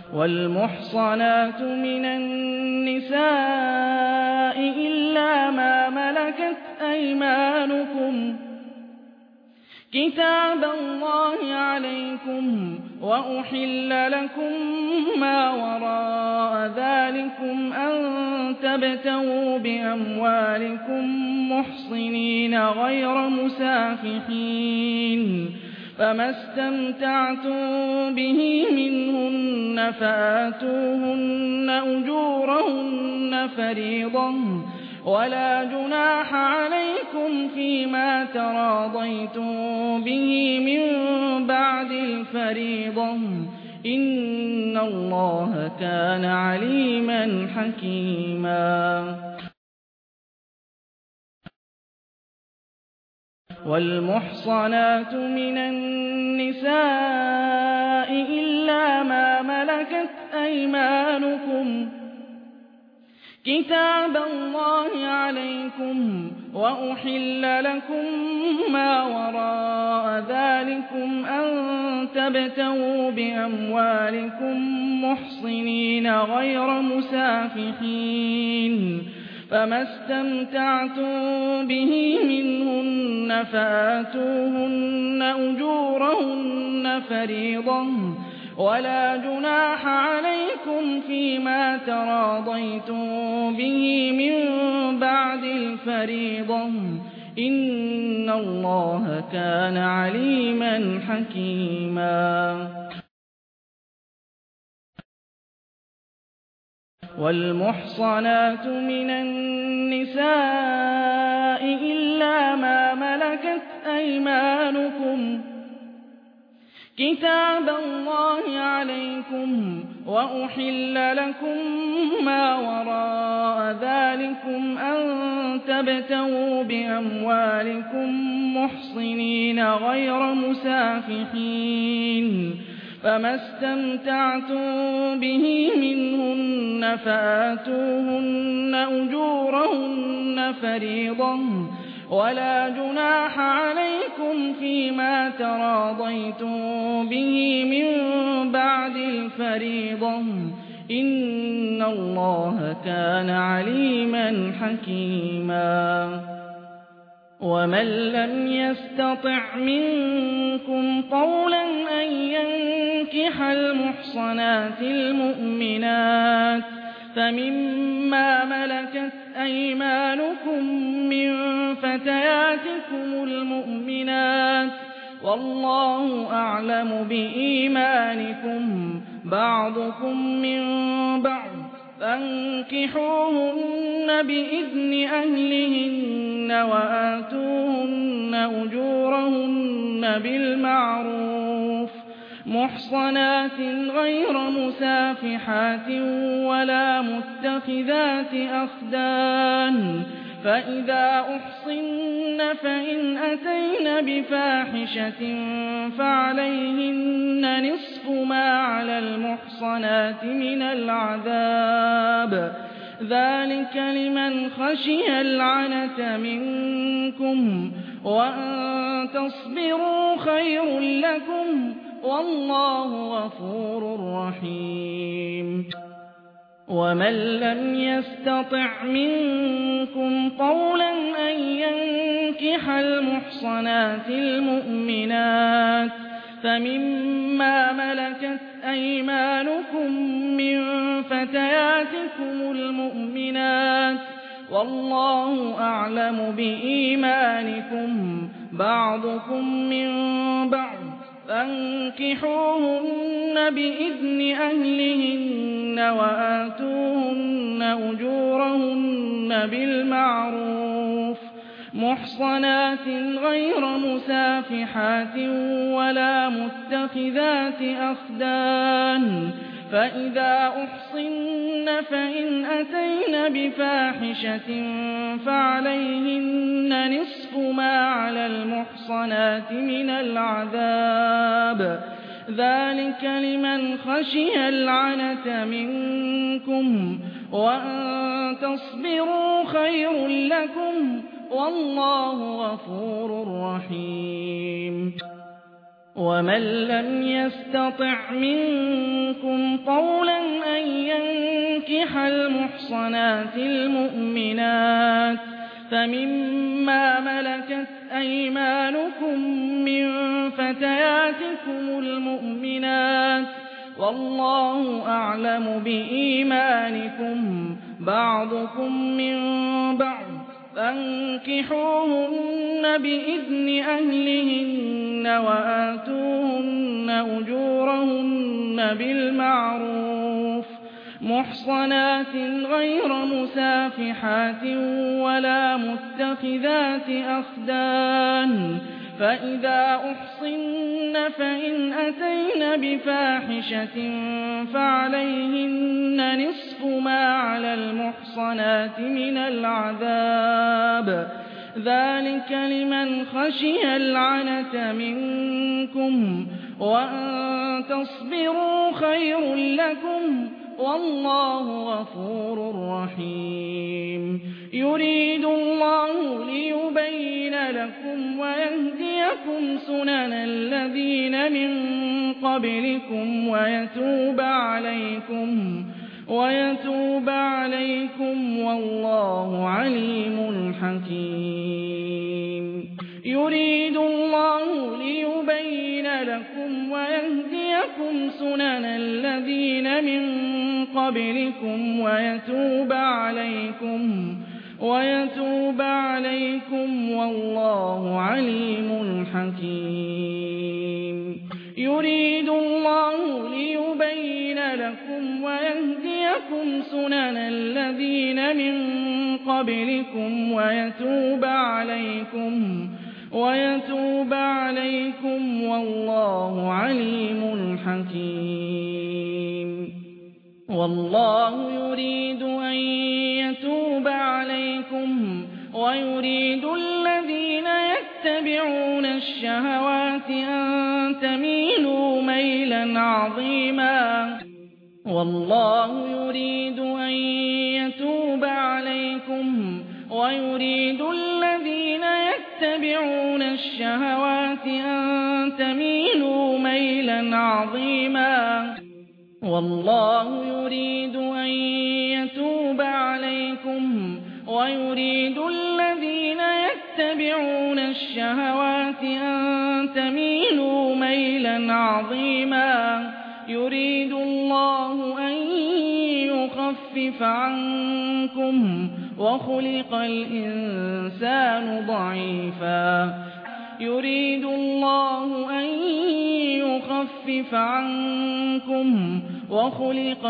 والمحصنات من النساء إلا ما ملكت أيمانكم كتاب الله عليكم وأحل لكم ما وراء ذلكم أن تبتغوا بأموالكم محصنين غير مسافحين فما استمتعتم به منهن فآتوهن أجورهن فريضة ولا جناح عليكم فيما تراضيتم به من بعد الفريضة إن الله كان عليما حكيما والمحصنات من النساء إلا ما ملكت أيمانكم كتاب الله عليكم وأحل لكم ما وراء ذلكم أن تبتغوا بأموالكم محصنين غير مسافحين فما استمتعتم به منهن فآتوهن أجورهن فريضة ولا جناح عليكم فيما تراضيتم به من بعد الفريضة إن الله كان عليما حكيما والمحصنات من النساء إلا ما ملكت أيمانكم كتاب الله عليكم وأحل لكم ما وراء ذلكم أن تبتغوا بأموالكم محصنين غير مسافحين فما استمتعتم به منهن فآتوهن أجورهن فريضة ولا جناح عليكم فيما تراضيتم به من بعد الفريضة إن الله كان عليما حكيما ومن لم يستطع منكم قولا أن ينكح المحصنات المؤمنات فمما ملكت أيمانكم من فتياتكم المؤمنات والله أعلم بإيمانكم بعضكم من بعض فانكحوهن بإذن أهلهن وآتوهن أجورهن بالمعروف محصنات غير مسافحات ولا متخذات أخدان فإذا أحصن فإن أتين بفاحشة فعليهن نصف ما على المحصنات من العذاب ذلك لمن خشي العنة منكم وأن تصبروا خير لكم والله غفور رحيم ومن لم يستطع منكم قولا أن ينكح المحصنات المؤمنات فمما ملكت أيمانكم من فتياتكم المؤمنات والله أعلم بإيمانكم بعضكم من بعض فانكحوهن بإذن أهلهن وآتوهن أجورهن بالمعروف محصنات غير مسافحات ولا متخذات أخدان فإذا أحصن فإن أتين بفاحشة فعليهن نصف ما على المحصنات من العذاب ذلك لمن خشي العنة منكم وأن تصبروا خير لكم والله غفور رحيم ومن لم يستطع منكم طولا أن ينكح المحصنات المؤمنات فمما ملكت أيمانكم من فتياتكم المؤمنات والله أعلم بإيمانكم بعضكم من بعض فانكحوهن بإذن أهلهن وآتوهن أجورهن بالمعروف محصنات غير مسافحات ولا متخذات أخدان فإذا أحصن فإن أتين بفاحشة فعليهن نصف ما على المحصنات من العذاب ذلك لمن خشي العنة منكم وأن تصبروا خير لكم والله غفور رحيم يريد الله ليبين لكم ويهديكم سنن الذين من قبلكم ويتوب عليكم والله عليم حكيم يريد الله ليبين لكم ويهديكم سنن الذين من قبلكم ويتوب عليكم والله عليم حكيم يريد الله ليبين لكم ويهديكم سنن الذين من قبلكم ويتوب عليكم والله عليم حكيم والله يريد أن يتوب عليكم ويريد الذين يتبعون الشهوات أن تميلوا ميلا عظيما والله يريد أن يتوب عليكم ويريد الذين يتبعون الشهوات أن تميلوا ميلا عظيما والله يريد أن يتوب عليكم ويريد الذين يتبعون الشهوات أن تميلوا ميلا عظيما يريد الله أن يخفف عنكم وخلق الإنسان ضعيفا يريد الله أن يخفف عنكم وخلق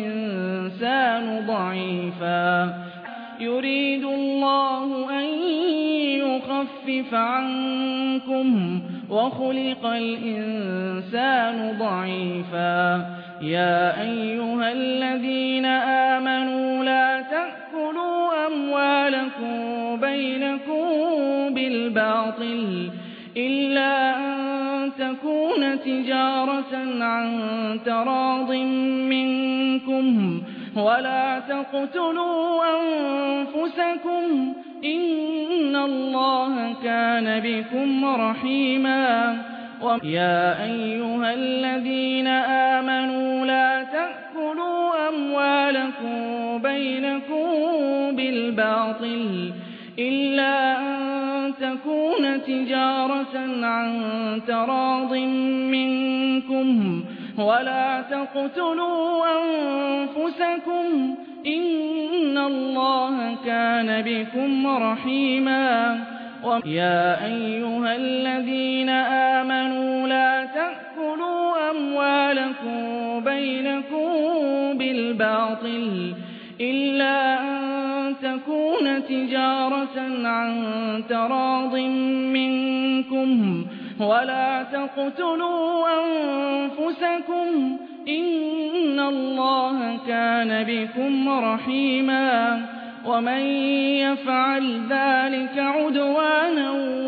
الإنسان ضعيفا يريد الله أن يخفف عنكم وخلق الإنسان ضعيفا يا أيها الذين آمنوا لا تأكلوا أموالكم بينكم بالباطل إلا أن تكون تجارة عن تراض منكم ولا تقتلوا أنفسكم إن الله كان بكم رحيما يا أيها الذين آمنوا لا تأكلوا أموالكم بينكم بالباطل إلا أن تكون تجارة عن تراض منكم ولا تقتلوا أنفسكم إن الله كان بكم رحيما يا أيها الذين آمنوا لا تأكلوا أموالكم بينكم بالباطل إلا أن تكون تجارة عن تراض منكم ولا تقتلوا أنفسكم إن الله كان بكم رحيما ومن يفعل ذلك عدوانا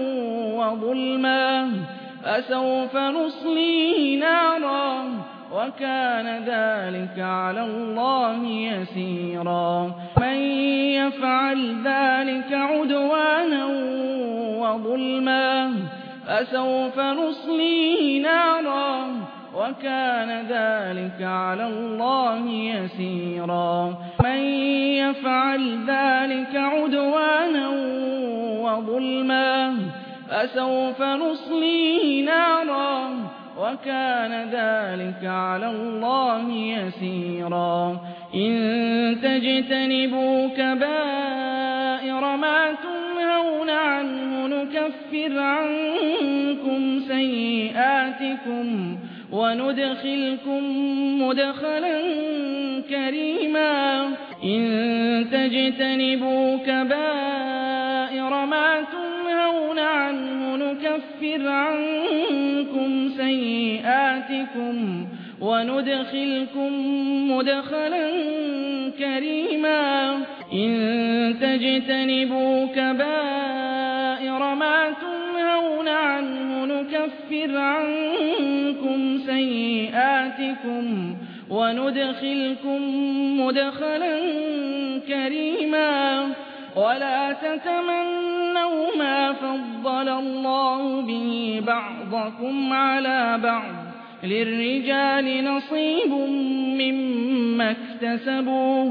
وظلما فسوف نصليه نارا وكان ذلك على الله يسيرا من يفعل ذلك عدوانا وظلما فسوف نصليه نارا وكان ذلك على الله يسيرا من يفعل ذلك عدوانا وظلما فسوف نصليه نارا وكان ذلك على الله يسيرا إن تجتنبوا كبائر ما تنهون عنه نكفر عنكم سيئاتكم وندخلكم مدخلا كريما إن تجتنبوا كبائر ما تنهون عنه نكفر عنكم سيئاتكم وندخلكم مدخلا كريما إن تجتنبوا كبائر ما تنهون عنه نكفر عنكم سيئاتكم وندخلكم مدخلا كريما ولا تتمنوا ما فضل الله به بعضكم على بعض للرجال نصيب مما اكتسبوا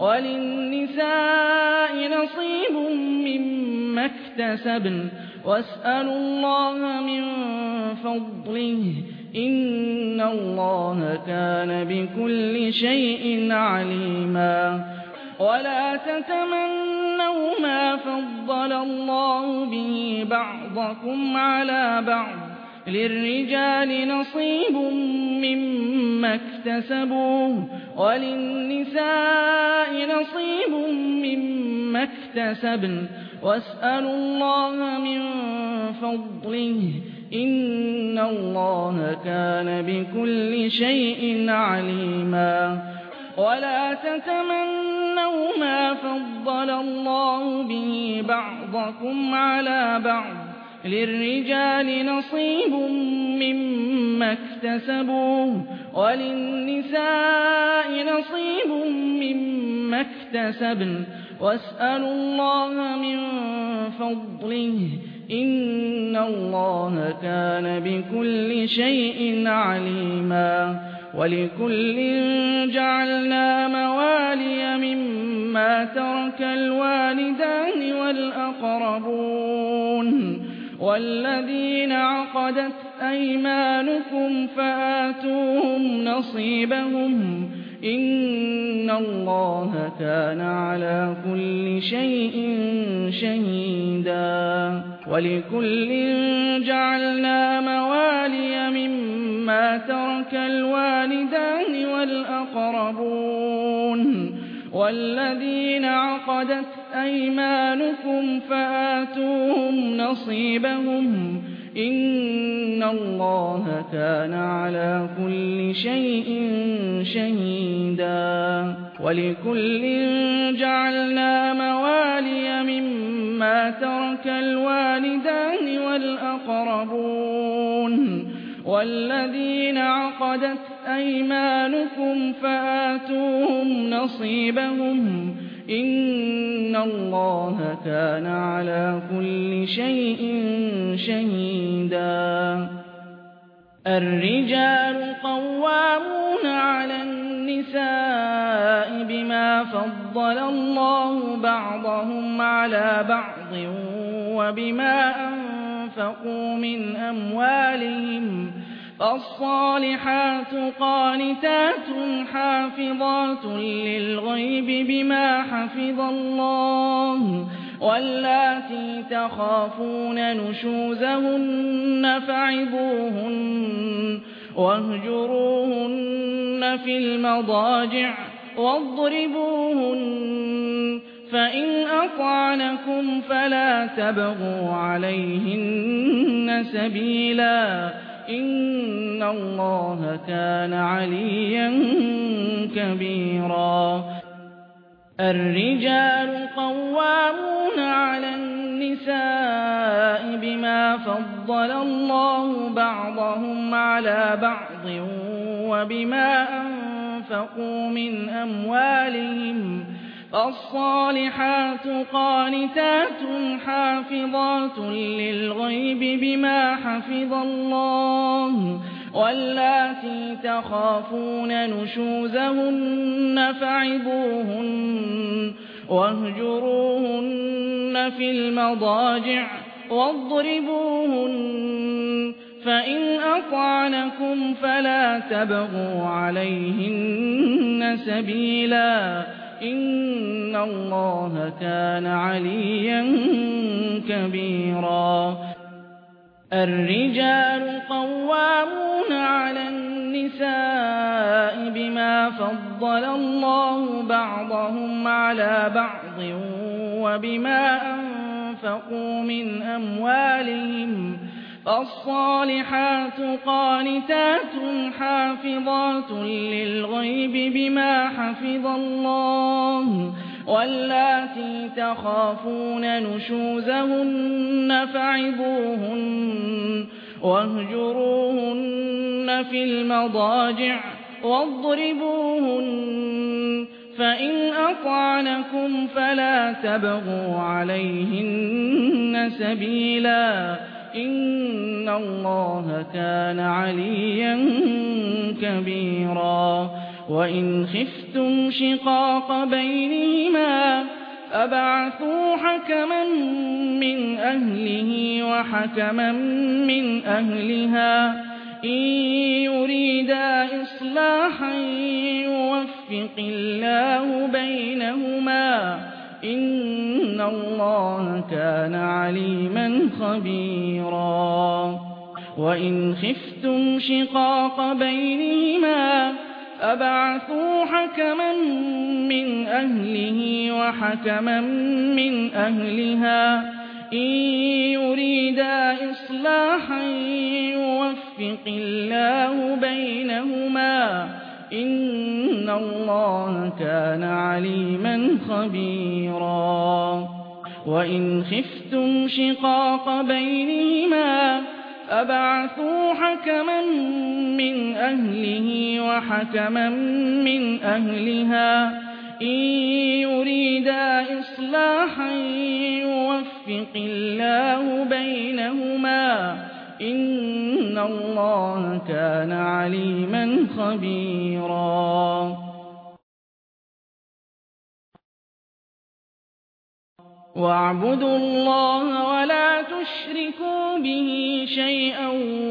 وللنساء نصيب مما اكتسبن واسألوا الله من فضله إن الله كان بكل شيء عليما ولا تتمنوا ما فضل الله به بعضكم على بعض للرجال نصيب مما اكتسبوا وللنساء نصيب مما اكتسبن واسألوا الله من فضله إن الله كان بكل شيء عليما ولا تتمنوا ما فضل الله به بعضكم على بعض للرجال نصيب مما اكتسبوا وللنساء نصيب مما اكتسبن واسألوا الله من فضله إن الله كان بكل شيء عليما ولكل جعلنا موالي مما ترك الوالدان والأقربون والذين عقدت أيمانكم فآتوهم نصيبهم إن الله كان على كل شيء شهيدا ولكل جعلنا موالي مما ترك الوالدان والأقربون والذين عقدت أيمانكم فآتوهم نصيبهم إن الله كان على كل شيء شهيدا ولكل جعلنا موالي مما ترك الوالدان والأقربون والذين عقدت أيمانكم فآتوهم نصيبهم إن الله كان على كل شيء شهيدا الرجال قوامون على النساء بما فضل الله بعضهم على بعض وبما أنفقوا من أموالهم فالصالحات قانتات حافظات للغيب بما حفظ الله واللاتي تخافون نشوزهن فعظوهن واهجروهن في المضاجع واضربوهن فإن أطعنكم فلا تبغوا عليهن سبيلا إن الله كان عليا كبيرا الرجال قوامون على النساء بما فضل الله بعضهم على بعض وبما أنفقوا من أموالهم فالصالحات قانتات حافظات للغيب بما حفظ الله واللاتي تخافون نشوزهن فعظوهن واهجروهن في المضاجع واضربوهن فإن أطعنكم فلا تبغوا عليهن سبيلا إن الله كان عليا كبيرا. الرجال قوامون على النساء بما فضل الله بعضهم على بعض وبما أنفقوا من أموالهم فالصالحات قانتات حافظات للغيب بما حفظ الله واللاتي تخافون نشوزهن فعظوهن واهجروهن في المضاجع واضربوهن فإن أطعنكم فلا تبغوا عليهن سبيلا إن الله كان عليا كبيرا. وإن خفتم شقاق بينهما فابعثوا حكما من أهله وحكما من أهلها إن يريدا إصلاحا يوفق الله بينهما إن الله كان عليما خبيرا. وإن خفتم شقاق بينهما فابعثوا حكما من أهله وحكما من أهلها إن يريدا إصلاحا يوفق الله بينهما إن الله كان عليما خبيرا. وإن خفتم شقاق بينهما فابعثوا حكما من أهله وحكما من أهلها إن يريدا إصلاحا يوفق الله بينهما إن الله كان عليما خبيرا. واعبدوا الله ولا تشركوا به شيئا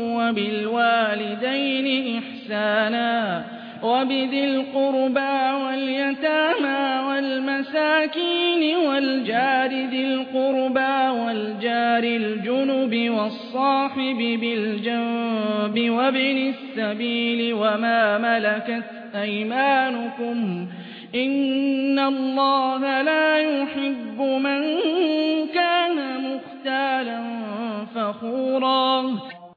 وبالوالدين إحسانا وبذي القربى واليتامى والمساكين والجار ذي القربى والجار الجنب والصاحب بالجنب وابن السبيل وما ملكت أيمانكم إن الله لا يحب من كان مختالا فخورا.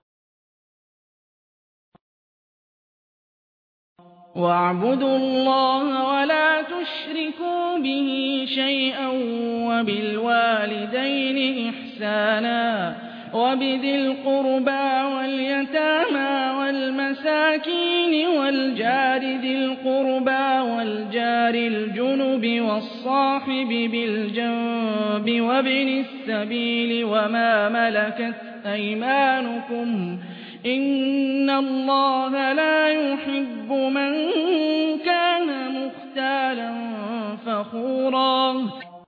واعبدوا الله ولا تشركوا به شيئا وبالوالدين إحسانا وبذي القربى واليتامى والمساكين والجار ذي القربى والجار الجنب والصاحب بالجنب وابن السبيل وما ملكت أيمانكم إن الله لا يحب من كان مختالا فخورا.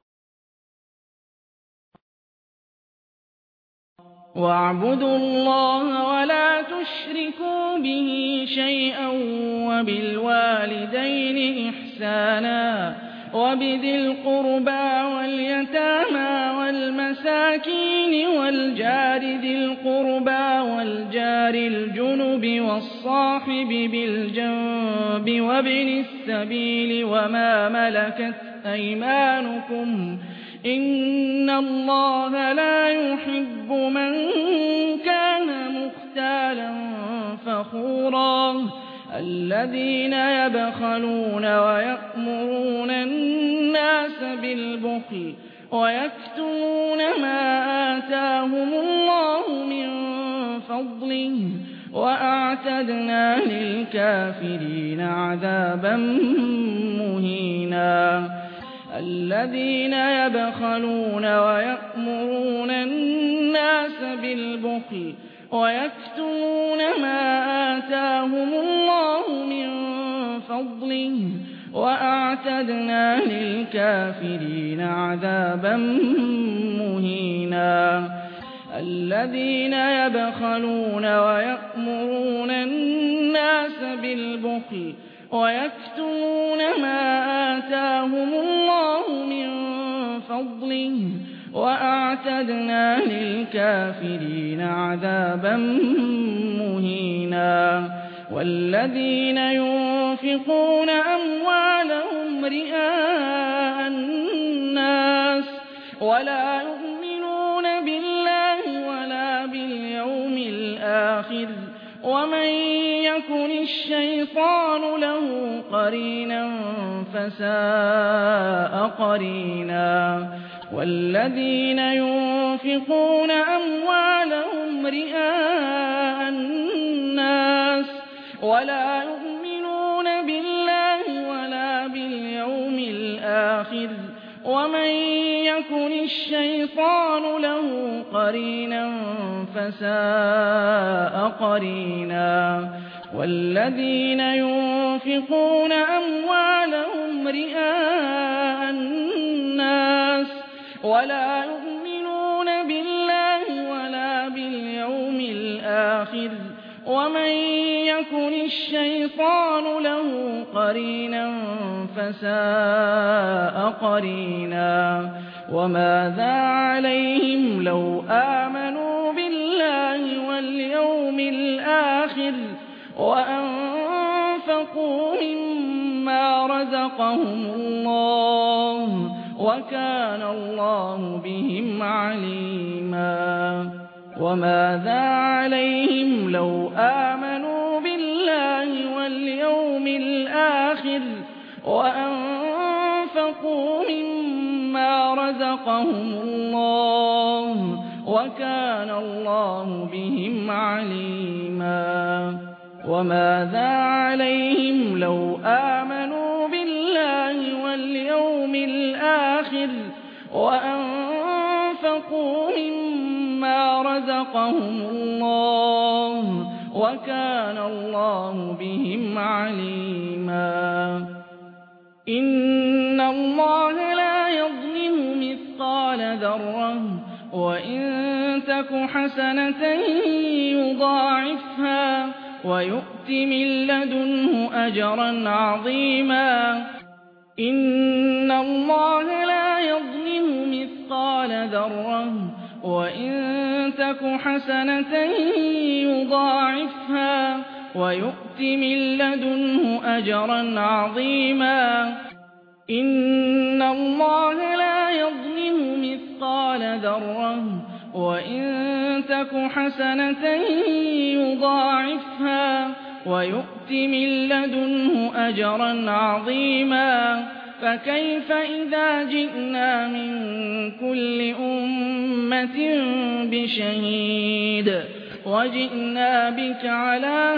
واعبدوا الله ولا تشركوا به شيئا وبالوالدين إحسانا وبذي القربى واليتامى والمساكين والجار ذي القربى والجار الجنب والصاحب بالجنب وابن السبيل وما ملكت أيمانكم إن الله لا يحب من كان مختالا فخورا. الذين يبخلون ويأمرون الناس بالبخل ويكتمون ما آتاهم الله من فضله وأعتدنا للكافرين عذابا مهينا. الذين يبخلون ويأمرون الناس بالبخل ويكتمون ما آتاهم الله من فضله وأعتدنا للكافرين عذابا مهينا الذين يبخلون ويأمرون الناس بالبخل ويكتمون ما آتاهم الله من فضله وأعتدنا للكافرين عذابا مهينا والذين ينفقون أموالهم رئاء الناس ولا يؤمنون بالله ولا باليوم الآخر ومن يكن الشيطان له قرينا فساء قرينا والذين ينفقون أموالهم رئاء الناس ولا يؤمنون بالله ولا باليوم الآخر ومن يكن الشيطان له قرينا فساء قرينا والذين ينفقون أموالهم رئاء الناس ولا يؤمنون بالله ولا باليوم الآخر ومن يكن الشيطان له قرينا فساء قرينا وماذا عليهم لو آمنوا بالله واليوم الآخر وأنفقوا مما رزقهم الله وكان الله بهم عليما وماذا عليهم لو آمنوا بالله واليوم الآخر وأنفقوا مما رزقهم الله وكان الله بهم عليما وماذا عليهم لو آمنوا بالله واليوم الآخر وأنفقوا مما رزقهم الله وكان الله بهم عليما إن الله لا يظلم مثقال ذرة وإن تك حسنة يضاعفها ويؤت من لدنه أجرا عظيما إن الله لا يظلم مثقال ذرة وإن تك حسنة يضاعفها ويؤت من لدنه أجرا عظيما إن الله لا يظلم مثقال ذرة وإن تك حسنة يضاعفها ويؤت من لدنه أجرا عظيما فكيف إذا جئنا من كل أمة بشهيد وجئنا بك على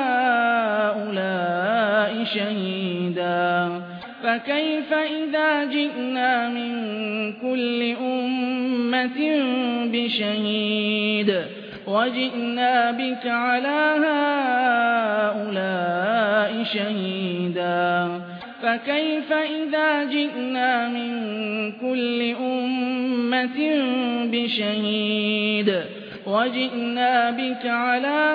هؤلاء شهيدا فكيف إذا جئنا من كل أمة بشهيد وجئنا بك على هؤلاء شهيدا فكيف إذا جئنا من كل أمة بشهيد وجئنا بك على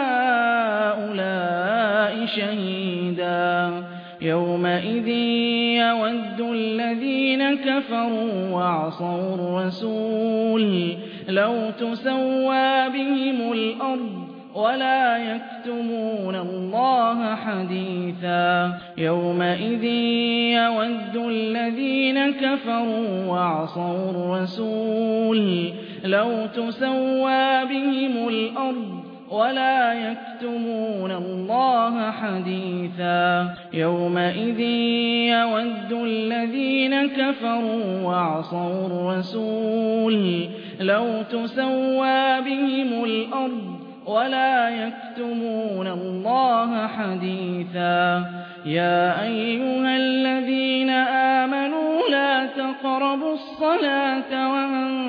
هؤلاء شهيدا يومئذ يود الذين كفروا وعصوا الرسول لو تسوى بهم الأرض ولا يكتمون الله حديثا يومئذ يود الذين كفروا وعصوا الرسول لو تسوى بهم الأرض ولا يكتمون الله حديثا يومئذ يود الذين كفروا وعصوا الرسول لو تسوى بهم الأرض ولا يكتمون الله حديثا يا أيها الذين آمنوا لا تقربوا الصلاة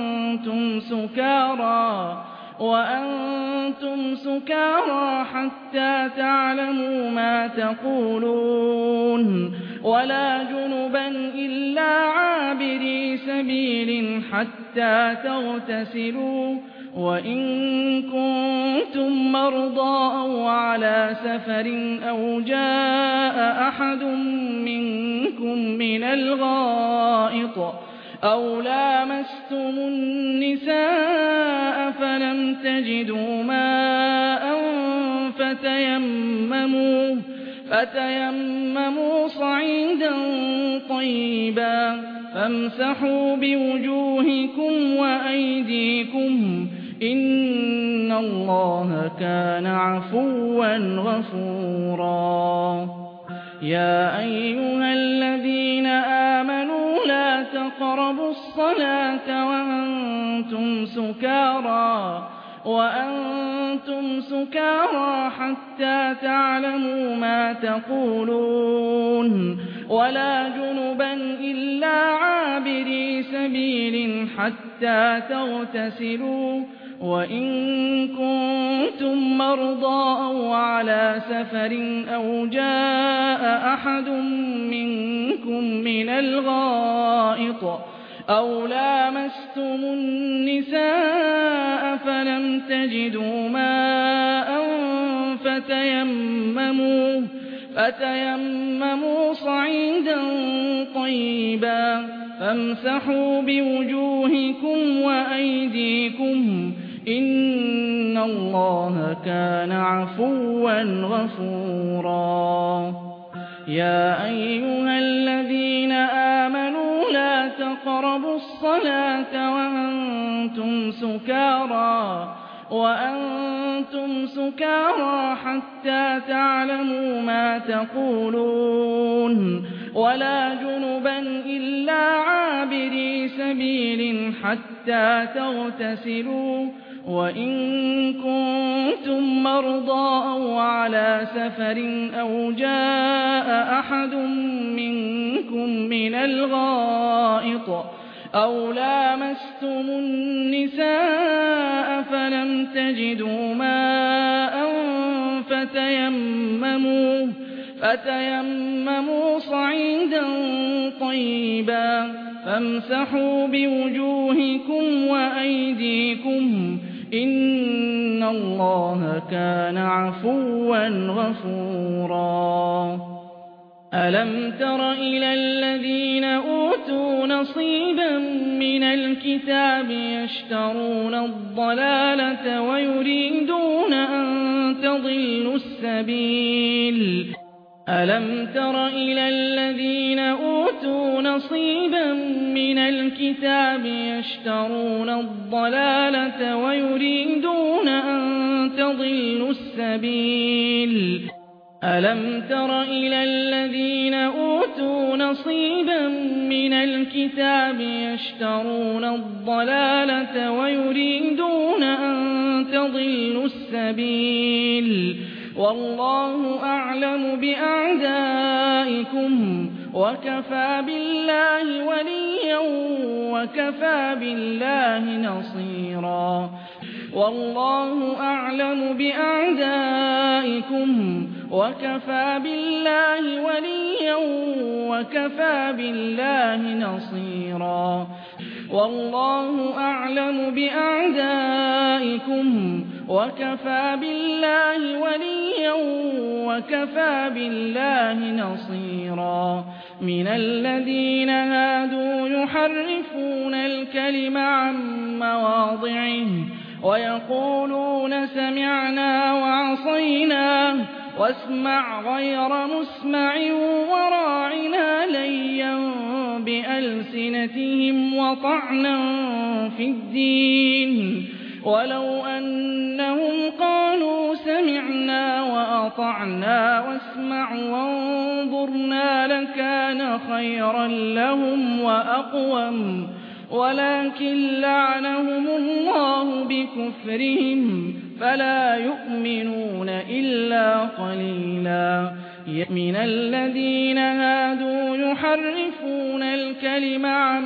وأنتم سكارى حتى حتى تعلموا ما تقولون ولا جنبا إلا عابري سبيل حتى تغتسلوا وإن كنتم مرضى أو على سفر أو جاء أحد منكم من الغائط أو لامستم النساء فلم تجدوا ماء فتيمموا صعيدا طيبا فامسحوا بوجوهكم وأيديكم إن الله كان عفوا غفورا يا أيها الذين آمنوا لا تقربوا الصلاة وأنتم سكارى حتى تعلموا ما تقولون ولا جنبا إلا عابري سبيل حتى تغتسلوا وإن كنتم مرضى أو على سفر أو جاء أحد منكم من الغائط أو لامستم النساء فلم تجدوا ماء فتيمموا صعيدا طيبا فامسحوا بوجوهكم وأيديكم إن الله كان عفوا غفورا يا أيها الذين آمنوا لا تقربوا الصلاة وأنتم سكارى حتى تعلموا ما تقولون ولا جنبا إلا عابري سبيل حتى تغتسلوا وإن كنتم مرضى أو على سفر أو جاء أحد منكم من الغائط أو لامستم النساء فلم تجدوا ماء فتيمموا صعيدا طيبا فامسحوا بوجوهكم وأيديكم إن الله كان عفوا غفورا ألم تر إلى الذين أوتوا نصيبا من الكتاب يشترون الضلالة ويريدون أن تضلوا السبيل ألم تر إلى الذين أوتوا نصيبا من الكتاب يشترون الضلالة ويريدون أن تضلوا السبيل ألم تر إلى الذين أوتوا نصيبا من الكتاب يشترون الضلالة ويريدون أن تضلوا السبيل والله أعلم بأعدائكم وكفى بالله وليا وكفى بالله نصيرا والله أعلم بأعدائكم وكفى بالله وليا وكفى بالله نصيرا والله أعلم بأعدائكم وكفى بالله وليا وكفى بالله نصيرا من الذين هادوا يحرفون الكلم عن مواضعه ويقولون سمعنا وعصينا واسمع غير مسمع وراعنا ليا بألسنتهم وطعنا في الدين ولو أنهم قالوا سمعنا وأطعنا واسمع وانظرنا لكان خيرا لهم وأقوم ولكن لعنهم الله بكفرهم فلا يؤمنون إلا قليلا من الذين هادوا يحرفون الكلم عن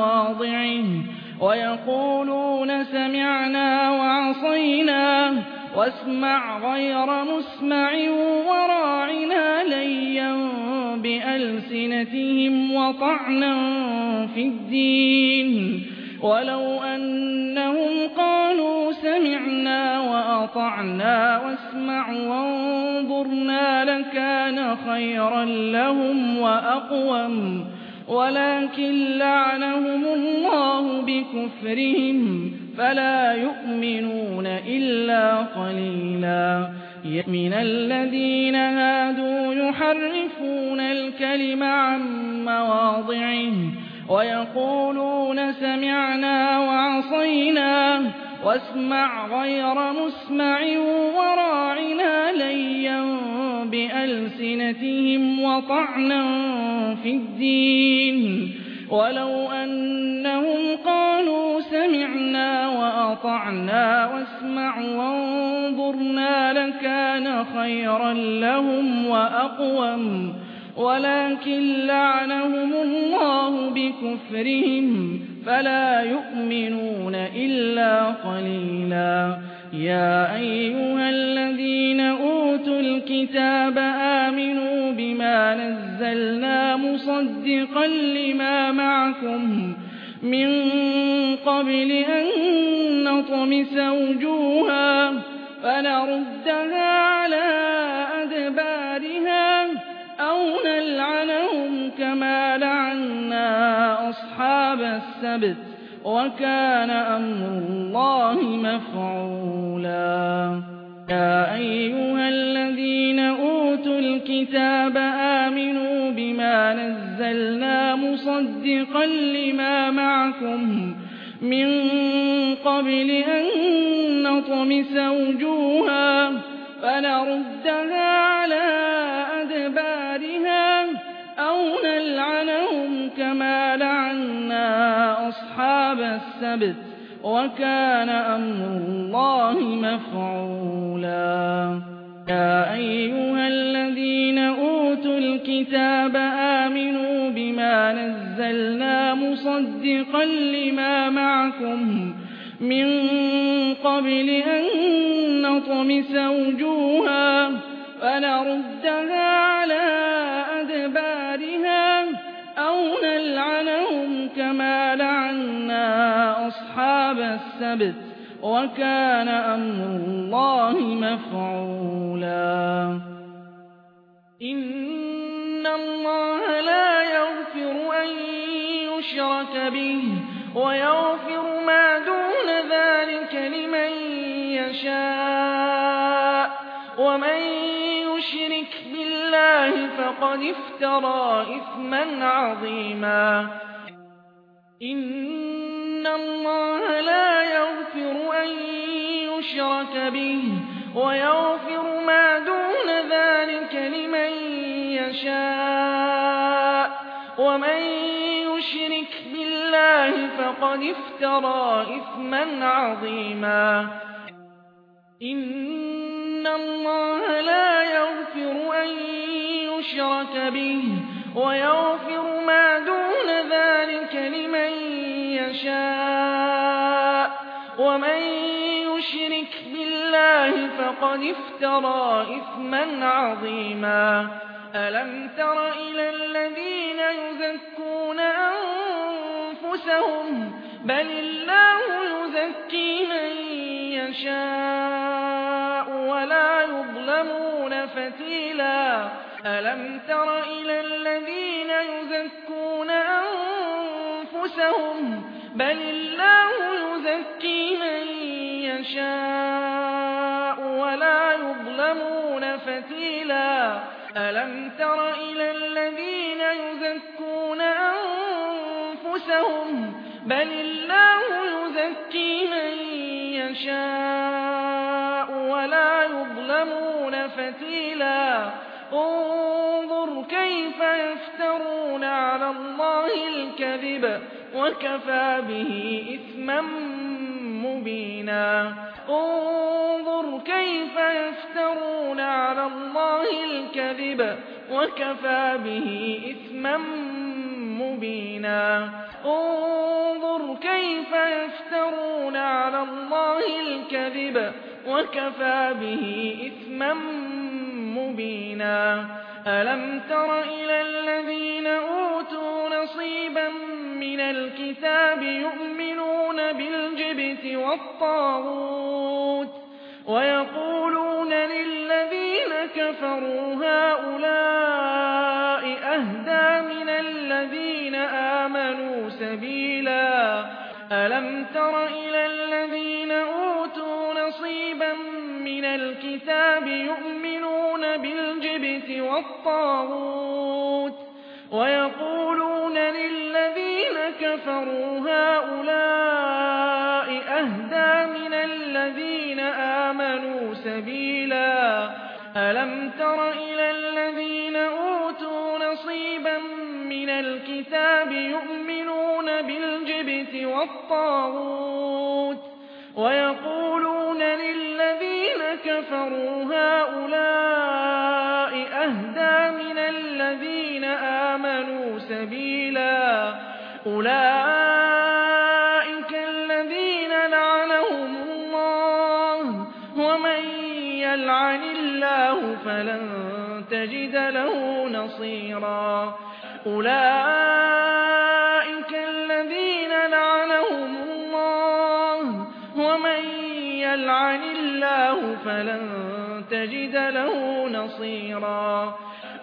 مواضعه ويقولون سمعنا وعصينا واسمع غير مسمع وراعنا ليا بألسنتهم وطعنا في الدين ولو أنهم قالوا سمعنا وأطعنا واسمع وانظرنا لكان خيرا لهم وأقوم ولكن لعنهم الله بكفرهم فلا يؤمنون إلا قليلا من الذين هادوا يحرفون الكلم عن مواضعه ويقولون سمعنا وعصينا واسمع غير مسمع وراعنا ليا بألسنتهم وطعنا في الدين ولو أنهم قالوا سمعنا وأطعنا واسمع وانظرنا لكان خيرا لهم وأقوم ولكن لعنهم الله بكفرهم فلا يؤمنون إلا قليلا يا أيها الذين أوتوا الكتاب آمنوا بما نزلنا مصدقا لما معكم من قبل أن نطمس وجوها فنردها على أدبارها أو نلعنهم كما لعنا أصحاب السبت وكان أمر الله مفعولا يا أيها الذين أوتوا الكتاب آمنوا بما نزلنا مصدقا لما معكم من قبل أن نطمس وجوها فنردها على أدبارها أو نلعنهم كما لعنا أصحاب السبت وكان أمر الله مفعولا يا أيها الذين أوتوا الكتاب آمنوا بما نزلنا مصدقا لما معكم من قبل أن نطمس وجوها فنردها على أدبارها أو نلعنهم كما لعنا أصحاب السبت وكان أمر الله مفعولا إن الله لا يغفر أن يشرك به ويغفر ما دون ذلك لمن يشاء ومن يشرك بالله فقد افترى إثما عظيما إن الله لا يغفر أن يشرك به ويغفر ما دون ذلك لمن يشاء ومن يشرك بالله فقد افترى إثما عظيما إن الله لا يغفر أن يشرك به ويغفر ما دون ذلك لمن يشاء ومن يشرك بالله فقد افترى إثما عظيما ألم تر إلى الذين يزكون أنفسهم بل الله يزكي من يشاء ولا يظلمون فتيلا ألم تر إلى الذين يزكون أنفسهم بل الله يزكي من يشاء ولا يظلمون فتيلا ألم تر إلى الذين يزكون أنفسهم بل الله يزكي من يشاء ولا يظلمون فتيلا انظر كيف يفترون على الله الكذب وكفى به إثما مبينا انظر كيف يفترون على الله الكذب وكفى به إثما مبينا انظر كيف يفترون على الله الكذب وكفى به إثما مبينا ألم تر إلى الذين أوتوا نصيبا من الكتاب يؤمنون بالجبت والطاغوت ويقولون للذين كفروا هؤلاء أهدى من الذين آمنوا سبيلا ألم تر إلى الذين أوتوا نصيبا من الكتاب يؤمنون بالجبت والطاغوت ويقولون للذين كفروا هؤلاء أهدى من الذين آمنوا سبيلا ألم تر إلى الذين أوتوا نصيبا من الكتاب يؤمنون بالجبت والطاغوت ويقولون للذين كفروا هؤلاء أهدى من الذين آمنوا سبيلا أولئك الذين لعنهم الله ومن يلعن الله فلن تجد له نصيرا أولئك الذين لعنهم الله ومن يلعن الله فلن تجد له نصيرا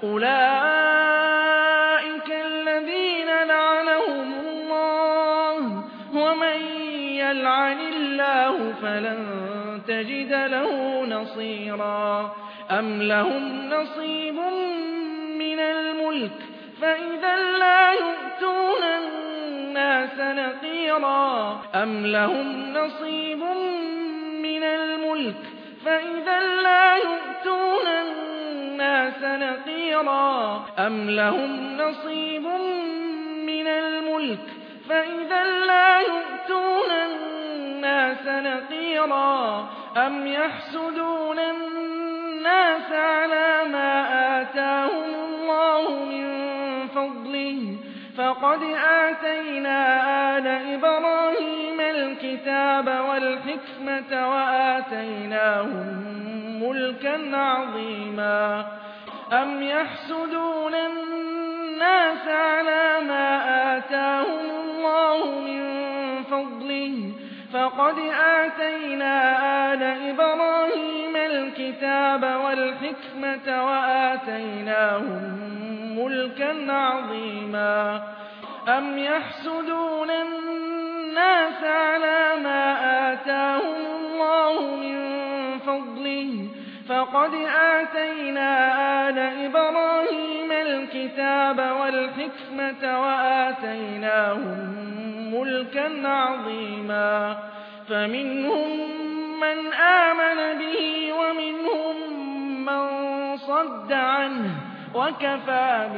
أولئك الذين لعنهم الله ومن يلعن الله فلن تجد له نصيرا أم لهم نصيب من الملك فإذا لا يؤتون الناس نقيرا أم لهم نصيب من الملك فإذا لا يؤتون الناس نقيرا أم لهم نصيب من الملك فإذا لا يؤتون الناس نقيرا أم يحسدون الناس على ما آتاهم الله من فضله فقد آتينا آل إبراهيم الكتاب والحكمة وآتيناهم ملكا عظيما أم يحسدون الناس على ما آتاهم الله من فضله فقد آتينا آل إبراهيم الكتاب والحكمة وآتيناهم ملكا عظيما أم يحسدون الناس على ما آتاهم الله من فضله فقد آتينا آل إبراهيم الكتاب والحكمة وآتيناهم ملكا عظيما فمنهم من آمن به ومنهم من صد عنه وكفى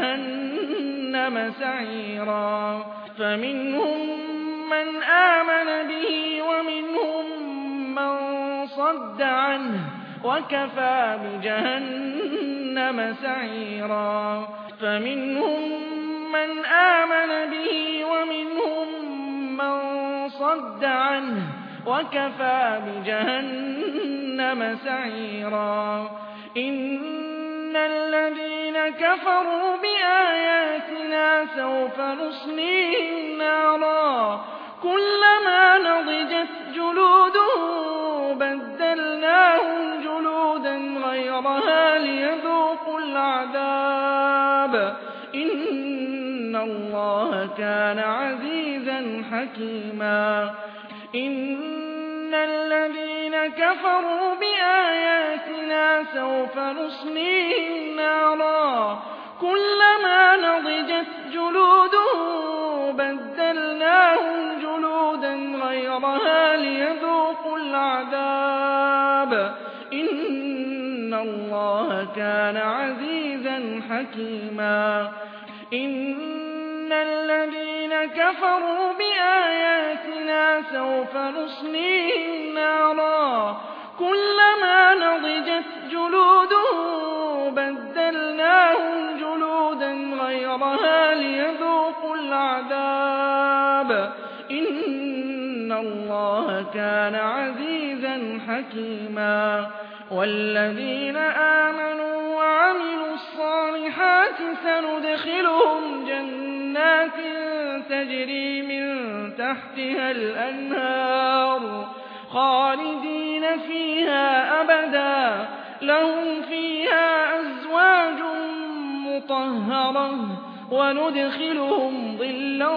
بجهنم سعيرا فمنهم من آمن به ومنهم من صد عنه وكفى بجهنم سعيرا فمنهم من آمن به ومنهم من صد عنه وكفى بجهنم سعيرا إن الذين كفروا بآياتنا سوف نصليهم نارا كلما نضجت جلودهم بدلناهم جلودا غيرها ليذوقوا العذاب إن الله كان عزيزا حكيما إن الذين كفروا بآياتنا سوف نصليهم نارا كلما نضجت جلودهم بدلناهم جلودا غيرها ليذوقوا العذاب إن الله كان عزيزا حكيما إن الذين كفروا بآياتنا سوف نصليهم نارا كلما نضجت جلودهم بدلناهم جلودا غيرها ليذوقوا العذاب إن الله كان عزيزا حكيما والذين آمنوا وعملوا الصالحات سندخلهم جنات تجري من تحتها الأنهار خالدين فيها أبدا لهم فيها أزواج مطهرة وندخلهم ظلا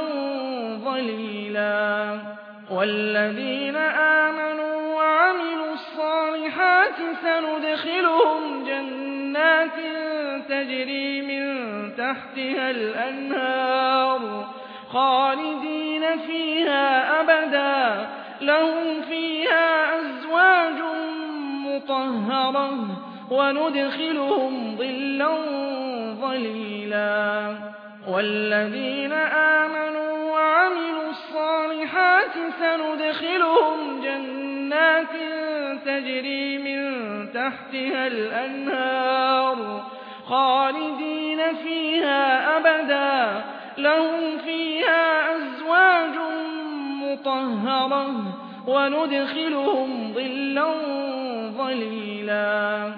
ظليلا والذين آمنوا وعملوا الصالحات سندخلهم جنات تجري من تحتها الأنهار خالدين فيها أبدا لهم فيها أزواج مطهرة وندخلهم ظلا ظليلا والذين آمنوا وعملوا الصالحات سندخلهم جنات تجري من تحتها الأنهار خالدين فيها أبدا لهم فيها أزواج مطهرة وندخلهم ظلا ظليلا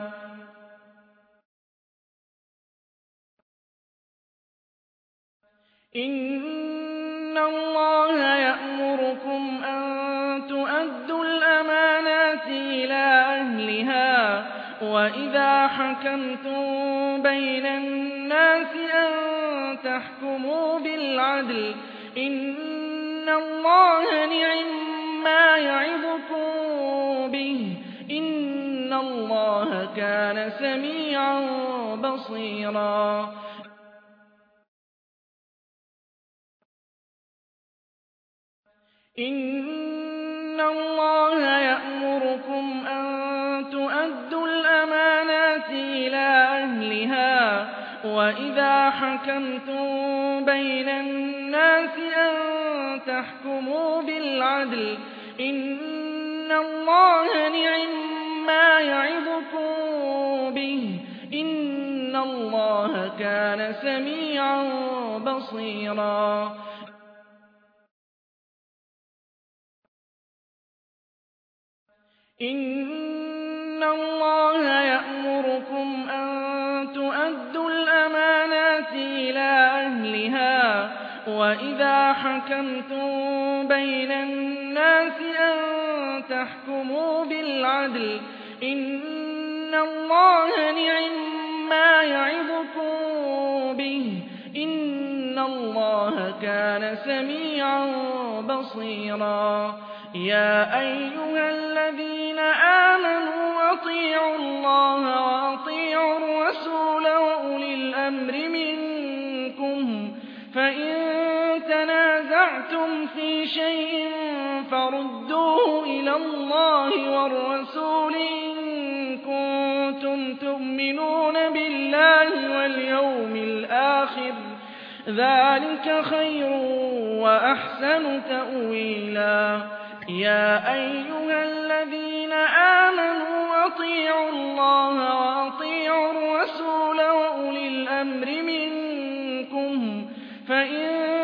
إن الله يأمركم أن تؤدوا الأمانات إلى أهلها وإذا حكمتم بين الناس أن تحكموا بالعدل إن الله نعما يعظكم به إن الله كان سميعا بصيرا إن الله يأمركم أن تؤدوا الأمانات إلى أهلها وإذا حكمتم بين الناس أن تحكموا بالعدل إن الله نعما يعظكم به إن الله كان سميعا بصيرا إن الله يأمركم أن تؤدوا الأمانات إلى أهلها وإذا حكمتم بين الناس أن تحكموا بالعدل إن الله نعما يعظكم به إن الله كان سميعا بصيرا يا أيها الذين آمنوا أطيعوا الله وأطيعوا الرسول وأولي الأمر منكم فإن تنازعتم في شيء فردوه إلى الله والرسول إن كنتم تؤمنون بالله واليوم الآخر ذلك خير وأحسن تأويلا يا أيها الذين آمنوا أطيعوا الله وأطيعوا الرسول وأولي الأمر منكم فإن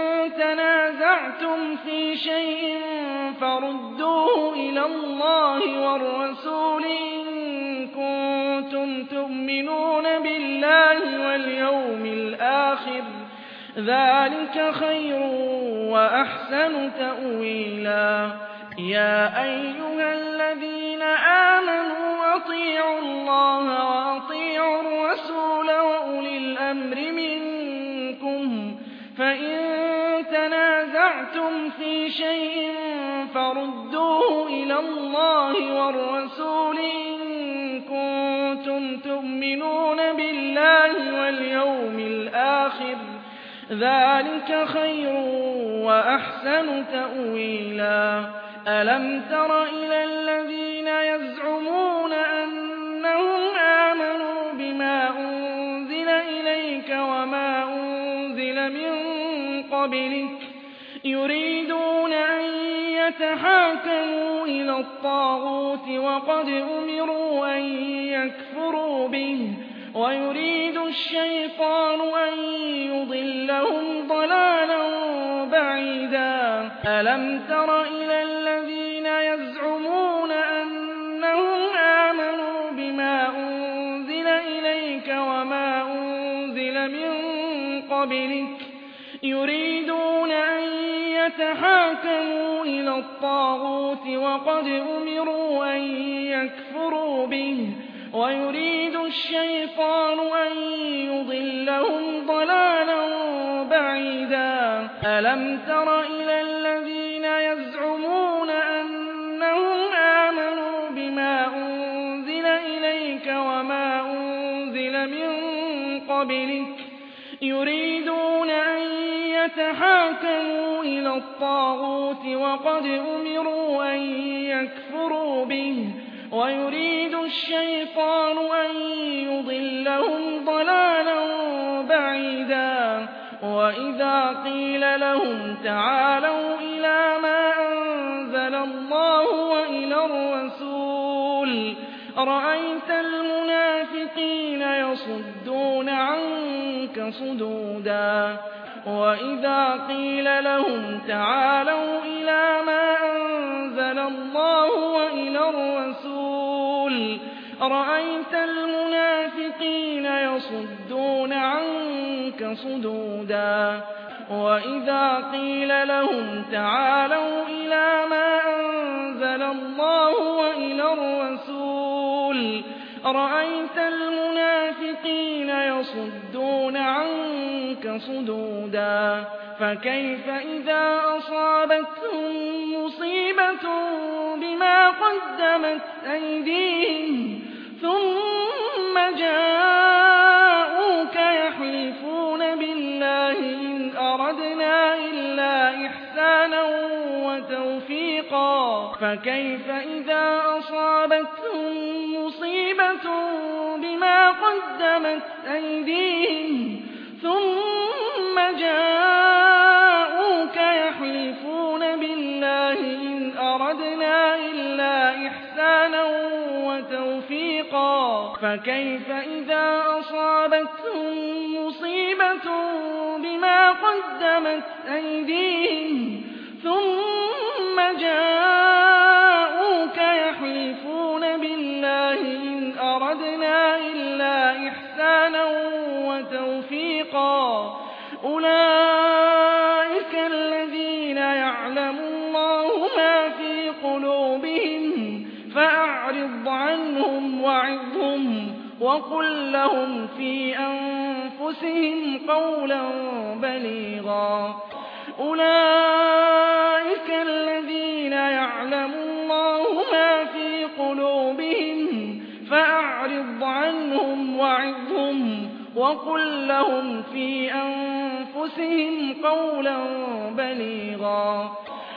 تنازعتم في شيء فردوه إلى الله والرسول إن كنتم تؤمنون بالله واليوم الآخر ذلك خير وأحسن تأويلا يا أيها الذين آمنوا أطيعوا الله وأطيعوا الرسول وأولي الأمر منكم فإن تنازعتم في شيء فردوه إلى الله والرسول إن كنتم تؤمنون بالله واليوم الآخر ذلك خير وأحسن تأويلا ألم تر إلى الذين يزعمون أنهم آمنوا بما أنزل إليك وما أنزل من قبلك يريدون أن يتحاكموا إلى الطاغوت وقد أمروا أن يكفروا به ويريد الشيطان أن يضلهم ضلالا بعيدا ألم تر إلى الذين يزعمون أنهم من قبلك يريدون أن يتحاكموا إلى الطاغوت وقد أمروا أن يكفروا به ويريد الشيطان أن يضلهم ضلالا بعيدا ألم تر إلى الذين يزعمون أنهم آمنوا بما أنزل إليك وما أنزل من قبلك يريدون أن يتحاكموا إلى الطاغوت وقد أمروا أن يكفروا به ويريد الشيطان أن يضلهم ضلالا بعيدا وإذا قيل لهم تعالوا إلى ما أنزل الله وإلى الرسول رأيت المنافقين يصدون عنك صدودا وإذا قيل لهم تعالوا إلى ما أنزل الله وإلى الرسول رأيت المنافقين يصدون عنك صدودا وإذا قيل لهم تعالوا إلى ما أنزل الله وإلى الرسول رأيت المنافقين يصدون عنك صدودا فكيف إذا أصابتهم مصيبة بما قدمت أيديهم ثم جاءوك يحلفون بالله إن أردنا إلا إحسانا وتوفيقا فكيف إذا أصابتهم مصيبة بما قدمت أيديهم ثم جاءوك يحلفون بالله إن أردنا إلا إحسانا وتوفيقا فكيف إذا أصابتهم مصيبة بما قدمت أيديهم ثم جاءوك يحلفون بالله إن أردنا إلا إحسانا وتوفيقا أولئك الذين يعلم الله ما في قلوبهم فأعرض عنهم وعظهم وقل لهم في أنفسهم قولا بليغا أولئك الذين يعلم الله ما في قلوبهم فأعرض عنهم وعظهم وقل لهم في أنفسهم قولا بليغا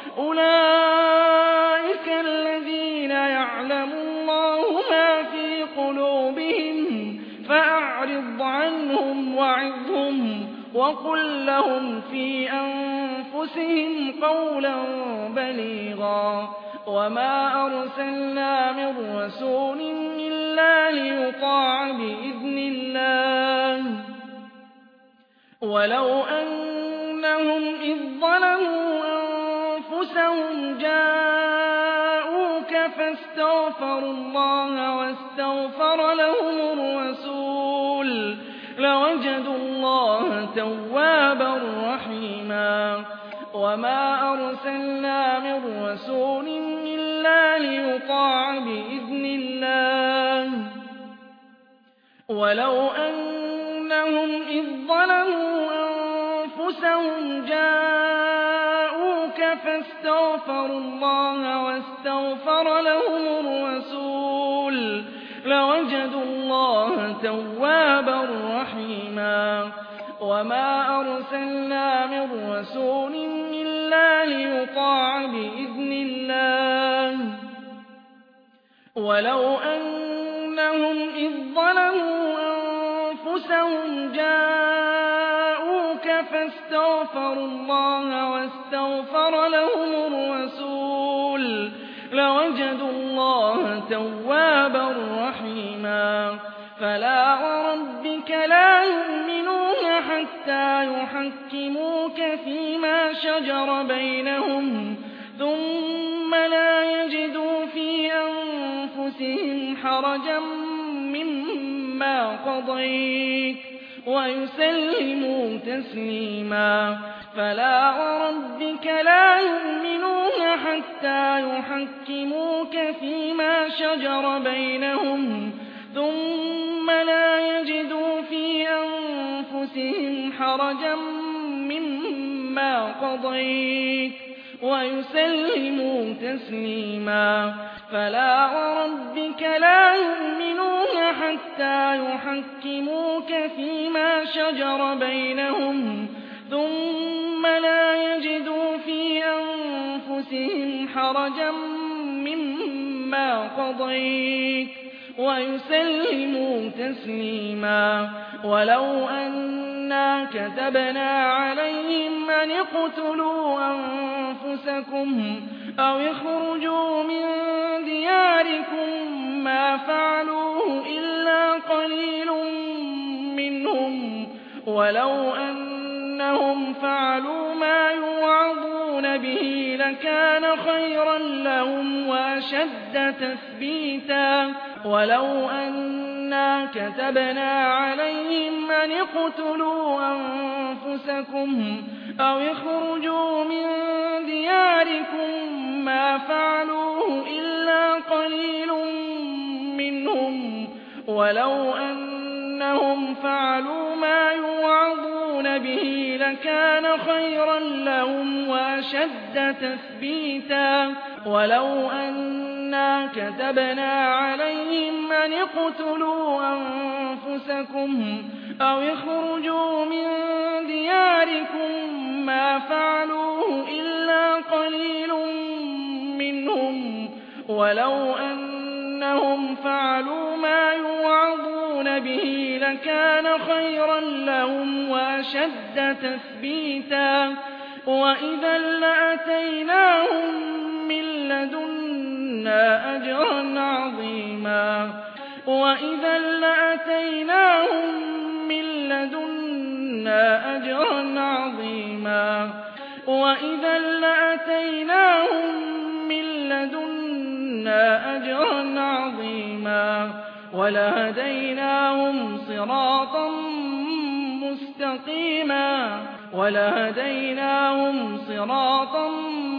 أولئك الذين يعلم الله ما في قلوبهم فأعرض عنهم وعظهم وقل لهم في أنفسهم قولا بليغا وما أرسلنا من رسول إلا ليطاع بإذن الله ولو أنهم إذ ظلموا أنفسهم جاءوك فاستغفروا الله واستغفر لهم الرسول لوجدوا الله توابا رحيما وما أرسلنا من رسول إلا ليطاع بإذن الله ولو أنهم إذ ظلموا أنفسهم جاءوك فاستغفروا الله واستغفر لهم الرسول لوجدوا الله توابا رحيما وما أرسلنا من رسول إلا ليطاع بإذن الله ولو أنهم إذ ظلموا أنفسهم جاءوك فاستغفروا الله واستغفر لهم الرسول لوجدوا الله توابا رحيما فلا وربك لا يؤمنون حتى يحكموك فيما شجر بينهم ثم لا يجدوا في أنفسهم حرجا مما مِّمَّا قَضَيْتَ وَيُسَلِّمُوا تَسْلِيمًا فَلَا وَرَبِّكَ لَا يُؤْمِنُونَ حَتَّىٰ يُحَكِّمُوكَ فِيمَا شَجَرَ بَيْنَهُمْ ثُمَّ لَا يَجِدُوا فِي أَنفُسِهِمْ حَرَجًا مِّمَّا قَضَيْتَ وَيُسَلِّمُوا تَسْلِيمًا فَلَا وَرَبِّكَ لَا يُؤْمِنُونَ حَتَّىٰ يُحَكِّمُوكَ فِيمَا شَجَرَ بَيْنَهُمْ ثُمَّ لَا يَجِدُوا فِي أَنفُسِهِمْ حَرَجًا مِّمَّا قَضَيْتَ وَيُسَلِّمُوا تَسْلِيمًا وَلَوْ أَنَّا كَتَبْنَا عَلَيْهِمْ أَنِ اقْتُلُوا أَنفُسَكُمْ أَوِ اخْرُجُوا مِن دِيَارِكُم مَّا فَعَلُوهُ إِلَّا قَلِيلٌ مِّنْهُمْ وَلَوْ أَنَّهُمْ فَعَلُوا مَا يُوعَظُونَ بِهِ لَكَانَ خَيْرًا لَّهُمْ وَأَشَدَّ تَثْبِيتًا وَلَوْ أَنَّا كَتَبْنَا عَلَيْهِمْ أَنِ اقْتُلُوا أَنفُسَكُمْ أَوِ اخْرُجُوا مِن دِيَارِكُم مَّا فَعَلُوهُ إِلَّا قَلِيلٌ مِّنْهُمْ وَلَوْ أَنَّهُمْ فَعَلُوا مَا يُوعَظُونَ بِهِ لَكَانَ خَيْرًا لَّهُمْ وَأَشَدَّ تَثْبِيتًا وَلَوْ أَنَّا كَتَبْنَا عَلَيْهِمْ أَنِ اقْتُلُوا أَنفُسَكُمْ أَوِ اخْرُجُوا مِن دِيَارِكُم مَّا فَعَلُوهُ إِلَّا قَلِيلٌ مِّنْهُمْ وَلَوْ أَنَّهُمْ فَعَلُوا مَا يُوعَظُونَ بِهِ لَكَانَ خَيْرًا لَّهُمْ وَأَشَدَّ تَثْبِيتًا وَإِذًا لَّآتَيْنَاهُم مِّن لَّدُنَّا أَجْرًا عَظِيمًا وَإِذًا لَّآتَيْنَاهُم مِّن لَّدُنَّا أَجْرًا عَظِيمًا وَإِذًا لَّآتَيْنَاهُم مِّن لَّدُنَّا أَجْرًا عَظِيمًا وَلَهَدَيْنَاهُمْ صِرَاطًا مُّسْتَقِيمًا وَلَهَدَيْنَاهُمْ صِرَاطًا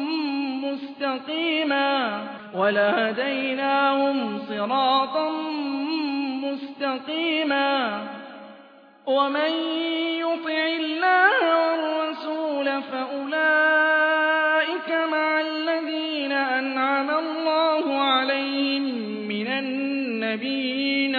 مُّسْتَقِيمًا وَلَهَدَيْنَاهُمْ صِرَاطًا مُّسْتَقِيمًا وَمَن يُطِعِ اللَّهَ وَالرَّسُولَ فَأُولَٰئِكَ مَعَ الَّذِينَ أَنْعَمَ اللَّهُ عَلَيْهِم مِّنَ النَّبِيِّينَ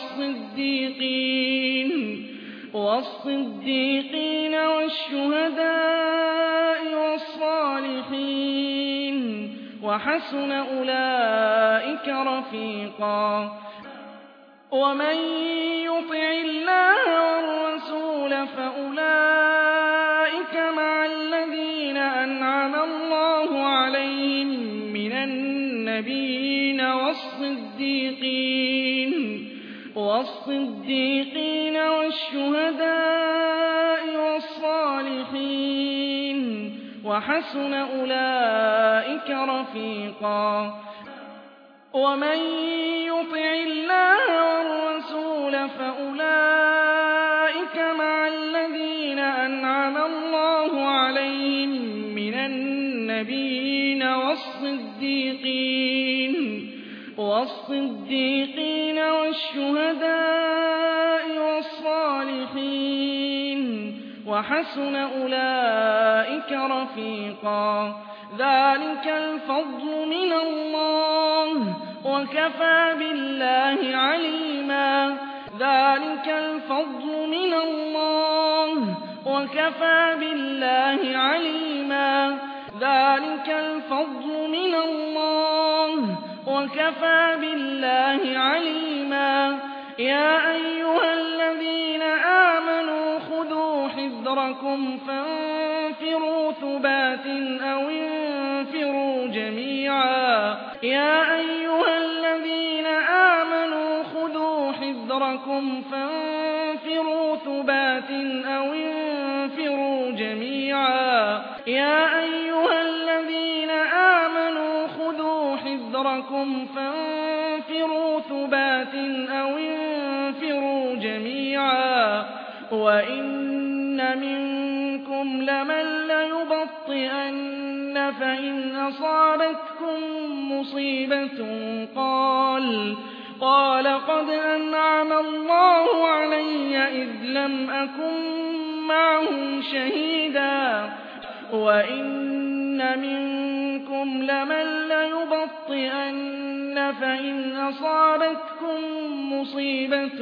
وَالصِّدِّيقِينَ وَالشُّهَدَاءِ وَالصَّالِحِينَ وَحَسُنَ أُولَٰئِكَ رَفِيقًا وَمَن يُطِعِ اللَّهَ وَالرَّسُولَ فَأُولَٰئِكَ مَعَ الَّذِينَ أَنْعَمَ اللَّهُ عَلَيْهِم مِّنَ النَّبِيِّينَ وَالصِّدِّيقِينَ وَالشُّهَدَاءِ وَالصَّالِحِينَ وَحَسُنَ أُولَٰئِكَ رَفِيقًا وَمَن يُطِعِ اللَّهَ وَالرَّسُولَ فَأُولَٰئِكَ مَعَ الَّذِينَ أَنْعَمَ اللَّهُ عَلَيْهِم مِّنَ النَّبِيِّينَ وَالصِّدِّيقِينَ وَالشُّهَدَاءِ وَالصَّالِحِينَ وَحَسُنَ أُولَٰئِكَ رَفِيقًا ذَٰلِكَ الْفَضْلُ مِنَ اللَّهِ وَكَفَىٰ بِاللَّهِ عَلِيمًا ذَٰلِكَ الْفَضْلُ مِنَ اللَّهِ وَكَفَىٰ بِاللَّهِ عَلِيمًا ذَٰلِكَ الْفَضْلُ مِنَ اللَّهِ وَكَفَىٰ بِاللَّهِ عَلِيمًا يَا أَيُّهَا الَّذِينَ آمَنُوا خُذُوا حِذْرَكُمْ فَانفِرُوا ثُبَاتٍ أَوِ انفِرُوا جَمِيعًا يَا أَيُّهَا الَّذِينَ آمَنُوا خُذُوا حِذْرَكُمْ فَانفِرُوا ثُبَاتٍ أَوِ انفِرُوا جَمِيعًا يَا أَيُّهَا الَّذِينَ آمَنُوا خُذُوا حِذْرَكُمْ فَانفِرُوا ثُبَاتٍ أَوِ انفِرُوا وَإِنَّ مِنكُمْ لَمَن لَّيُبَطِّئَنَّ فَإِنْ أَصَابَتْكُم مُّصِيبَةٌ قَالَ قَدْ أَنْعَمَ اللَّهُ عَلَيَّ إِذْ لَمْ أَكُن مَّعَهُمْ شَهِيدًا وَإِنَّ مِنكُمْ لَمَن لَّيُبَطِّئَنَّ فَإِنْ أَصَابَتْكُم مُّصِيبَةٌ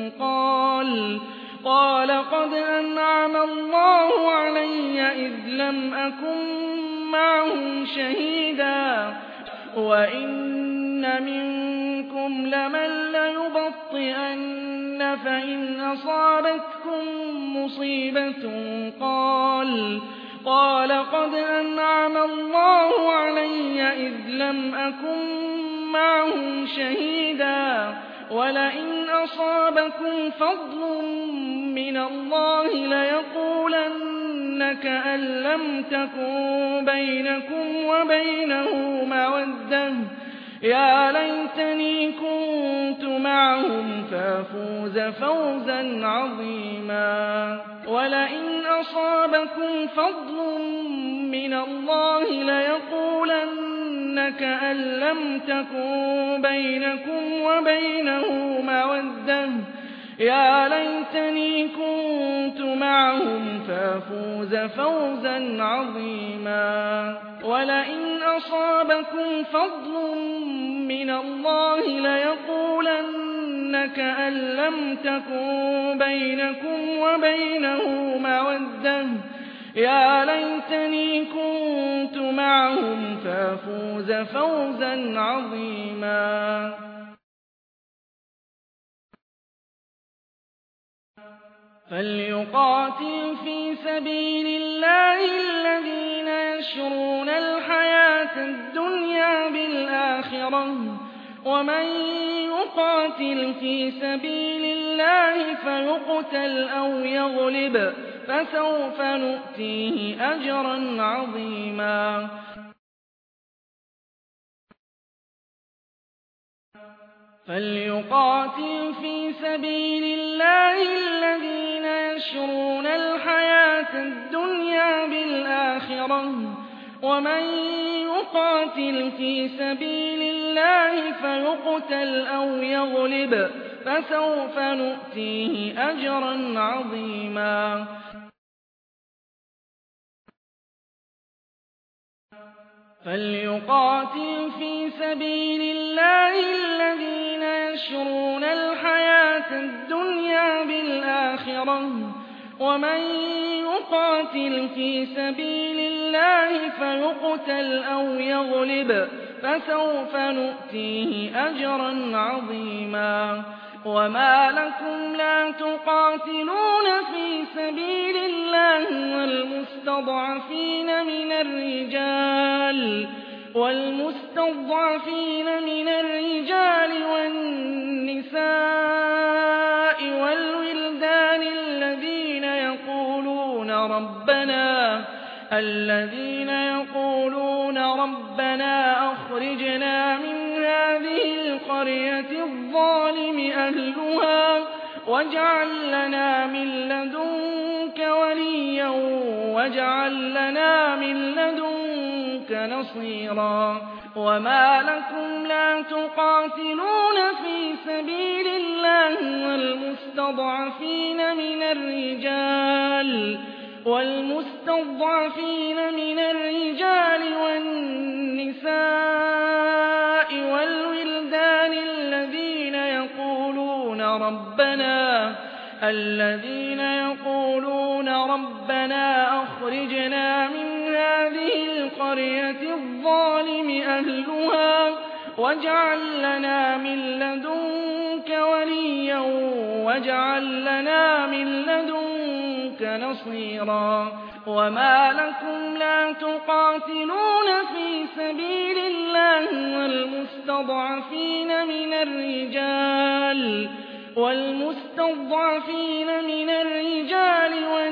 قَالَ قَدْ أَنْعَمَ اللَّهُ عَلَيَّ إِذْ لَمْ أَكُن مَّعَهُمْ شَهِيدًا وَإِنَّ مِنكُمْ لَمَن لَّيُبَطِّئَنَّ فَإِنْ أَصَابَتْكُم مُّصِيبَةٌ قَالَ قَدْ أَنْعَمَ اللَّهُ عَلَيَّ إِذْ لَمْ أَكُن مَّعَهُمْ شَهِيدًا وَلَئِنْ أَصَابَكُمْ فَضْلٌ مِّنَ اللَّهِ لَيَقُولَنَّ كَأَن لَّمْ تَكُن بَيْنَكُمْ وَبَيْنَهُ مَوَدَّةٌ يَا لَيْتَنِي كُنتُ مَعَهُمْ فَأَفُوزَ فَوْزًا عَظِيمًا وَلَئِنْ أَصَابَكُمْ فَضْلٌ مِّنَ اللَّهِ لَيَقُولَنَّ كَأَن لَّمْ تَكُن بَيْنَكُمْ وَبَيْنَهُ مَوَدَّةٌ يَا لَيْتَنِي كُنتُ معهم فَأَفُوزَ فَوْزًا عَظِيمًا وَلَئِنْ أَصَابَكُمْ فَضْلٌ مِّنَ اللَّهِ لَيَقُولَنَّ كَأَن لَّمْ تَكُن بَيْنَكُمْ وَبَيْنَهُ مَوَدَّةٌ يَا لَيْتَنِي كُنتُ معهم فَأَفُوزَ فَوْزًا عَظِيمًا فَلْيُقَاتِلْ فِي سَبِيلِ اللَّهِ الَّذِينَ يَشْرُونَ الْحَيَاةَ الدُّنْيَا بِالْآخِرَةِ ۖ وَمَن يُقَاتِلْ فِي سَبِيلِ اللَّهِ فَيُقْتَلْ أَوْ يَغْلِبْ فَسَوْفَ نُؤْتِيهِ أَجْرًا عَظِيمًا فَلْيُقَاتِلْ فِي سَبِيلِ اللَّهِ الَّذِينَ يَشْرُونَ الْحَيَاةَ الدُّنْيَا بِالْآخِرَةِ ۖ وَمَن يُقَاتِلْ فِي سَبِيلِ اللَّهِ فَيُقْتَلْ أَوْ يَغْلِبْ فَسَوْفَ نُؤْتِيهِ أَجْرًا عَظِيمًا فَلْيُقَاتِلْ فِي سَبِيلِ اللَّهِ الَّذِينَ يَشْرُونَ الْحَيَاةَ الدُّنْيَا بِالْآخِرَةِ ۖ وَمَن يُقَاتِلْ فِي سَبِيلِ اللَّهِ فَيُقْتَلْ أَوْ يَغْلِبْ فَسَوْفَ نُؤْتِيهِ أَجْرًا عَظِيمًا وَمَا لَكُمْ لَا تُقَاتِلُونَ فِي سَبِيلِ اللَّهِ وَالْمُسْتَضْعَفِينَ مِنَ الرِّجَالِ وَالنِّسَاءِ وَالْوِلْدَانِ الَّذِينَ يَقُولُونَ رَبَّنَا أَخْرِجْنَا مِنْ هَٰذِهِ الْقَرْيَةِ الظَّالِمِ أَهْلُهَا وَاجْعَل لَّنَا مِن لَّدُنكَ وَلِيًّا وَاجْعَل لَّنَا مِن لَّدُنكَ نَصِيرًا وَمَا لَكُمْ لَا تُقَاتِلُونَ فِي سَبِيلِ اللَّهِ وَالْمُسْتَضْعَفِينَ مِنَ الرِّجَالِ وَالنِّسَاءِ وَالْوِلْدَانِ الَّذِينَ يَقُولُونَ رَبَّنَا أَخْرِجْنَا مِنْ هَٰذِهِ الْقَرْيَةِ الظَّالِمِ أَهْلُهَا وَاجْعَل لَّنَا مِن لَّدُنكَ وَلِيًّا وَاجْعَل لَّنَا مِن لَّدُنكَ نَصِيرًا وَمَا لَكُمْ لَا تُقَاتِلُونَ فِي سَبِيلِ اللَّهِ وَالْمُسْتَضْعَفِينَ مِنَ الرِّجَالِ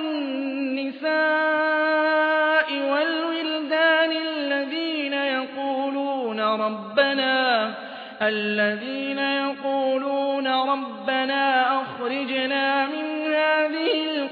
وَالنِّسَاءِ وَالْوِلْدَانِ الَّذِينَ يَقُولُونَ رَبَّنَا أَخْرِجْنَا مِنْ هَٰذِهِ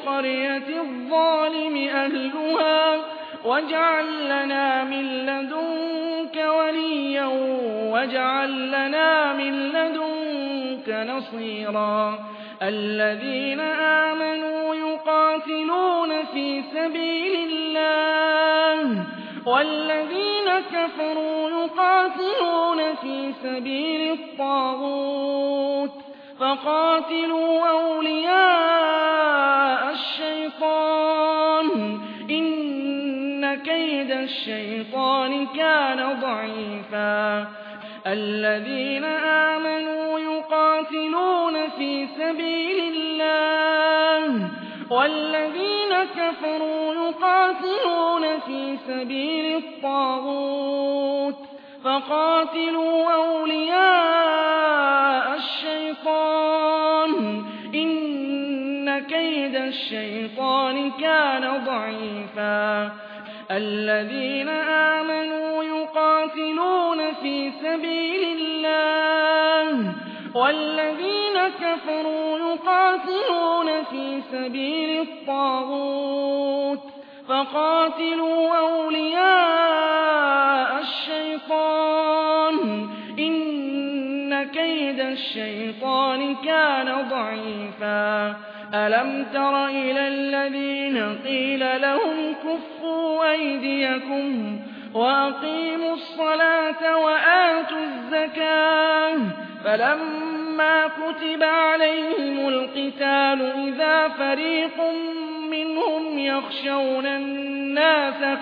للظالم أهلها واجعل لنا من لدنك وليا واجعل لنا من لدنك نصيرا الذين آمنوا يقاتلون في سبيل الله والذين كفروا يقاتلون في سبيل الطاغوت فقاتلوا أولياء الشيطان إن كيد الشيطان كان ضعيفا الذين آمنوا يقاتلون في سبيل الله والذين كفروا يقاتلون في سبيل الطاغوت فقاتلوا أولياء الشيطان إن كيد الشيطان كان ضعيفا الذين آمنوا يقاتلون في سبيل الله والذين كفروا يقاتلون في سبيل الطاغوت فقاتلوا أولياء الشيطان إن كيد الشيطان كان ضعيفا ألم تر إلى الذين قيل لهم كفوا أيديكم وأقيموا الصلاة وآتوا الزكاة فلما كتب عليهم القتال إذا فريق منهم يخشون الناس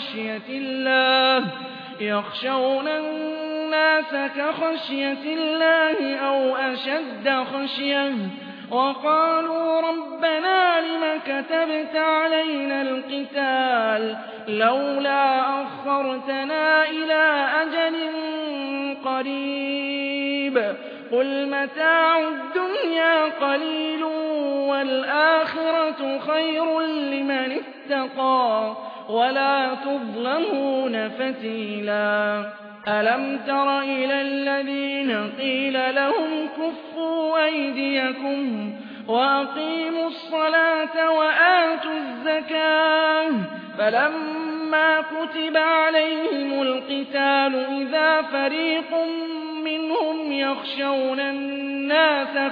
كخشية الله أو أشد خشية وقالوا ربنا لم كتبت علينا القتال لولا أخرتنا إلى أجل قريب قل متاع الدنيا قليل والآخرة خير لمن اتقى ولا تظلمون فتيلا ألم تر إلى الذين قيل لهم كفوا أيديكم وأقيموا الصلاة وآتوا الزكاة فلما كتب عليهم القتال إذا فريق منهم يخشون الناس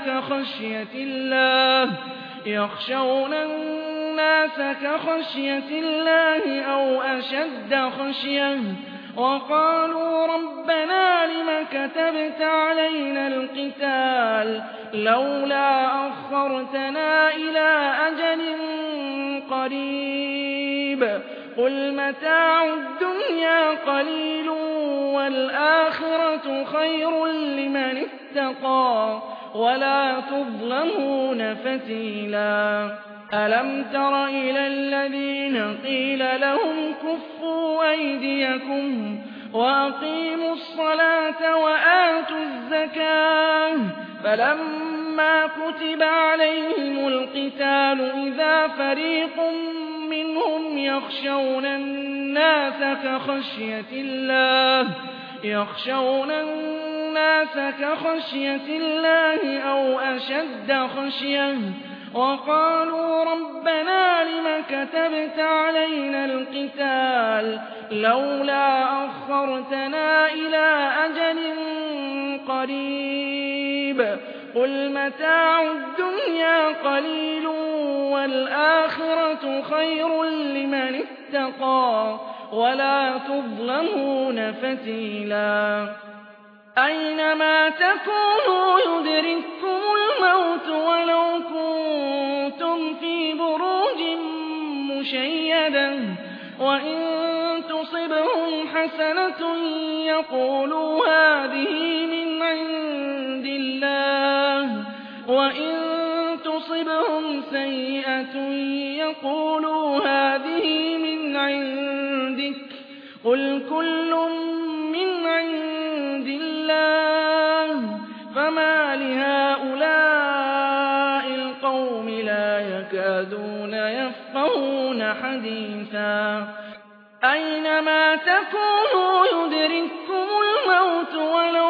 كخشية الله أو أشد خشية وقالوا ربنا لم كتبت علينا القتال لولا أخرتنا إلى أجل قريب قل متاع الدنيا قليل والآخرة خير لمن اتقى ولا تظلمون فتيلا ألم تر إلى الذين قيل لهم كفوا أيديكم وأقيموا الصلاة وآتوا الزكاة فلما كتب عليهم القتال إذا فريق منهم يخشون الناس كخشية الله أو أشد خشية وقالوا ربنا لم كتبت علينا القتال لولا أخرتنا إلى أجل قريب قل متاع الدنيا قليل والآخرة خير لمن اتقى ولا تظلمون فتيلا أينما تكونوا يدرككم الموت ولو كنتم في بروج مشيدة وإن تصبهم حسنة يقولوا هذه من عند الله وإن تصبهم سيئة يقولوا هذه من عندك قل كل من عند الله فما لهؤلاء القوم لا يكادون يفقهون حديثا أينما تكونوا يدرككم الموت ولو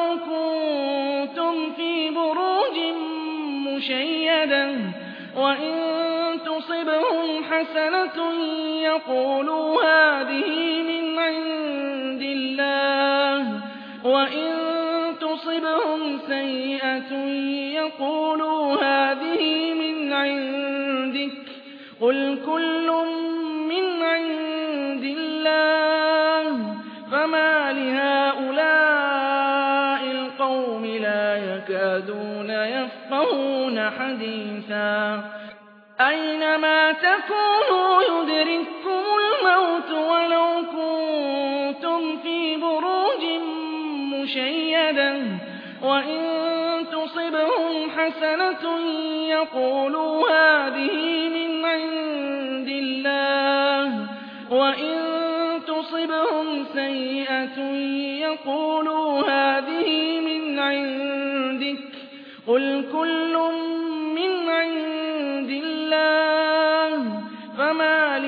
كنتم في بروج مشيدة وإن تصبهم حسنة يقولوا هذه من عند الله وإن تصبهم سيئة يقولوا هذه من عندك قل كل من عند الله فما لهؤلاء القوم لا يكادون يفقهون حديثا أينما تكونوا يدرككم الموت ولو كنتم في بروج مشيدة وإن تصبهم حسنة يقولوا هذه من عند الله وإن تصبهم سيئة يقولوا هذه من عندك قل كل من عند الله فما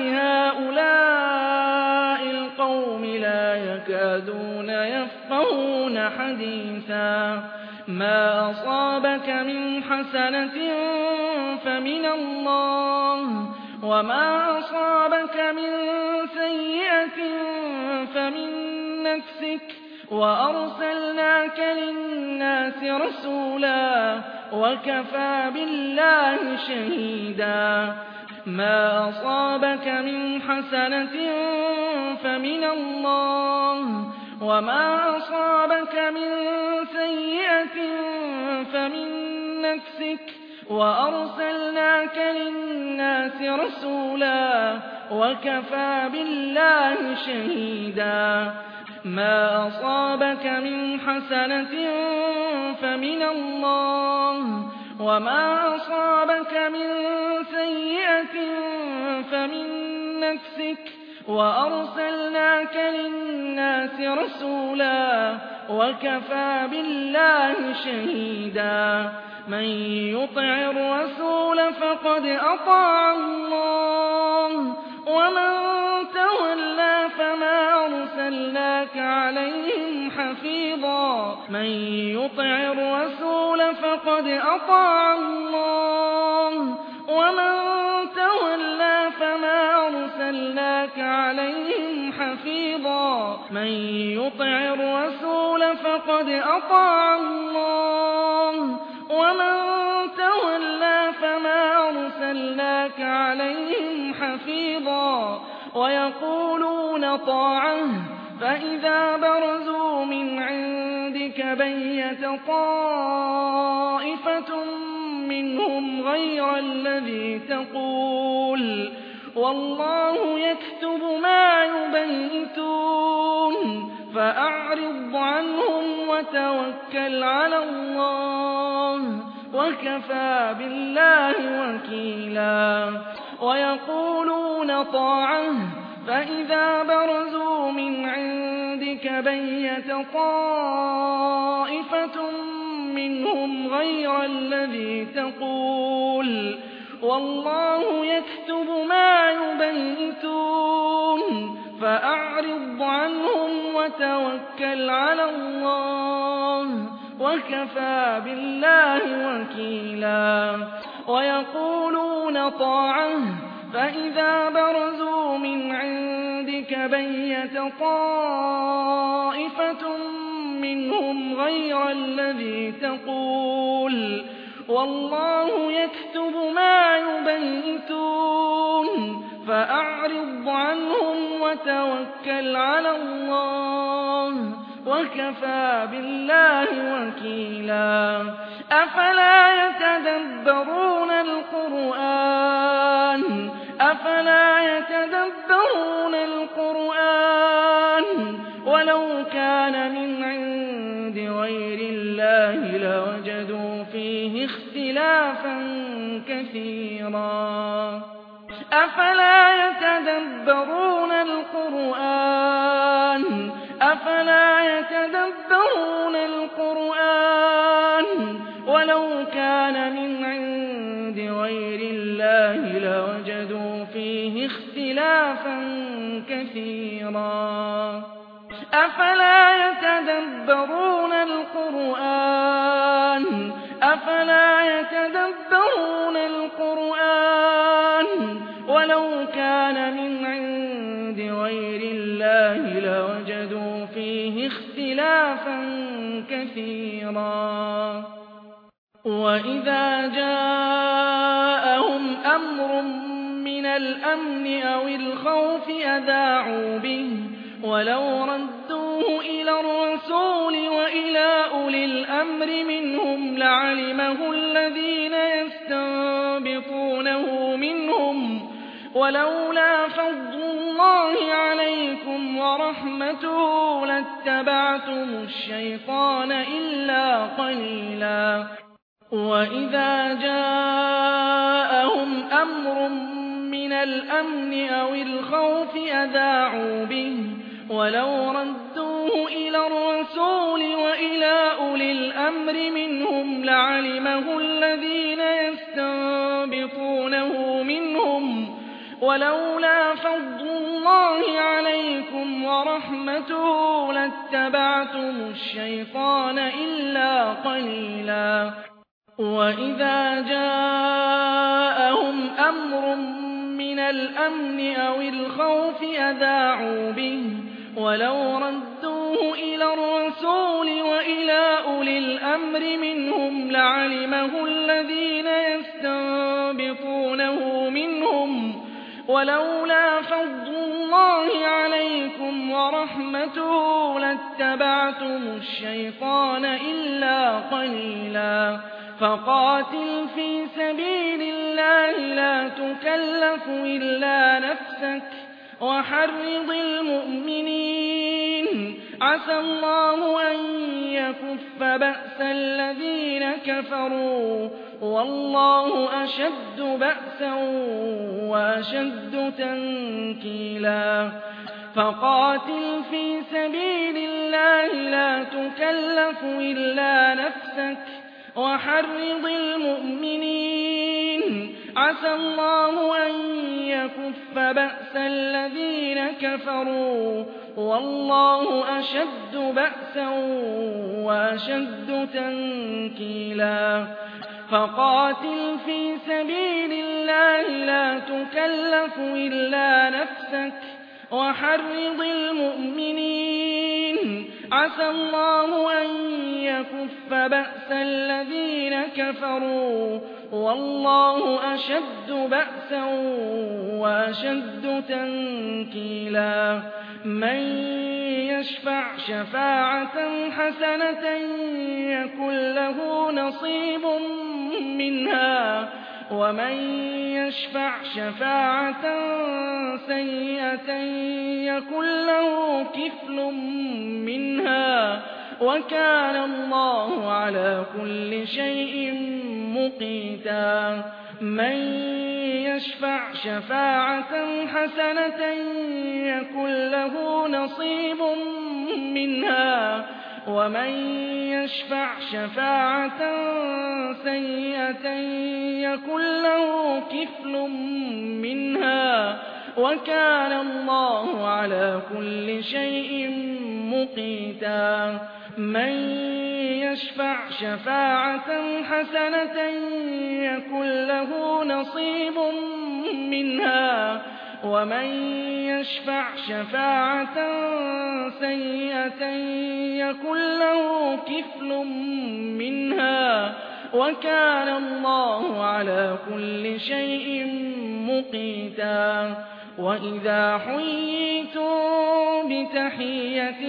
لهؤلاء القوم لا يكادون يفقهون حديثا ما أصابك من حسنة فمن الله وما أصابك من سيئة فمن نفسك وأرسلناك للناس رسولا وكفى بالله شهيدا ما أصابك من حسنة فمن الله وما أصابك من سيئة فمن نفسك وأرسلناك للناس رسولا وكفى بالله شهيدا ما أصابك من حسنة فمن الله وما أصابك من سيئة فمن نفسك وأرسلناك للناس رسولا وكفى بالله شهيدا من يطع الرسول فقد أطاع الله ومن تولى فما أرسلناك عليهم حفيظا من يطع الرسول فقد أطاع الله ومن تولى فما أرسلناك عليهم حفيظا من يطع الرسول فقد أطاع الله ومن تولى فما أرسلناك عليهم حفيظا ويقولون طاعة فإذا برزوا من عندك بيت طائفة منهم غير الذي تقول والله يكتب ما يبيتون فأعرض عنهم وتوكل على الله وكفى بالله وكيلا ويقولون طاعة فإذا برزوا من عندك بيت طائفة منهم غير الذي تقول والله يكتب ما يبيتون فأعرض عنهم وتوكل على الله وكفى بالله وكيلا ويقولون طاعة فإذا برزوا من عندك بيت طائفة منهم غير الذي تقول والله يكتب ما يبيتون فأعرض عنهم وتوكل على الله وكفى بالله وكيلا أفلا يتدبرون القرآن ولو كان من عند غير الله لوجدوا فيه اختلافا كثيرا أفلا يتدبرون القرآن ولو كان من عند غير الله لوجدوا فيه اختلافا كثيرا أفلا يتدبرون القرآن وَلَوْ كَانَ مِنْ عِندِ غَيْرِ اللَّهِ لَوَجَدُوا فِيهِ اخْتِلَافًا كَثِيرًا وَإِذَا جَاءَهُمْ أَمْرٌ مِّنَ الْأَمْنِ أَوِ الْخَوْفِ أَذَاعُوا بِهِ وَلَوْ رَدُّوهُ إِلَى الرَّسُولِ وَإِلَىٰ أُولِي الْأَمْرِ مِنْهُمْ لَعَلِمَهُ الَّذِينَ يَسْتَنبِطُونَهُ مِنْهُمْ ۗ وَلَوْلَا فَضْلُ اللَّهِ عَلَيْكُمْ وَرَحْمَتُهُ لَاتَّبَعْتُمُ الشَّيْطَانَ إِلَّا قَلِيلًا وَإِذَا جَاءَهُمْ أَمْرٌ مِّنَ الْأَمْنِ أَوِ الْخَوْفِ أَذَاعُوا بِهِ وَلَوْ رَدُّوهُ إِلَى الرَّسُولِ وَإِلَىٰ أُولِي الْأَمْرِ مِنْهُمْ لَعَلِمَهُ الَّذِينَ يَسْتَنبِطُونَهُ مِنْهُمْ ۗ وَلَوْلَا فَضْلُ اللَّهِ عَلَيْكُمْ وَرَحْمَتُهُ لَاتَّبَعْتُمُ الشَّيْطَانَ إِلَّا قَلِيلًا وَإِذَا جَاءَهُمْ أَمْرٌ مِّنَ الْأَمْنِ أَوِ الْخَوْفِ أَذَاعُوا بِهِ وَلَوْ رَدُّوهُ إِلَى الرَّسُولِ وَإِلَىٰ أُولِي الْأَمْرِ مِنْهُمْ لَعَلِمَهُ الَّذِينَ يَسْتَنبِطُونَهُ مِنْهُمْ ۗ وَلَوْلَا فَضْلُ اللَّهِ عَلَيْكُمْ وَرَحْمَتُهُ لَاتَّبَعْتُمُ الشَّيْطَانَ إِلَّا قَلِيلًا فَقَاتِلْ فِي سَبِيلِ اللَّهِ لَا تُكَلَّفُ إِلَّا نَفْسَكَ وَحَرِّضِ الْمُؤْمِنِينَ عَسَى اللَّهُ أَن يَكُفَّ بَأْسَ الَّذِينَ كَفَرُوا وَاللَّهُ أَشَدُّ بَأْسًا وَأَشَدُّ تَنكِيلًا فَقَاتِلْ فِي سَبِيلِ اللَّهِ لَا تُكَلَّفُ إِلَّا نَفْسَكَ وَحَرِّضِ الْمُؤْمِنِينَ عَسَى اللَّهُ أَن يَكُفَّ بَأْسَ الَّذِينَ كَفَرُوا وَاللَّهُ أَشَدُّ بَأْسًا وَأَشَدُّ تَنكِيلًا فَقَاتِلْ فِي سَبِيلِ اللَّهِ لَا تُكَلَّفُ إِلَّا نَفْسَكَ وَحَرِّضِ الْمُؤْمِنِينَ عَسَى اللَّهُ أَن يَكُفَّ بَأْسَ الَّذِينَ كَفَرُوا وَاللَّهُ أَشَدُّ بَأْسًا وَأَشَدُّ تَنكِيلًا مَّن يَشْفَعْ شَفَاعَةً حَسَنَةً يَكُن لَّهُ نَصِيبٌ مِّنْهَا وَمَن يَشْفَعْ شَفَاعَةً سَيِّئَةً يَكُن له كِفْلٌ مِّنْهَا وَكَانَ اللَّهُ عَلَىٰ كُلِّ شَيْءٍ مُّقِيتًا مَّن يَشْفَعْ شَفَاعَةً حَسَنَةً يَكُن له نَصِيبٌ مِّنْهَا وَمَن يَشْفَعْ شَفَاعَةً سَيِّئَةً يَكُن له كِفْلٌ مِّنْهَا وَكَانَ اللَّهُ عَلَىٰ كُلِّ شَيْءٍ مُّقِيتًا مَّن يَشْفَعْ شَفَاعَةً حَسَنَةً يَكُن له نَصِيبٌ مِّنْهَا وَمَن يَشْفَعْ شَفَاعَةً سَيِّئَةً يَكُن له كِفْلٌ مِّنْهَا وَكَانَ اللَّهُ عَلَىٰ كُلِّ شَيْءٍ مُّقِيتًا وَإِذَا حُيِّيتُم بِتَحِيَّةٍ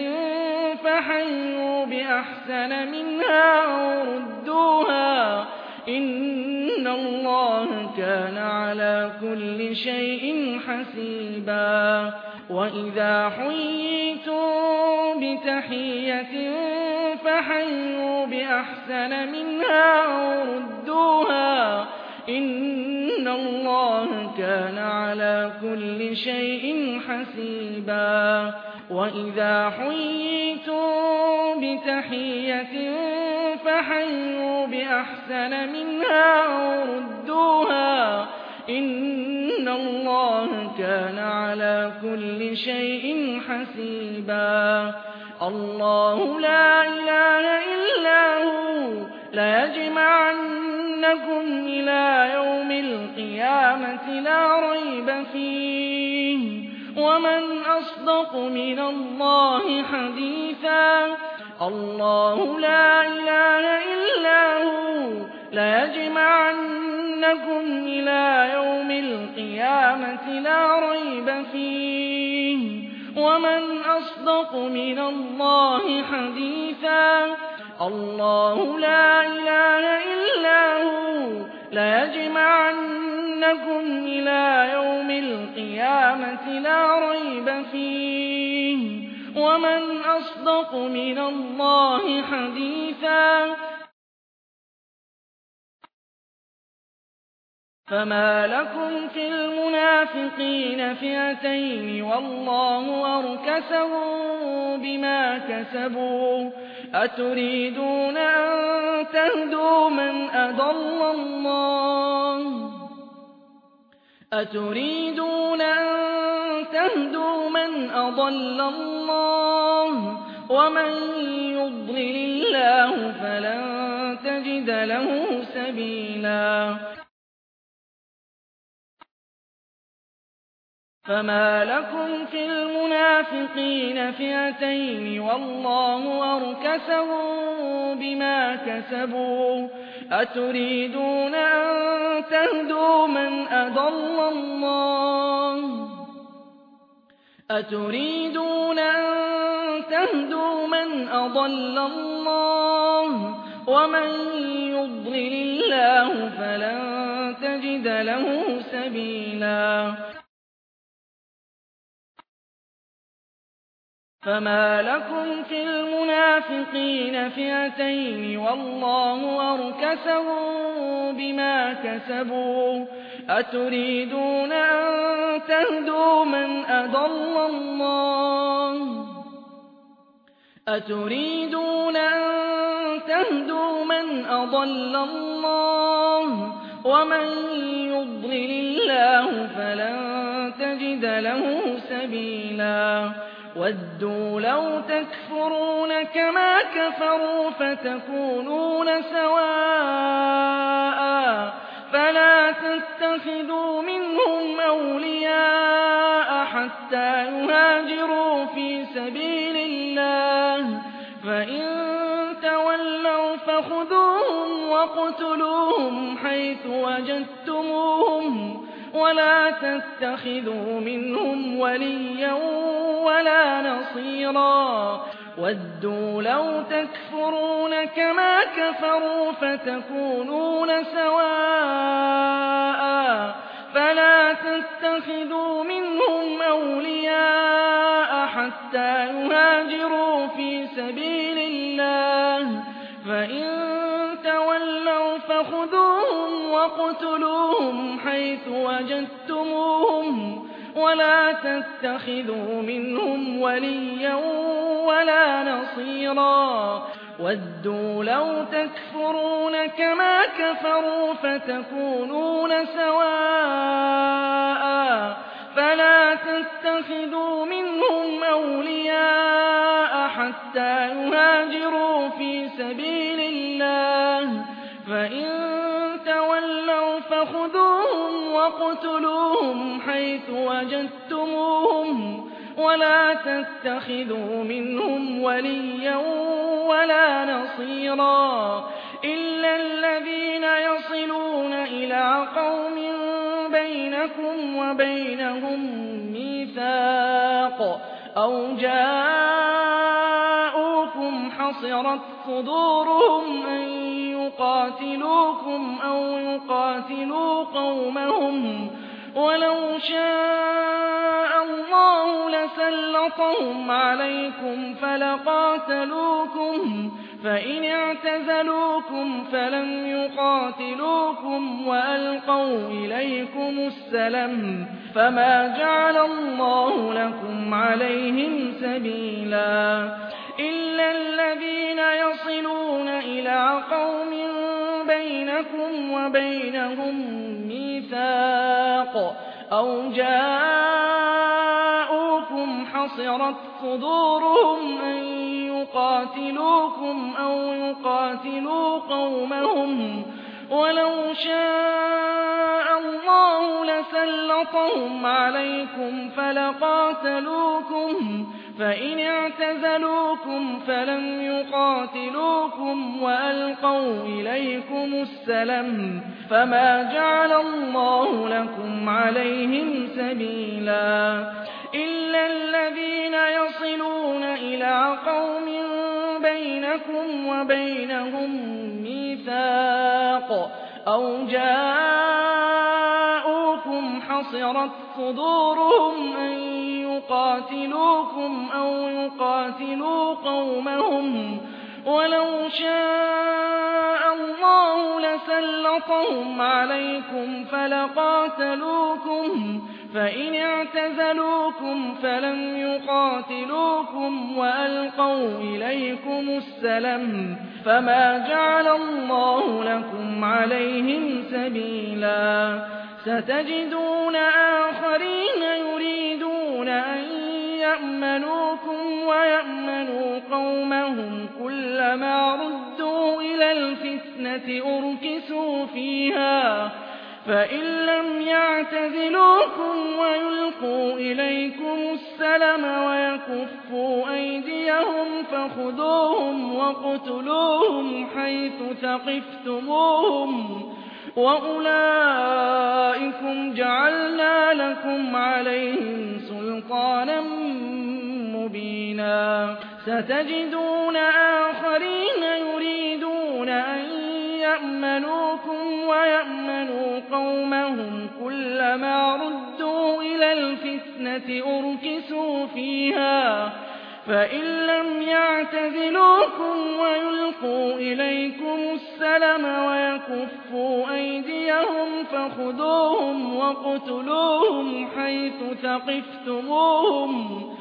فَحَيُّوا بِأَحْسَنَ مِنْهَا أَوْ رُدُّوهَا ۗ إِنَّ اللَّهَ كَانَ عَلَىٰ كُلِّ شَيْءٍ حَسِيبًا وَإِذَا حُيِّيتُم بِتَحِيَّةٍ فَحَيُّوا بِأَحْسَنَ مِنْهَا أَوْ رُدُّوهَا ۗ إِنَّ اللَّهَ كَانَ عَلَىٰ كُلِّ شَيْءٍ حَسِيبًا وَإِذَا حُيِّيتُم بِتَحِيَّةٍ فَحَيُّوا بِأَحْسَنَ مِنْهَا أَوْ رُدُّوهَا ۗ إِنَّ اللَّهَ كَانَ عَلَىٰ كُلِّ شَيْءٍ حَسِيبًا اللَّهُ لا إِلَٰهَ إِلَّا هُوَ لَيَجْمَعَنَّكُمْ إلى يوم القيامة لا ريب فيه ومن أصدق من الله حديثا الله لا إله إلا هو ليجمعنكم إلى يوم القيامة لا ريب فيه ومن أصدق من الله حديثا الله لا إله إلا هو ليجمعنكم إلى يوم القيامة لا ريب فيه ومن أصدق من الله حديثا فما لكم في المنافقين فئتين والله أركسهم بما كسبوا أتريدون أن تهدوا من أضل الله ومن يضلل الله فلن تجد له سبيلا فما لكم في المنافقين فئتين والله أركسهم بما كسبوا أتريدون أن تهدوا من أضل الله ومن يضلل الله فلن تجد له سبيلا فما لكم في المنافقين فئتين والله أركسهم بما كسبوا أتريدون أن تهدوا من أضل الله ومن يضلل الله فلن تجد له سبيلا وَدُّوا لَوْ تَكْفُرُونَ كَمَا كَفَرُوا فَتَكُونُونَ سَوَاءً فَلَا تَتَّخِذُوا مِنْهُمْ أَوْلِيَاءَ حَتَّى يُهَاجِرُوا فِي سَبِيلِ اللَّهِ فَإِن تَوَلَّوْا فَخُذُوهُمْ وَاقْتُلُوهُمْ حَيْثُ وَجَدتُّمُوهُمْ ولا تتخذوا منهم وليا ولا نصيرا وَدُّوا لَوْ تَكْفُرُونَ كَمَا كَفَرُوا فَتَكُونُونَ سَوَاءً فَلَا تَتَّخِذُوا مِنْهُمْ أَوْلِيَاءَ حَتَّى يُهَاجِرُوا فِي سَبِيلِ اللَّهِ فَإِن تَوَلَّوْا فَخُذُوهُمْ وَاقْتُلُوهُمْ حَيْثُ وَجَدتُّمُوهُمْ ولا تتخذوا منهم وليا ولا نصيرا وَدُّوا لَوْ تَكْفُرُونَ كَمَا كَفَرُوا فَتَكُونُونَ سَوَاءً فَلَا تَتَّخِذُوا مِنْهُمْ أَوْلِيَاءَ حَتَّى يُهَاجِرُوا فِي سَبِيلِ اللَّهِ فَإِن تَوَلَّوْا فَخُذُوهُمْ وَاقْتُلُوهُمْ حَيْثُ وَجَدتُّمُوهُمْ ولا تتخذوا منهم وليا ولا نصيرا إلا الذين يصلون إلى قوم بينكم وبينهم ميثاق أو جاءوكم حصرت صدورهم أن يقاتلوكم أو يقاتلوا قومهم ولو شاء الله لسلطهم عليكم فلقاتلوكم فإن اعتزلوكم فلم يقاتلوكم وألقوا إليكم السلم فما جعل الله لكم عليهم سبيلا إلا الذين يصلون إلى قوم بينكم وبينهم ميثاق أو جاءوكم حصرت صدورهم أن يقاتلوكم أو يقاتلوا قومهم وَلَوْ شَاءَ اللَّهُ لَسَلَّطَهُمْ عَلَيْكُمْ فَلَقَاتَلُوكُمْ فَإِنِ اعْتَزَلُوكُمْ فَلَمْ يُقَاتِلُوكُمْ وَأَلْقَوْا إِلَيْكُمُ السَّلَمَ فَمَا جَعَلَ اللَّهُ لَكُمْ عَلَيْهِمْ سَبِيلًا إِلَّا الَّذِينَ يَصِلُونَ إِلَىٰ قَوْمٍ بَيْنَكُمْ وَبَيْنَهُم مِّيثَاقٌ أَوْ جَاءُوكُمْ حَصِرَتْ صُدُورُهُمْ أَن يُقَاتِلُوكُمْ أَوْ يُقَاتِلُوا قَوْمَهُمْ وَلَوْ شَاءَ اللَّهُ لَسَلَّطَهُمْ عَلَيْكُمْ فَلَقَاتَلُوكُمْ فَإِنِ اعْتَزَلُوكُمْ فَلَمْ يُقَاتِلُوكُمْ وَأَلْقَوْا إِلَيْكُمُ السَّلَمَ فَمَا جَعَلَ اللَّهُ لَكُمْ عَلَيْهِمْ سَبِيلًا سَتَجِدُونَ آخَرِينَ يُرِيدُونَ أَن يَأْمَنُوكُمْ وَيَأْمَنُوا قَوْمَهُمْ كُلَّمَا رُدُّوا إِلَى الْفِتْنَةِ أُرْكِسُوا فِيهَا فَإِن لَّمْ يَعْتَزِلُوكُمْ وَيُلْقُوا إِلَيْكُمُ السَّلَمَ وَيَكُفُّوا أَيْدِيَهُمْ فَخُذُوهُمْ وَاقْتُلُوهُمْ حَيْثُ ثَقِفْتُمُوهُمْ وَأُولَٰئِكُمْ جَعَلْنَا لَكُمْ عَلَيْهِمْ سُلْطَانًا مُّبِينًا سَتَجِدُونَ آخَرِينَ يُرِيدُونَ أَن يَأْمَنُوكُمْ وَيَأْمَنُوا قَوْمَهُمْ كُلَّمَا رُدُّوا إِلَى الْفِتْنَةِ أُرْكِسُوا فِيهَا فَإِن لَّمْ يَعْتَزِلُوكُمْ وَيُلْقُوا إِلَيْكُمُ السَّلَمَ وَيَكُفُّوا أَيْدِيَهُمْ فَخُذُوهُمْ وَاقْتُلُوهُمْ حَيْثُ ثَقِفْتُمُوهُمْ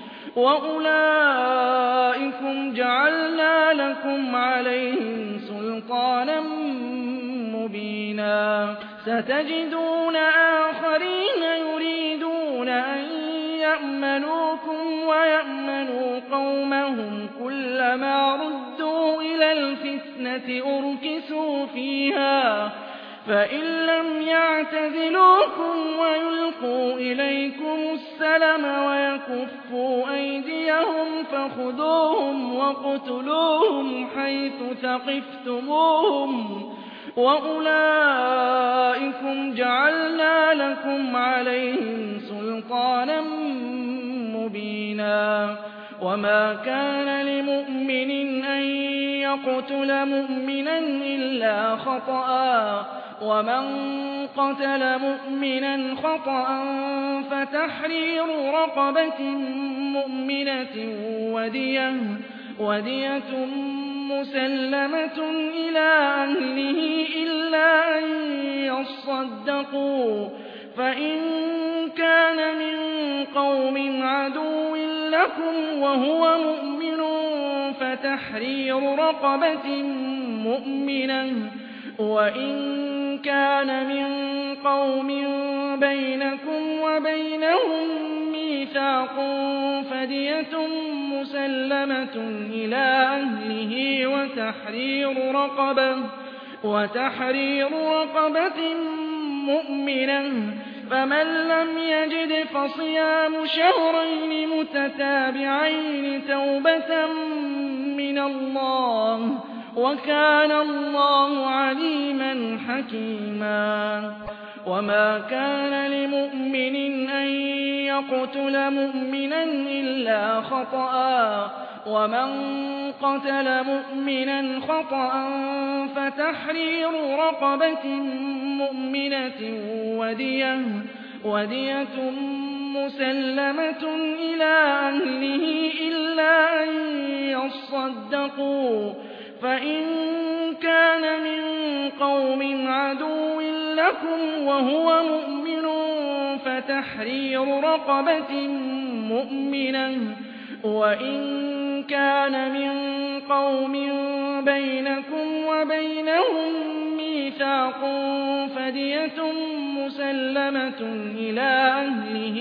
وَأُولَٰئِكُمْ جَعَلْنَا لَكُمْ عَلَيْهِمْ سُلْطَانًا مُّبِينًا سَتَجِدُونَ آخَرِينَ يُرِيدُونَ أَن يَأْمَنُوكُمْ وَيَأْمَنُوا قَوْمَهُمْ كُلَّمَا رُدُّوا إِلَى الْفِتْنَةِ أُرْكِسُوا فِيهَا فَإِن لَّمْ يَعْتَزِلُوكُمْ وَيُلْقُوا إِلَيْكُمُ السَّلَمَ وَيَكُفُّوا أَيْدِيَهُمْ فَخُذُوهُمْ وَاقْتُلُوهُمْ حَيْثُ ثَقِفْتُمُوهُمْ وَأُولَٰئِكُمْ جَعَلْنَا لَكُمْ عَلَيْهِمْ سُلْطَانًا مُّبِينًا وَمَا كَانَ لِمُؤْمِنٍ أَن يَقْتُلَ مُؤْمِنًا إِلَّا خَطَأً وَمَن قَتَلَ مُؤْمِنًا خَطَأً فَتَحْرِيرُ رَقَبَةٍ مُّؤْمِنَةٍ وَدِيَةٌ مُّسَلَّمَةٌ إِلَىٰ أَهْلِهِ إِلَّا أَن يَصَّدَّقُوا فَإِن كَانَ مِن قَوْمٍ عَدُوٍّ لَّكُمْ وَهُوَ مُؤْمِنٌ فَتَحْرِيرُ رَقَبَةٍ مُّؤْمِنَةٍ وَإِن كَانَ مِن قَوْمٍ بَيْنَكُمْ وَبَيْنَهُم مِّيثَاقٌ فَدِيَةٌ مُّسَلَّمَةٌ إِلَىٰ أَهْلِهِ وَتَحْرِيرُ رَقَبَةٍ مُّؤْمِنَةٍ فَمَن لَّمْ يَجِدْ فَصِيَامُ شَهْرَيْنِ مُتَتَابِعَيْنِ تَوْبَةً مِّنَ اللَّهِ ۗ وَكَانَ اللَّهُ عَلِيمًا حَكِيمًا وَمَا كَانَ لِمُؤْمِنٍ أَن يَقْتُلَ مُؤْمِنًا إِلَّا خَطَأً وَمَن قَتَلَ مُؤْمِنًا خَطَأً فَتَحْرِيرُ رَقَبَةٍ مُّؤْمِنَةٍ وَدِيَةٌ مُّسَلَّمَةٌ إِلَىٰ أَهْلِهِ إِلَّا أَن يَصَّدَّقُوا فَإِن كَانَ مِن قَوْمٍ عَدُوٍّ لَّكُمْ وَهُوَ مُؤْمِنٌ فَتَحْرِيرُ رَقَبَةٍ مُّؤْمِنَةٍ وَإِن كَانَ مِن قَوْمٍ بَيْنَكُمْ وَبَيْنَهُم مِّيثَاقٌ فَدِيَةٌ مُّسَلَّمَةٌ إِلَىٰ أَهْلِهِ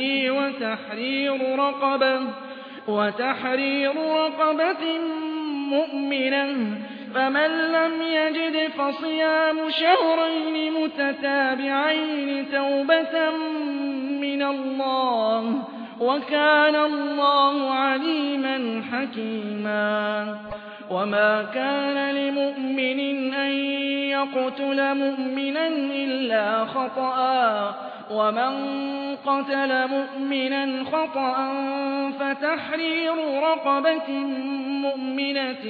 وَتَحْرِيرُ رَقَبَةٍ مُّؤْمِنَةٍ فمن لم يجد فصيام شهرين متتابعين توبة من الله وكان الله عليما حكيما وما كان لمؤمن أن يقتل مؤمنا إلا خطأ ومن قتل مؤمنا خطأ فتحرير رقبة مؤمنة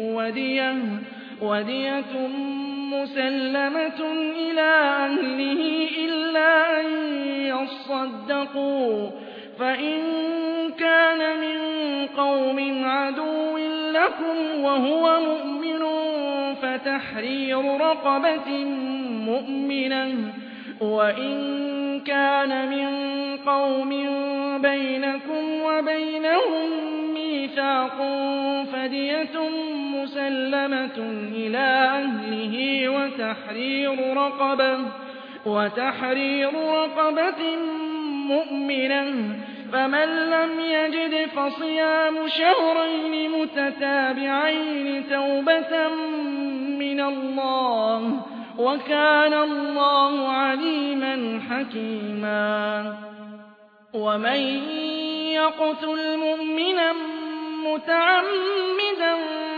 ودية مسلمة إلى أهله إلا أن يصدقوا فإن كان من قوم عدو لكم وهو مؤمن فتحرير رقبة مؤمنة وإن كان من قوم بينكم وبينهم ميثاق فدية مسلمة إلى أهله وتحرير رقبة مؤمنة فمن لم يجد فصيام شهرين متتابعين توبة من الله وكان الله عليما حكيما ومن يقتل مؤمنا متعمدا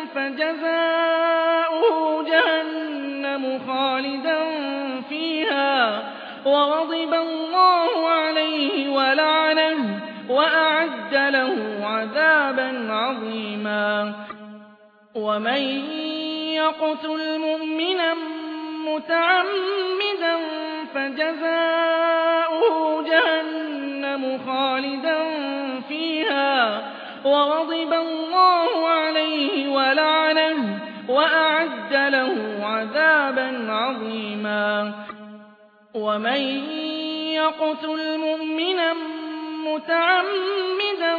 فجزاؤه جهنم خالدا فيها وغضب الله عليه ولعنه وأعد له عذابا عظيما ومن يقتل مؤمنا متعمدا فجزاؤه جهنم خالدا فيها وغضب الله عليه ولعنه وأعد له عذابا عظيما ومن يقتل مؤمنا متعمدا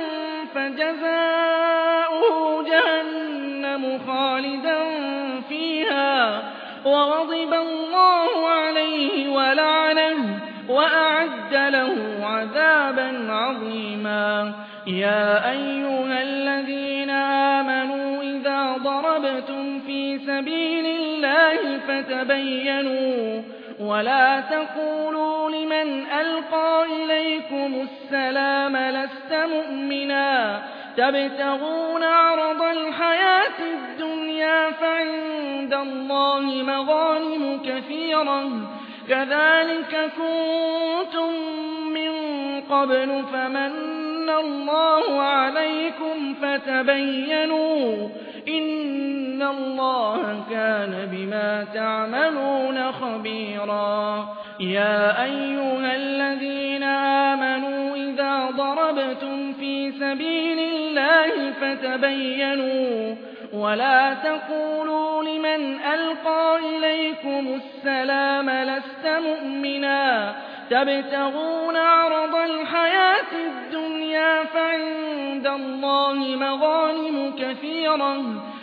فجزاؤه جهنم خالدا فيها وغضب الله عليه ولعنه وأعد له عذابا عظيما يا أيها الذين آمنوا إذا ضربتم في سبيل الله فتبينوا ولا تقولوا لمن ألقى إليكم السلام لست مؤمنا تبتغون عرض الحياة الدنيا فعند الله مغانم كثيرة كذلك كنتم من قبل فمن الله عليكم فتبينوا إن الله كان بما تعملون خبيرا يا أيها الذين آمنوا إذا ضربتم في سبيل الله فتبينوا ولا تقولوا لمن ألقى إليكم السلام لست مؤمنا تبتغون عرض الحياة الدنيا فعند الله مغانم كثيرة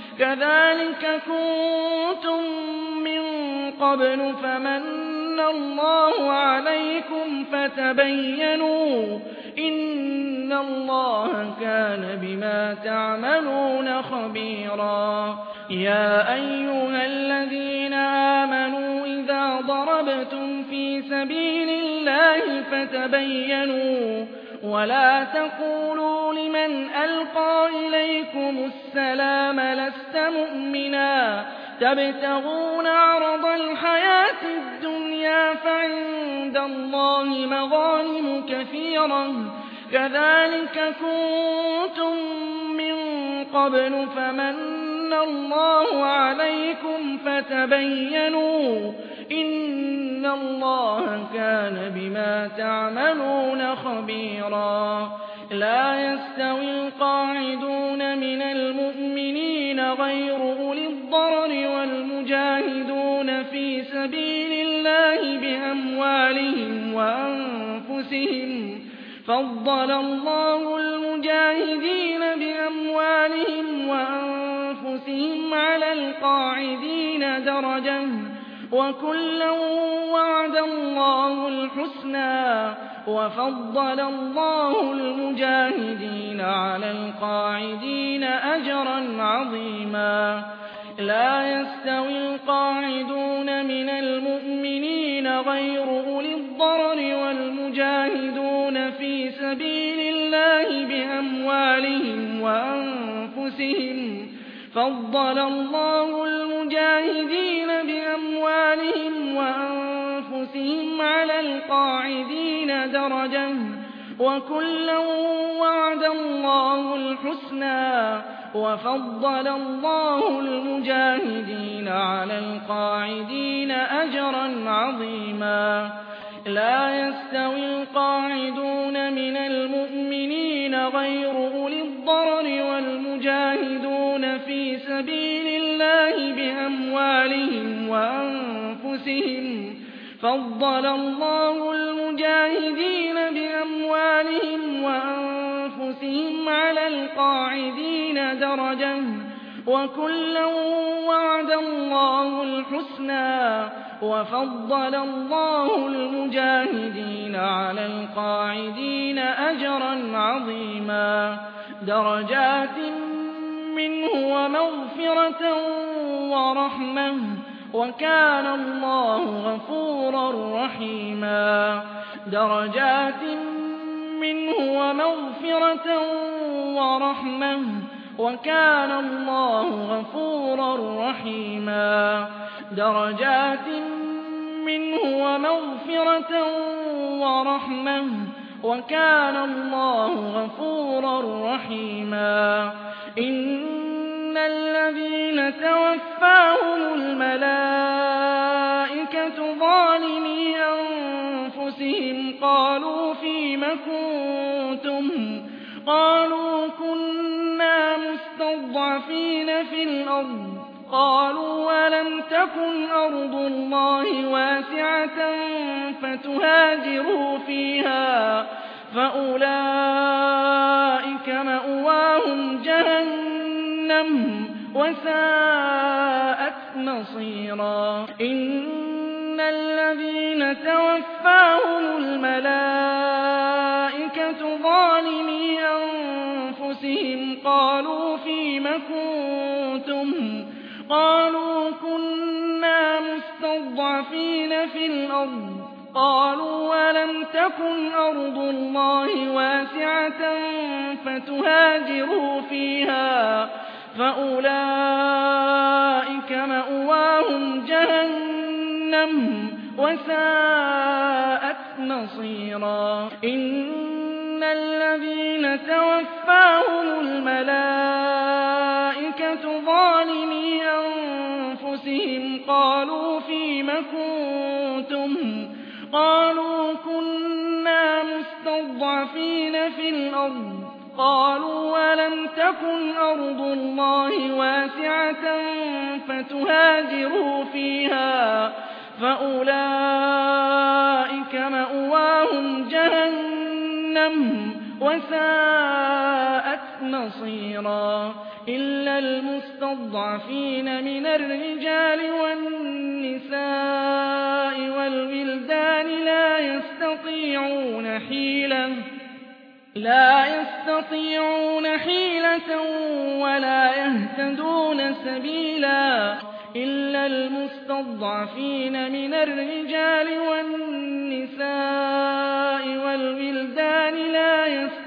كذلك كنتم من قبل فمن الله عليكم فتبينوا إن الله كان بما تعملون خبيرا يا أيها الذين آمنوا إذا ضربتم في سبيل الله فتبينوا ولا تقولوا لمن ألقى إليكم السلام لست مؤمنا تبتغون عرض الحياة الدنيا فعند الله مغانم كثيرة كذلك كنتم من قبل فمن الله عليكم فتبينوا إن الله كان بما تعملون خبيرا لا يستوي القاعدون من المؤمنين غير أولي الضرر والمجاهدون في سبيل الله بأموالهم وأنفسهم فضل الله المجاهدين بأموالهم وأنفسهم على القاعدين درجة وكلا وعد الله الحسنى وفضل الله المجاهدين على القاعدين أجرا عظيما لا يستوي القاعدون من المؤمنين غير أولي الضرر والمجاهدون في سبيل الله بأموالهم وأنفسهم فضل الله المجاهدين بأموالهم وأنفسهم على القاعدين درجة وكلا وعد الله الحسنى وفضل الله المجاهدين على القاعدين أجرا عظيما لا يستوي القاعدون من المؤمنين غير أولي الضرر والمجاهدون في سبيل الله بأموالهم وأنفسهم فضل الله المجاهدين بأموالهم وأنفسهم على القاعدين درجة وكلا وعد الله الحسنى وفضل الله المجاهدين على القاعدين أجرا عظيما درجات منه ومغفرة ورحمة وكان الله غفورا رحيما درجات منه ومغفرة ورحمة وكان الله غفورا رحيما درجات منه ومغفرة ورحمة وكان الله غفورا رحيما إن الذين توفاهم الملائكة ظالمي أنفسهم قالوا فيم كنتم قالوا كنا مستضعفين في الأرض قالوا ولم تكن أرض الله واسعة فتهاجروا فيها فأولئك مأواهم جهنم وساءت مصيرا إن الذين توفاهم الملائكة ظالمي أنفسهم قالوا فيم كنتم قالوا كنا مستضعفين في الأرض قالوا ولم تكن أرض الله واسعة فتهاجروا فيها فأولئك مأواهم جهنم وساءت مصيرا إن الذين توفاهم الملائكة ظالمي أنفسهم قالوا فيم كنتم قالوا كنا مستضعفين في الأرض قالوا ولم تكن أرض الله واسعة فتهاجروا فيها فأولئك مأواهم جهنم وساءت مصيرا إلا المستضعفين من الرجال والنساء والولدان لا يستطيعون حيلة ولا يهتدون سبيلا إلا المستضعفين من الرجال والنساء والولدان لا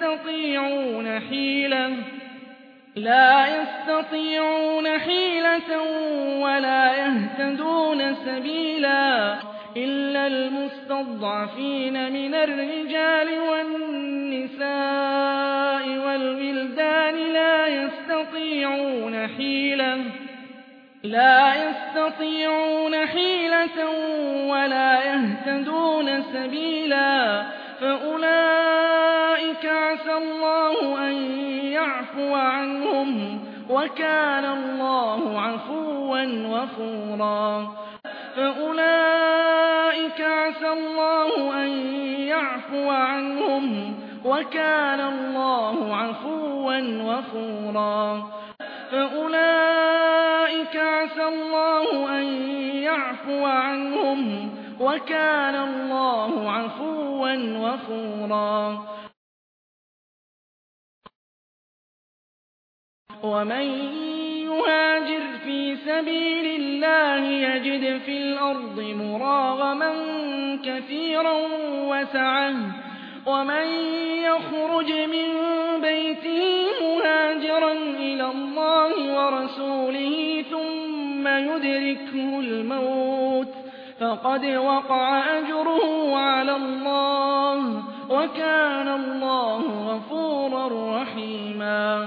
يستطيعون حيلة ولا يهتدون سبيلا إلا المستضعفين من الرجال والنساء والولدان لا يستطيعون حيلة ولا يهتدون سبيلا فأولئك عسى الله أن يعفو عنهم وكان الله عفوا غفورا فأولئك عسى الله أن يعفو عنهم وكان الله عفوا غفورا فأولئك عسى الله أن يعفو عنهم وكان الله عفوا غفورا ومن يهاجر في سبيل الله يجد في الأرض مراغما كثيرا وسعة ومن يخرج من بيته مهاجرا إلى الله ورسوله ثم يدركه الموت فقد وقع أجره على الله وكان الله غفورا رحيما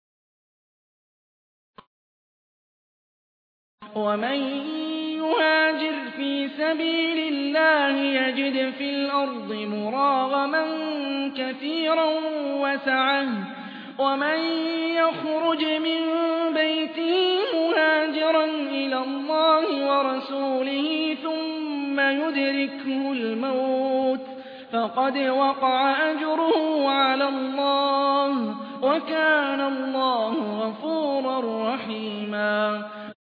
ومن يهاجر في سبيل الله يجد في الأرض مراغما كثيرا وسعة ومن يخرج من بيته مهاجرا إلى الله ورسوله ثم يدركه الموت فقد وقع أجره على الله وكان الله غفورا رحيما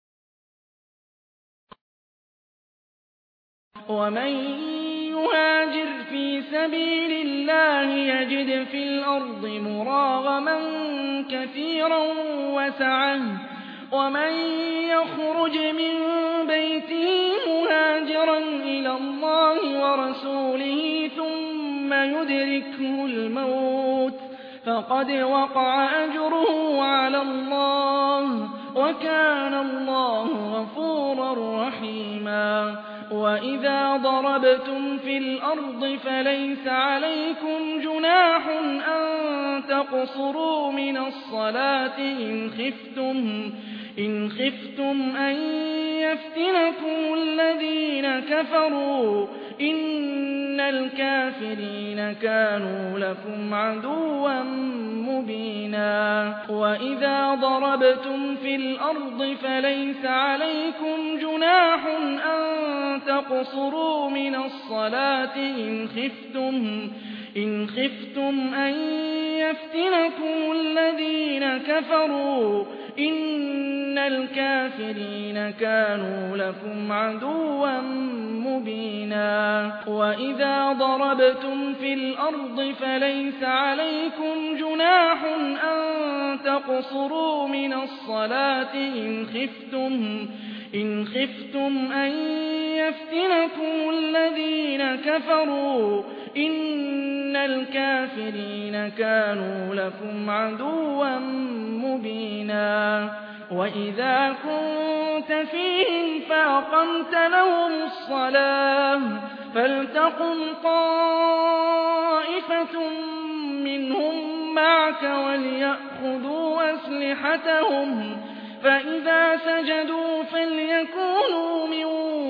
ومن يهاجر في سبيل الله يجد في الأرض مراغما كثيرا وسعة ومن يخرج من بيته مهاجرا إلى الله ورسوله ثم يدركه الموت فقد وقع أجره على الله وكان الله غفورا رحيما وإذا ضربتم في الأرض فليس عليكم جناح أن تقصروا من الصلاة إن خفتم أن يفتنكم الذين كفروا إن الكافرين كانوا لكم عدوا مبينا وإذا ضربتم في الأرض فليس عليكم جناح أن تقصروا من الصلاة إن خفتم أن يفتنكم الذين كفروا إن الكافرين كانوا لكم عدوا مبينا وإذا ضربتم في الأرض فليس عليكم جناح أن تقصروا من الصلاة إن خفتم أن يفتنكم الذين كفروا إن الكافرين كانوا لكم عدوا مبينا وإذا كنت فيهم فأقمت لهم الصلاة فلتقم طائفة منهم معك وليأخذوا أسلحتهم فإذا سجدوا فليكونوا من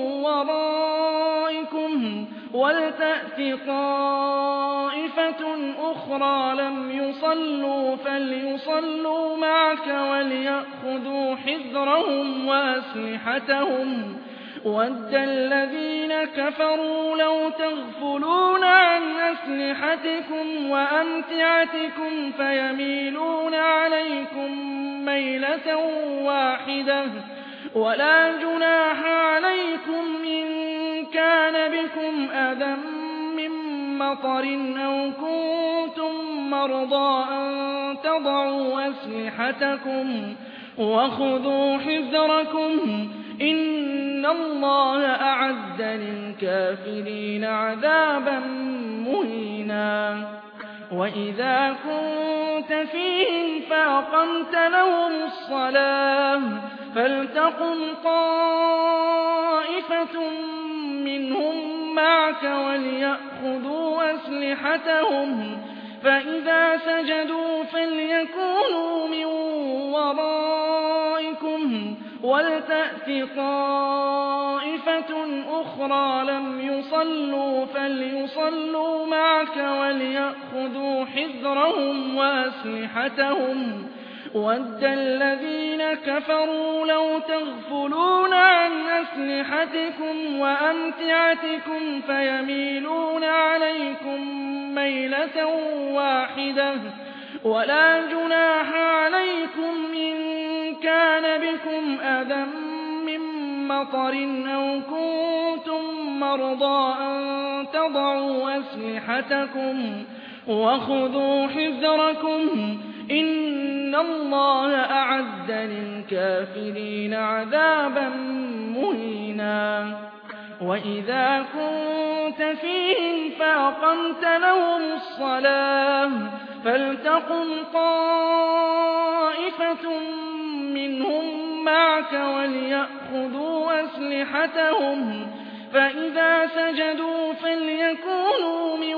ورائكم ولتأت طائفة أخرى لم يصلوا فليصلوا معك وليأخذوا حذرهم وأسلحتهم وَدَّ الَّذِينَ كَفَرُوا لَوْ تَغْفُلُونَ عَنْ أَسْلِحَتِكُمْ وَأَمْتِعَتِكُمْ فَيَمِيلُونَ عَلَيْكُمْ مَيْلَةً وَاحِدَةً وَلَا جُنَاحَ عَلَيْكُمْ إِن كَانَ بِكُمْ أَذًى مِّن مَّطَرٍ أَوْ كُنتُم مَّرْضَىٰ أَن تَضَعُوا أَسْلِحَتَكُمْ وَخُذُوا حِذْرَكُمْ إِنَّ اللَّهَ أَعَدَّ لِلْكَافِرِينَ عَذَابًا مُّهِينًا وَإِذَا كُنتَ فِيهِمْ فَأَقَمْتَ لَهُمُ الصَّلَاةَ فَلْتَقُمْ طَائِفَةٌ مِّنْهُم معك وليأخذوا أسلحتهم فإذا سجدوا فليكونوا من ورائكم ولتأت طائفة أخرى لم يصلوا فليصلوا معك وليأخذوا حذرهم وأسلحتهم وَدَّ الَّذِينَ كَفَرُوا لَوْ تَغْفُلُونَ عَنْ أَسْلِحَتِكُمْ وَأَمْتِعَتِكُمْ فَيَمِيلُونَ عَلَيْكُمْ مَيْلَةً وَاحِدَةً وَلَا جُنَاحَ عَلَيْكُمْ إِن كَانَ بِكُمْ أَذًى مِّن مَّطَرٍ أَوْ كُنتُم مَّرْضَىٰ أَن تَضَعُوا أَسْلِحَتَكُمْ وَخُذُوا حِذْرَكُمْ إن الله أعد للكافرين عذابا مهينا وإذا كنت فيهم فأقمت لهم الصلاة فلتقم طائفة منهم معك وليأخذوا أسلحتهم فإذا سجدوا فليكونوا من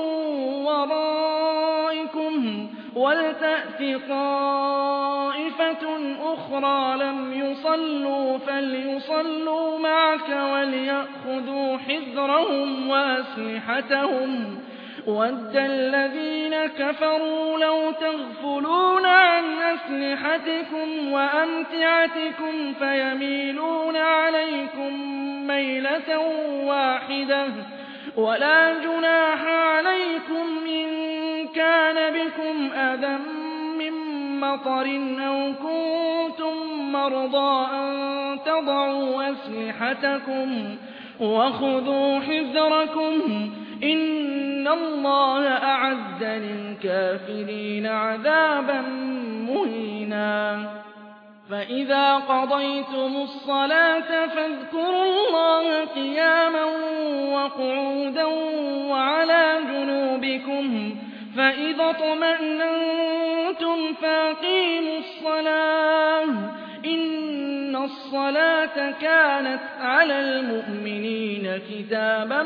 ورائكم ولتأت طائفة أخرى لم يصلوا فليصلوا معك وليأخذوا حذرهم وأسلحتهم وَدَّ الَّذِينَ كَفَرُوا لَوْ تَغْفُلُونَ عَنْ أَسْلِحَتِكُمْ وَأَمْتِعَتِكُمْ فَيَمِيلُونَ عَلَيْكُمْ مَيْلَةً وَاحِدَةً وَلَا جُنَاحَ عَلَيْكُمْ إِن كَانَ بِكُمْ أَذًى مِّن مَّطَرٍ أَوْ كُنتُم مَّرْضَىٰ أَن تَضَعُوا أَسْلِحَتَكُمْ وَخُذُوا حِذْرَكُمْ إِنَّ اللَّهَ أَعَدَّ لِلْكَافِرِينَ عَذَابًا مُهِينًا فَإِذَا قَضَيْتُمُ الصَّلَاةَ فاذكروا اللَّهَ قِيَامًا وَقُعُودًا وَعَلَىٰ جُنُوبِكُمْ فَإِذَا اطْمَأْنَنتُمْ فَأَقِيمُوا الصَّلَاةَ إِنَّ الصَّلَاةَ كَانَتْ عَلَى الْمُؤْمِنِينَ كِتَابًا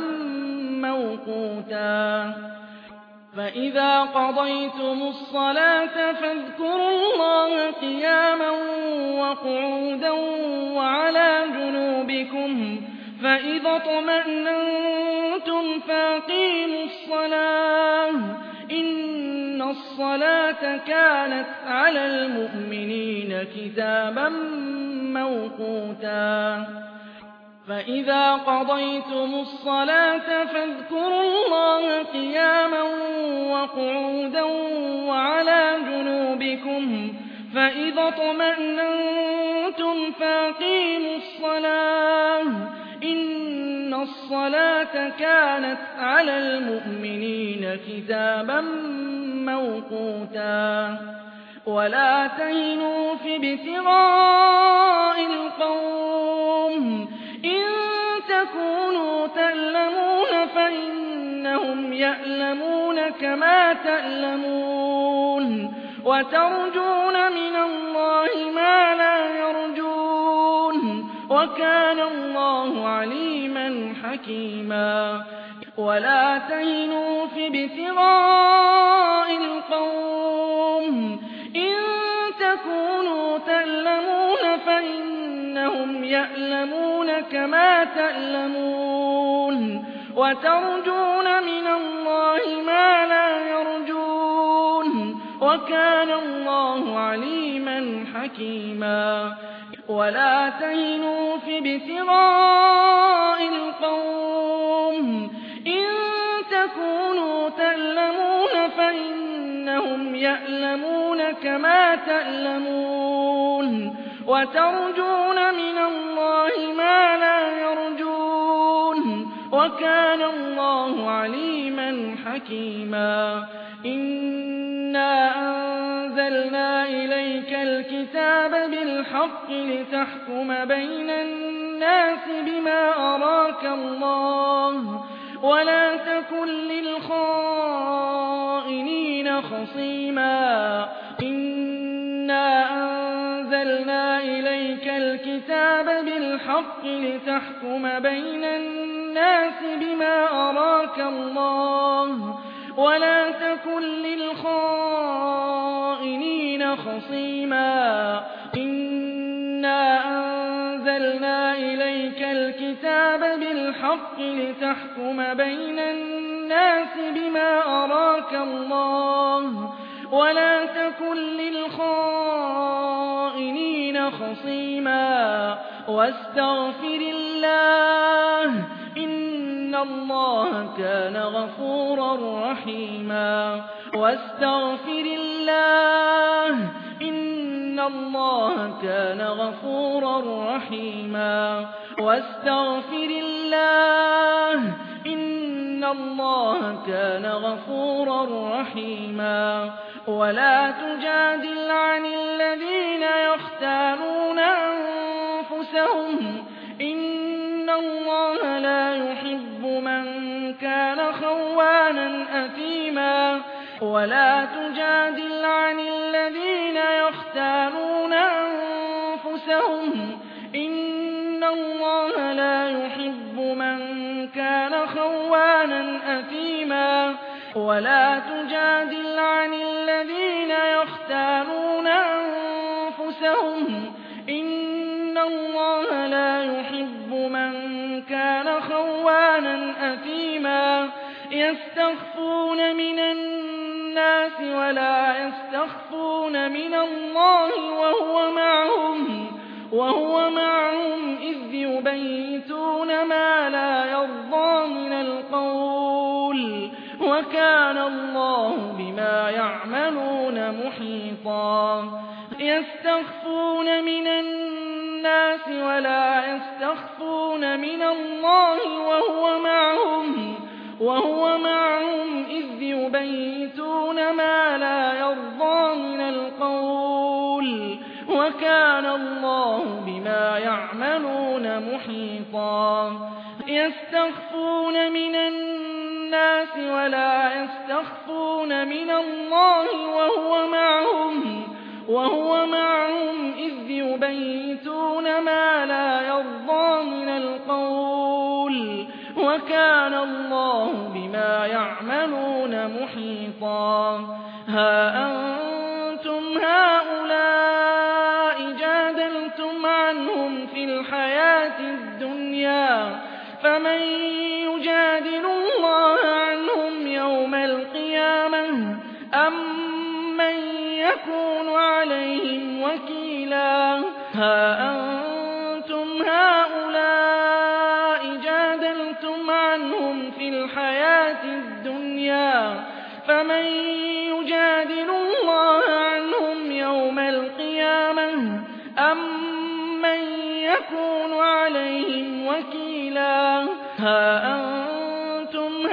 موقوتا فإذا قضيتم الصلاة فاذكروا الله قياما وقعودا وعلى جنوبكم فإذا اطمأننتم فأقيموا الصلاة إن الصلاة كانت على المؤمنين كتابا موقوتا فإذا قضيتم الصلاة فاذكروا الله قياما وقعودا وعلى جنوبكم فإذا اطمأننتم فأقيموا الصلاة إن الصلاة كانت على المؤمنين كتابا موقوتا ولا تهنوا في ابتغاء القوم إن تكونوا تألمون فإنهم يألمون كما تألمون وترجون من الله ما لا يرجون وكان الله عليما حكيما ولا تهنوا في ابتغاء القوم إن تكونوا تألمون فإنهم يألمون كما تألمون وترجون من الله ما لا يرجون وكان الله عليما حكيما ولا تهنوا في ابتغاء القوم إن تكونوا تألمون فإنهم يألمون كما تألمون وترجون من الله ما لا يرجون وكان الله عليما حكيما إنا أنزلنا إليك الكتاب بالحق لتحكم بين الناس بما أراك الله ولا تكن للخائنين خصيما إنا أنزلنا إليك الكتاب بالحق لتحكم بين الناس بما أراك الله ولا تكن للخائنين خصيما إنا أنزلنا إليك الكتاب بالحق لتحكم بين الناس بما أراك الله ولا تكن للخائنين خصيما واستغفر الله إن الله كان غفورا رحيما واستغفر الله إن الله كان غفورا رحيما واستغفر الله إن إِنَّ اللَّهَ كَانَ غَفُورًا رَّحِيمًا وَلَا تُجَادِلْ عَنِ الَّذِينَ يَخْتَانُونَ أَنفُسَهُمْ إِنَّ اللَّهَ لَا يُحِبُّ مَن كَانَ خَوَّانًا أَثِيمًا وَلَا تُجَادِلْ عَنِ الَّذِينَ يَخْتَانُونَ أَنفُسَهُمْ إِنَّ اللَّهَ لَا يُحِبُّ مَن كَانَ خَوَّانًا أَثِيمًا وَلَا تُجَادِلْ عَنِ الَّذِينَ يَخْتَانُونَ أَنفُسَهُمْ إِنَّ اللَّهَ لَا يُحِبُّ مَن كَانَ خَوَّانًا أَثِيمًا يَسْتَخْفُونَ مِنَ النَّاسِ وَلَا يَسْتَخْفُونَ مِنَ اللَّهِ وَهُوَ مَعَهُمْ إِذْ يُبَيِّتُونَ مَا لَا يَرْضَىٰ مِنَ الْقَوْلِ وَكَانَ اللَّهُ بِمَا يَعْمَلُونَ مُحِيطًا يَسْتَخْفُونَ مِنَ النَّاسِ وَلَا يَسْتَخْفُونَ مِنَ اللَّهِ وَهُوَ مَعَهُمْ إِذْ يُبَيِّتُونَ مَا لَا يَرْضَىٰ مِنَ الْقَوْلِ وَكَانَ اللَّهُ بِمَا يَعْمَلُونَ مُحِيطًا يَسْتَخْفُونَ مِنَ النَّاسِ وَلَا يَسْتَخْفُونَ مِنَ اللَّهِ وَهُوَ مَعَهُمْ إِذْ يُبَيِّتُونَ مَا لَا يَرْضَىٰ مِنَ الْقَوْلِ وَكَانَ اللَّهُ بِمَا يَعْمَلُونَ مُحِيطًا هَا أَنتُمْ هَٰؤُلَاءِ جَادَلْتُمْ عَنْهُمْ فِي الْحَيَاةِ الدُّنْيَا فَمَن يُجَادِلُ اللَّهَ عَنْهُمْ يَوْمَ الْقِيَامَةِ أَم مَّن يَكُونُ عَلَيْهِمْ وَكِيلًا هَا أَنتُمْ هَٰؤُلَاءِ جَادَلْتُمْ عَنْهُمْ فِي الْحَيَاةِ الدُّنْيَا فَمَن يُجَادِلُ اللَّهَ عَنْهُمْ يَوْمَ الْقِيَامَةِ أَم مَّن يَكُونُ عَلَيْهِمْ وَكِيلًا هَا أَنتُمْ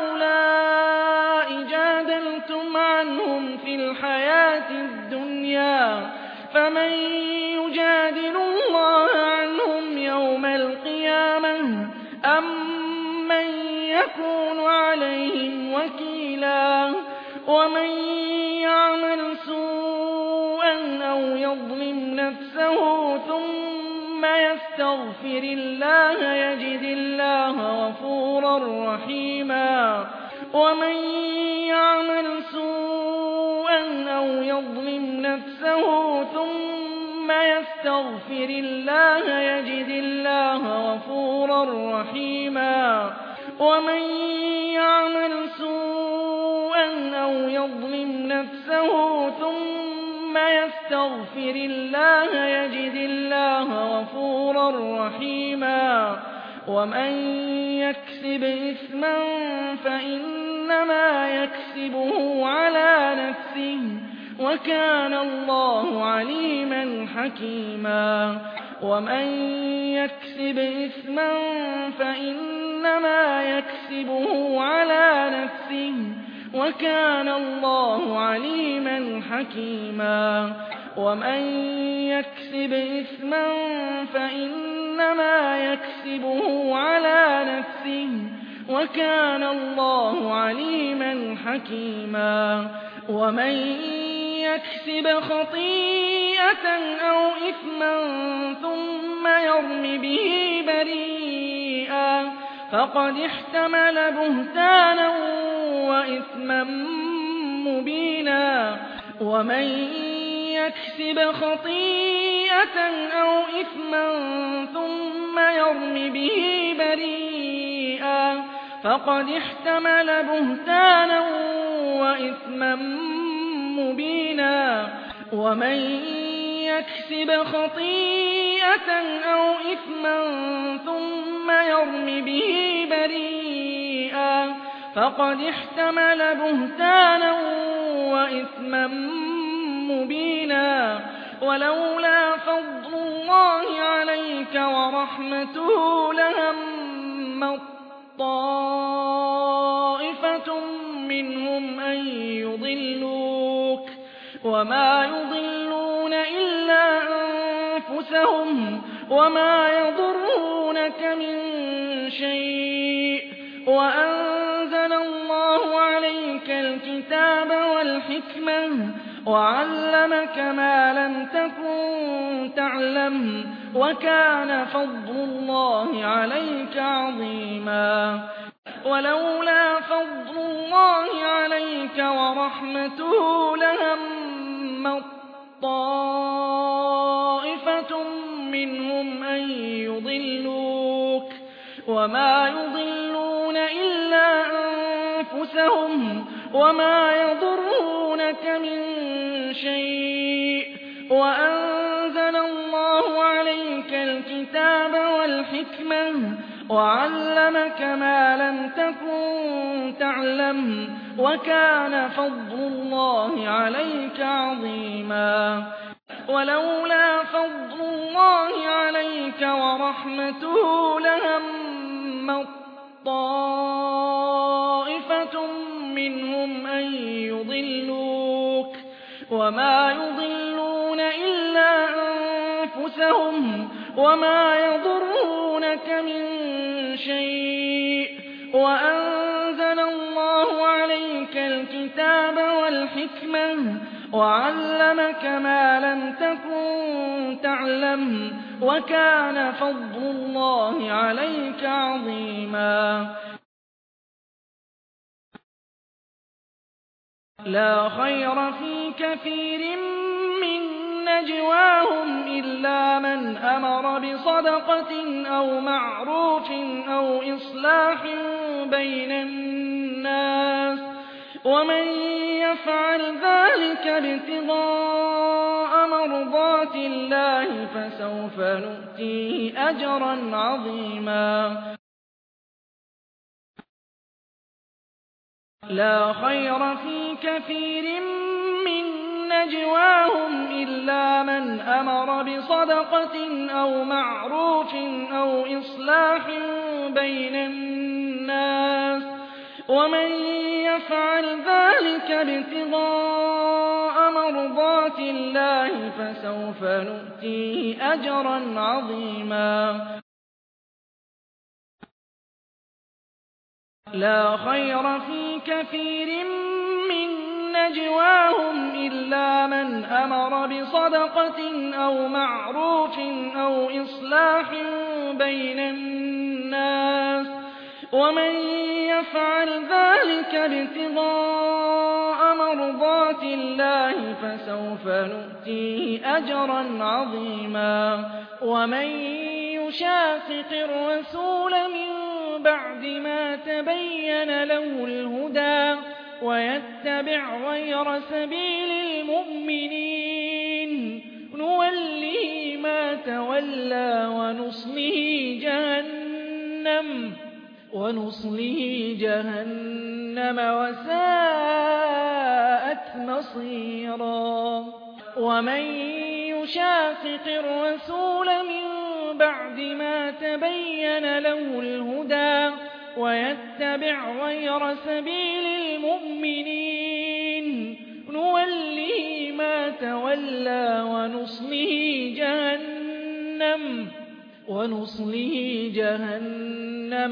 هَٰؤُلَاءِ جَادَلْتُمْ عَنْهُمْ فِي الْحَيَاةِ الدُّنْيا فَمَن يُجَادِلُ اللَّهَ عَنْهُمْ يَوْمَ الْقِيَامَةِ أَم مَّن يَكُونُ عَلَيْهِمْ وَكِيلًا وَمَن يَعْمَلْ سُوءًا أَوْ يَظْلِمْ نَفْسَهُ ثُمَّ يَسْتَغْفِرِ اللَّهَ يَجِدِ اللَّهَ غَفُورًا رَّحِيمًا وَمَن يَعْمَلْ سُوءًا أَوْ يَظْلِمْ نَفْسَهُ ثُمَّ يَسْتَغْفِرِ اللَّهَ يَجِدِ اللَّهَ غَفُورًا رَّحِيمًا وَمَن يَعْمَلْ سُوءًا أَوْ يَظْلِمْ نَفْسَهُ ثُمَّ يَسْتَغْفِرِ اللَّهَ يَجِدِ اللَّهَ غَفُورًا رَّحِيمًا وَمَن يَكْسِبْ إِثْمًا فَإِنَّمَا يَكْسِبُهُ عَلَىٰ نَفْسِهِ وَكَانَ اللَّهُ عَلِيمًا حَكِيمًا وَمَن يَكْسِبْ إِثْمًا فَإِنَّمَا يَكْسِبُهُ عَلَىٰ نَفْسِهِ وَكَانَ اللَّهُ عَلِيمًا حَكِيمًا وَمَن يَكْسِبْ إِثْمًا فَإِنَّمَا يَكْسِبُهُ عَلَىٰ نَفْسِهِ وَكَانَ اللَّهُ عَلِيمًا حَكِيمًا وَمَن يَكْسِبْ خَطِيئَةً أَوْ إِثْمًا ثُمَّ يَرْمِ بِهِ بَرِيئًا فَقَدِ احْتَمَلَ بُهْتَانًا وَإِثْمًا مُّبِينًا وَمَن يَكْسِبْ خَطِيئَةً أَوْ إِثْمًا ثُمَّ يَرْمِ بِهِ بَرِيئًا فَقَدِ احْتَمَلَ بُهْتَانًا وَإِثْمًا مُّبِينًا وَمَن يَكْسِبْ خَطِيئَةً أَوْ إِثْمًا ثُمَّ يَرْمِ بِهِ بَرِيئًا فَقَدِ احْتَمَلَ بُهْتَانًا وَإِثْمًا مُّبِينًا وَلَوْلَا فَضْلُ اللَّهِ عَلَيْكَ وَرَحْمَتُهُ لَهَمَّت طَّائِفَةٌ يضلون إلا أنفسهم وما يضرونك من شيء وأنزل الله عليك الكتاب والحكمة وعلمك ما لم تكن تعلم وكان فضل الله عليك عظيما ولولا فضل الله عليك ورحمته لهم طائفة منهم أن يضلوك وما يضلون إلا أنفسهم وما يضرونك من شيء وأنزل الله عليك الكتاب والحكمة وعلمك ما لم تكن تعلم وكان فضل الله عليك عظيما ولولا فضل الله عليك ورحمته لهم طائفة منهم أن يضلوك وما يضلون إلا أنفسهم وما يضرونك من شيء وأنزل الله عليك الكتاب والحكمة وعلمك ما لم تكن تعلم وكان فضل الله عليك عظيما لا خير في كثير من نجواهم إلا من أمر بصدقة أو معروف أو إصلاح بين الناس ومن يفعل ذلك ابتغاء مرضات الله فسوف نؤتيه أجرا عظيما لا خير في كثير من نجواهم إلا من أمر بصدقة أو معروف أو إصلاح بين الناس ومن يفعل ذلك ابتغاء مرضات الله فسوف نؤتيه أجرا عظيما لا خير في كثير من نجواهم إلا من أمر بصدقة أو معروف أو إصلاح بين الناس ومن يفعل ذلك ابتغاء مرضات الله فسوف نؤتيه أجرا عظيما ومن يشاقق الرسول من بعد ما تبين له الهدى ويتبع غير سبيل المؤمنين نوله ما تولى ونصله جهنم وساءت مصيرا ومن يشاقق الرسول من بعد ما تبين له الهدى ويتبع غير سبيل المؤمنين نوله ما تولى ونصله جهنم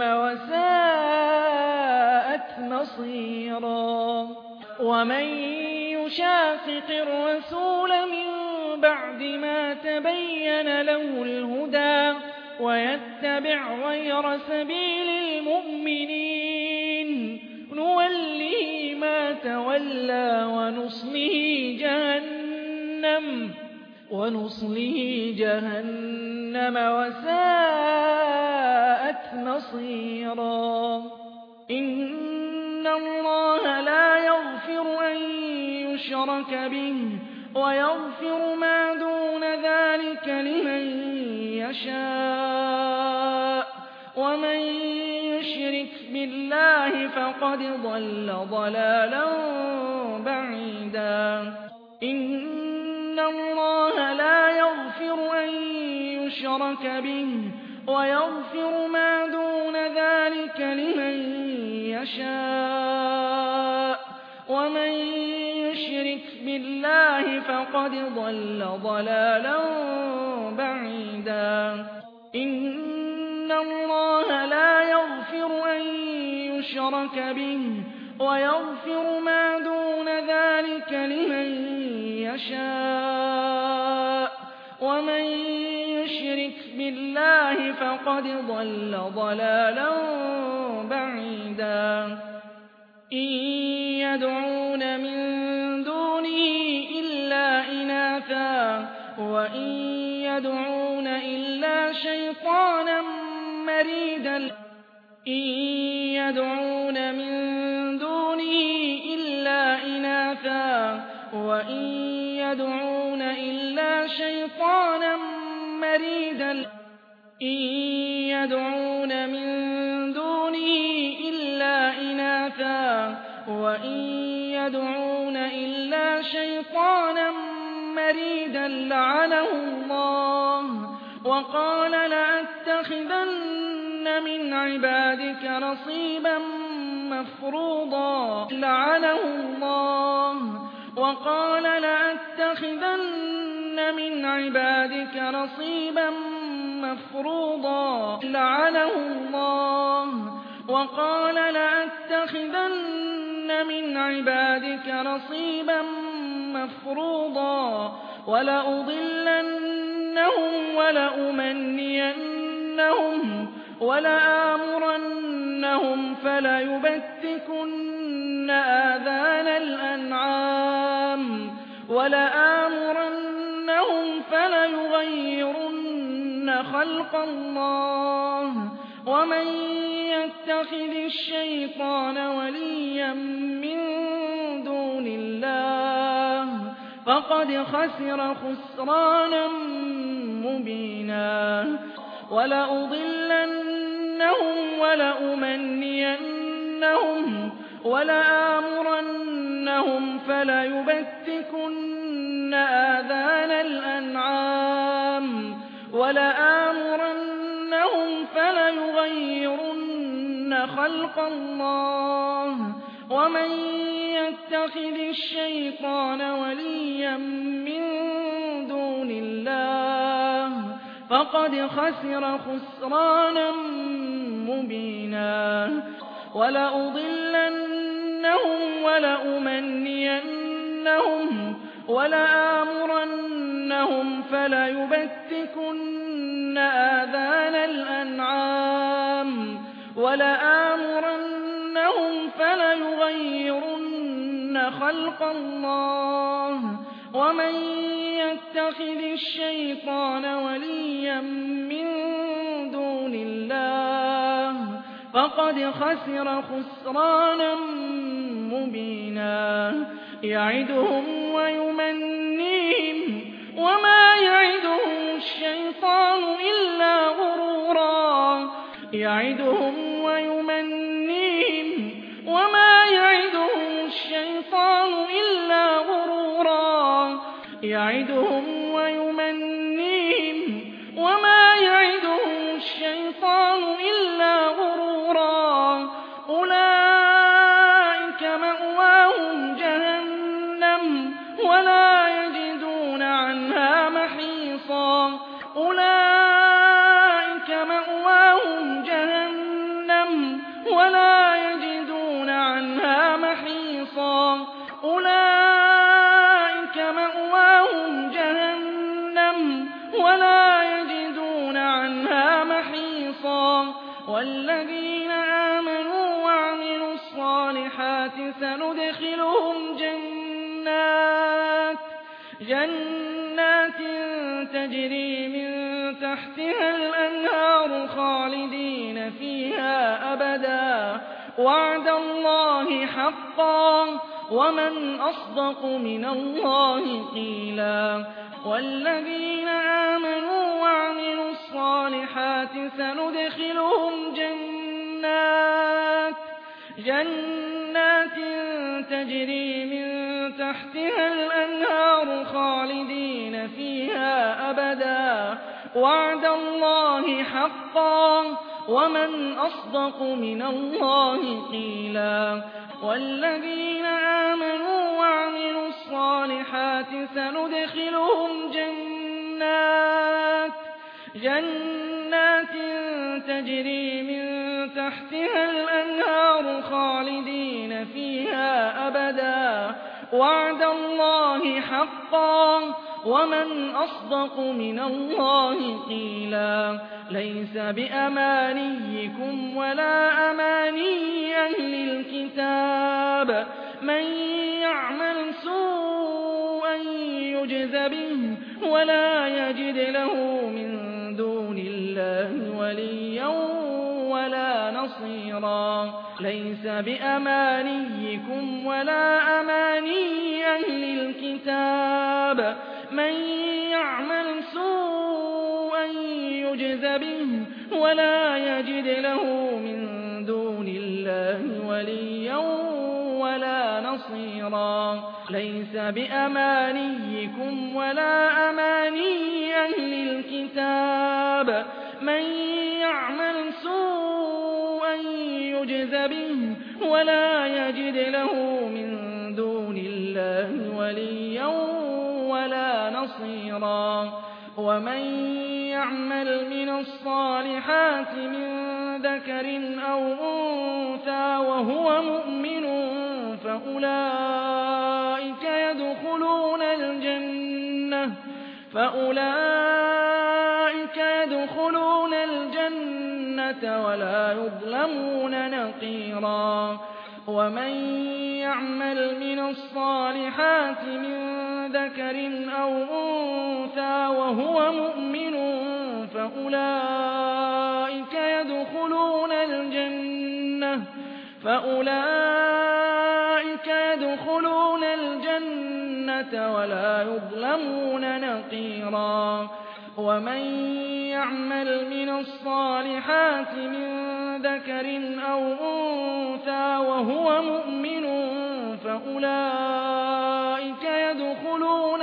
وساءت مصيرا ومن يشاقق الرسول من بعد ما تبين له الهدى ويتبع غير سبيل المؤمنين نوله ما تولى ونصله جهنم وساءت مصيرا إن الله لا يغفر أن يشرك به ويغفر ما دون ذلك لمن يشاء ومن يشرك بالله فقد ضل ضلالا بعيدا إن الله لا يغفر أن يشرك به ويغفر ما دون ذلك لمن يشاء ومن يشرك بالله فقد ضل ضلالا بعيدا إن الله لا يغفر أن يشرك به ويغفر ما دون ذلك لمن يشاء ومن يشرك بالله فقد ضل ضلالا بعيدا إن يدعون من دونه إلا إناثا وإن يدعون إلا شيطانا مريدا إن يدعون من دونه إلا إناثا وإن يدعون إلا شيطانا مريدا إن يدعون من دونه إلا إناثا وإن يدعون إلا شيطانا مريدا لعنه الله وقال لأتخذن من عبادك نصيبا مفروضا لعنه الله وقال لأتخذن من عبادك نصيبا مفروضا لعنه الله وقال لأتخذن من عبادك نصيبا مفروضا ولأضلنهم ولأمنينهم ولآمرنهم فليبتكن آذان الأنعام ولآمرنهم فليغيرن خلق الله ومن يتخذ الشيطان وليا من دون الله فقد خسر خسرانا مبينا ولأضلنهم ولأمنينهم ولآمرنهم فليبتكن آذان الأنعام ولآمرنهم فليغيرن خلق الله ومن يتخذ الشيطان وليا من دون الله فقد خسر خسرانا مبينا ولأضلنهم ولأمنينهم ولآمرنهم فليبتكن آذان الأنعام ولآمرنهم فليغيرن خلق الله ومن يتخذ الشيطان وليا من دون الله فقد خسر خسرانا مبينا يعدهم ويمنيهم وما يعدهم الشيطان إلا غرورا يعدهم ويمنيهم وما يعدهم الشيطان إلا غرورا يعدهم ويمنيهم وما يعدهم الشيطان إلا غرورا أولئك مأواهم جهنم ولا يجدون عنها محيصا أولئك مأواهم جهنم ولا يجدون عنها محيصا أولئك مأواهم جهنم ولا يجدون عنها محيصا والذين آمنوا وعملوا الصالحات سندخلهم جنات تجري من تحتها الأنهار خالدين فيها أبدا وعد الله حقا ومن أصدق من الله قيلا والذين آمنوا وعملوا الصالحات سندخلهم جنات تجري من تحتها الأنهار خالدين فيها أبدا وعد الله حقا ومن أصدق من الله قيلا والذين آمنوا وعملوا الصالحات الصالحات سندخلهم جنات تجري من تحتها الأنهار خالدين فيها أبدا وعد الله حقا ومن أصدق من الله قيلا ليس بأمانيكم ولا أماني أهل الكتاب من يعمل سوءا يجز به ولا يجد له من دون الله وليا ولا نصيرا ليس بأمانيكم ولا أماني أهل الكتاب من يعمل سوءا يجز به ولا يجد له من دون الله وليا ولا نصيرا ليس بأمانيكم ولا أماني أهل الكتاب من يعمل سوءا يجز به ولا يجد له من دون الله وليا ولا نصيرا ومن يعمل من الصالحات من ذكر أو أنثى وهو مؤمن فأولئك يدخلون الجنة ولا يظلمون نقيرا ومن يعمل من الصالحات من ذكر أو أنثى وهو مؤمن فأولئك يدخلون الجنة ولا يظلمون نقيرا ومن يعمل من الصالحات من ذكر أو أنثى وهو مؤمن فأولئك يدخلون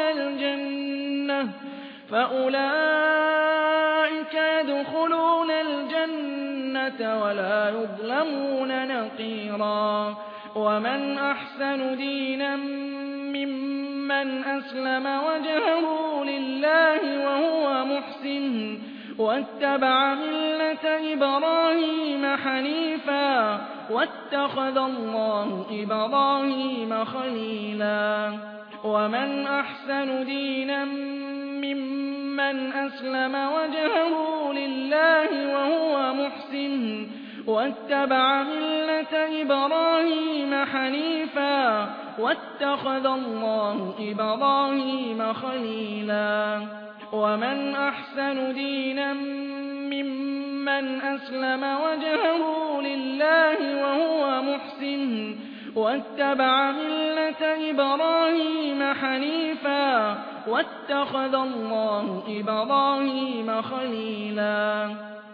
الجنة ولا يظلمون نقيرا ومن أحسن دينا ممن أسلم وجهه لله وهو محسن واتبع ملة إبراهيم حنيفا واتخذ الله إبراهيم خليلا ومن أحسن دينا ممن أسلم وجهه لله وهو محسن واتبع ملة إبراهيم حنيفا واتخذ الله إبراهيم خليلا ومن أحسن دينا ممن أسلم وجهه لله وهو محسن واتبع ملة إبراهيم حنيفا واتخذ الله إبراهيم خليلا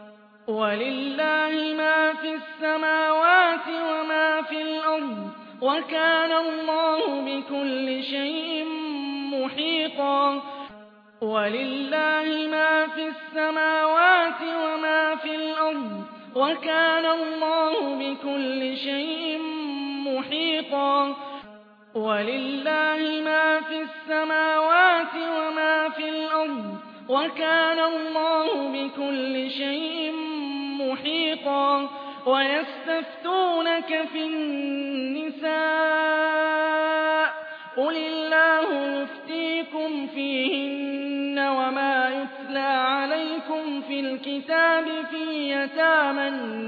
ولله ما في السماوات وما في الأرض وكان الله بكل شيء محيطا ولله ما في السماوات وما في الأرض وكان الله بكل شيء محيطا ولله ما في السماوات وما في الأرض وكان الله بكل شيء محيطا ويستفتونك في النساء قل الله يفتيكم فيهن وما يتلى عليكم في الكتاب في يتامى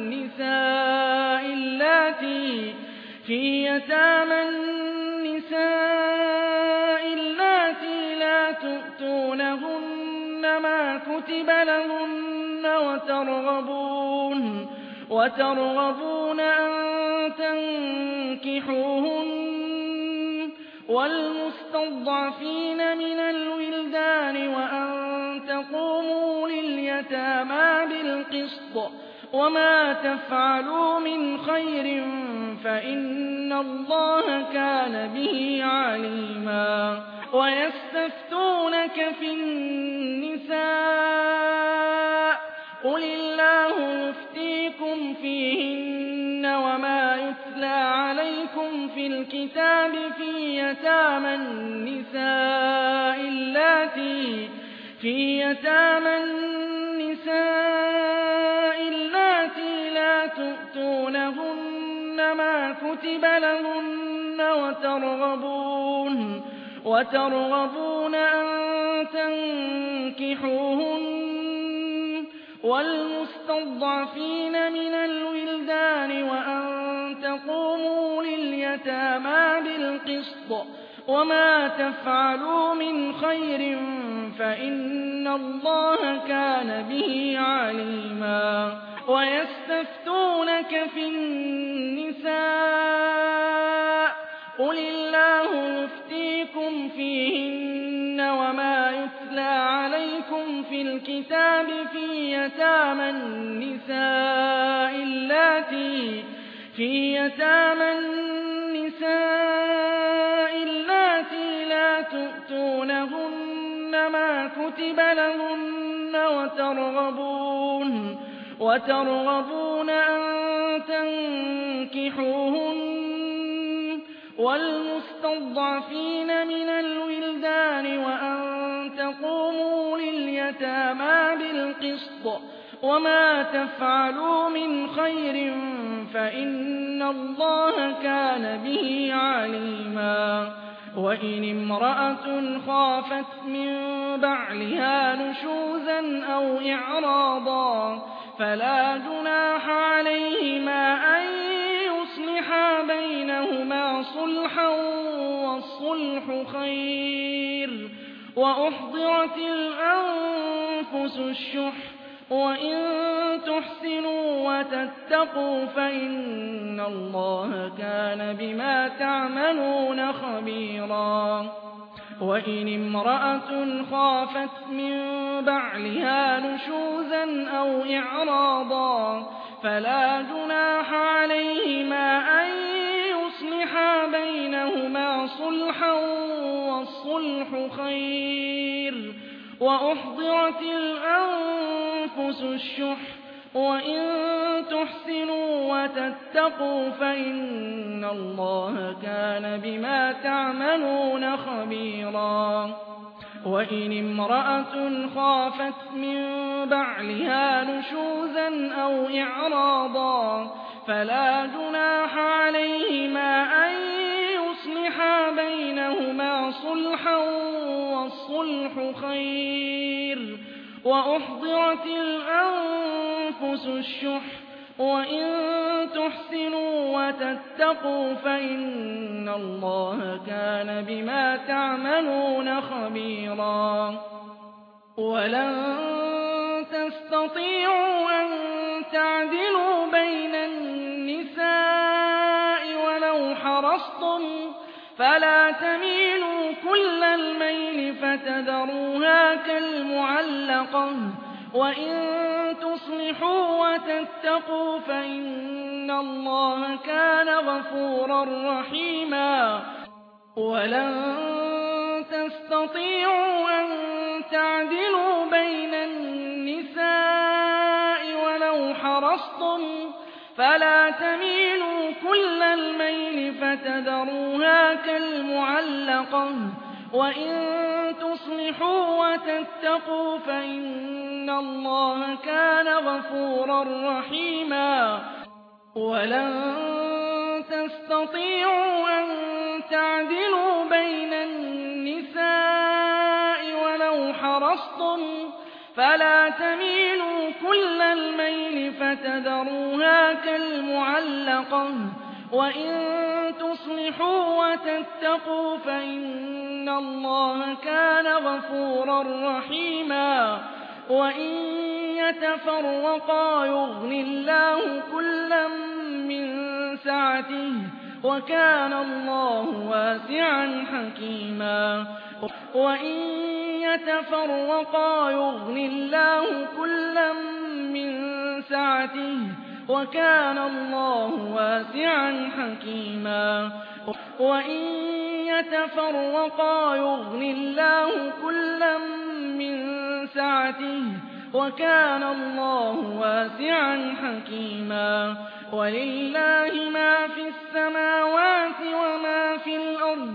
النساء اللاتي لا تؤتونهن ما كتب لهن وترغبون أن تنكحوهن والمستضعفين من الولدان وأن تقوموا لليتامى بالقسط وما تفعلوا من خير فإن الله كان به عليما ويستفتونك في النساء قل الله يفتيكم فيهن وما يتلى عليكم في الكتاب في يتامى النساء في يتامى النساء اللاتي لا تؤتونهن ما كتب لهن وترغبون أن تنكحوهن والمستضعفين من الولدان وأن تقوموا لليتامى بالقسط وما تفعلوا من خير فإن الله كان به عليما ويستفتونك في النساء قل الله يفتيكم فيهن وما يتلى عليكم في الكتاب في يتامى النساء اللاتي لا تؤتونهن ما كتب لهن وترغبون أن تنكحوهن والمستضعفين من الولدان وأن تقوموا لليتامى بالقسط وما تفعلوا من خير فإن الله كان به عليما وإن امرأة خافت من بعلها نشوزا أو إعراضا فلا جناح عليهما أن يصلحا بينهما صلحا والصلح خير وأحضرت الأنفس الشح وإن تحسنوا وتتقوا فإن الله كان بما تعملون خبيرا وإن امرأة خافت من بعلها نشوزا أو إعراضا فلا جناح عليهما أن يصلحا بينهما صلحا والصلح خير وأحضرت الأنفس الشح وإن تحسنوا وتتقوا فإن الله كان بما تعملون خبيرا وإن امرأة خافت من بعلها نشوزا أو إعراضا فلا جناح عليهما أن يصلحا بينهما صلحا والصلح خير وأحضرت الأنفس الشح وإن تحسنوا وتتقوا فإن الله كان بما تعملون خبيرا ولن تستطيعوا أن تعدلوا بين النساء ولو حرصتم فلا تميلوا كل الميل فتذروها كالمعلقة وإن تصلحوا وتتقوا فإن الله كان غفورا رحيما ولن تستطيعوا أن تعدلوا بين النساء ولو حرصتم فلا تميلوا كل الميل فتذروها كالمعلقة وإن تصلحوا وتتقوا فإن الله كان غفورا رحيما ولن تستطيعوا أن تعدلوا بين النساء ولو حرصتم فلا تميلوا كل الميل فتذروها كالمعلقة وإن تصلحوا وتتقوا فإن الله كان غفورا رحيما وإن يتفرقا يغن الله كلا من سعته وكان الله واسعا حكيما وإن يتفرقا يغن الله كلا من سعته وكان الله واسعا حكيما وإن يتفرقا يغن الله كلا من سعته وكان الله واسعا حكيما ولله ما في السماوات وما في الأرض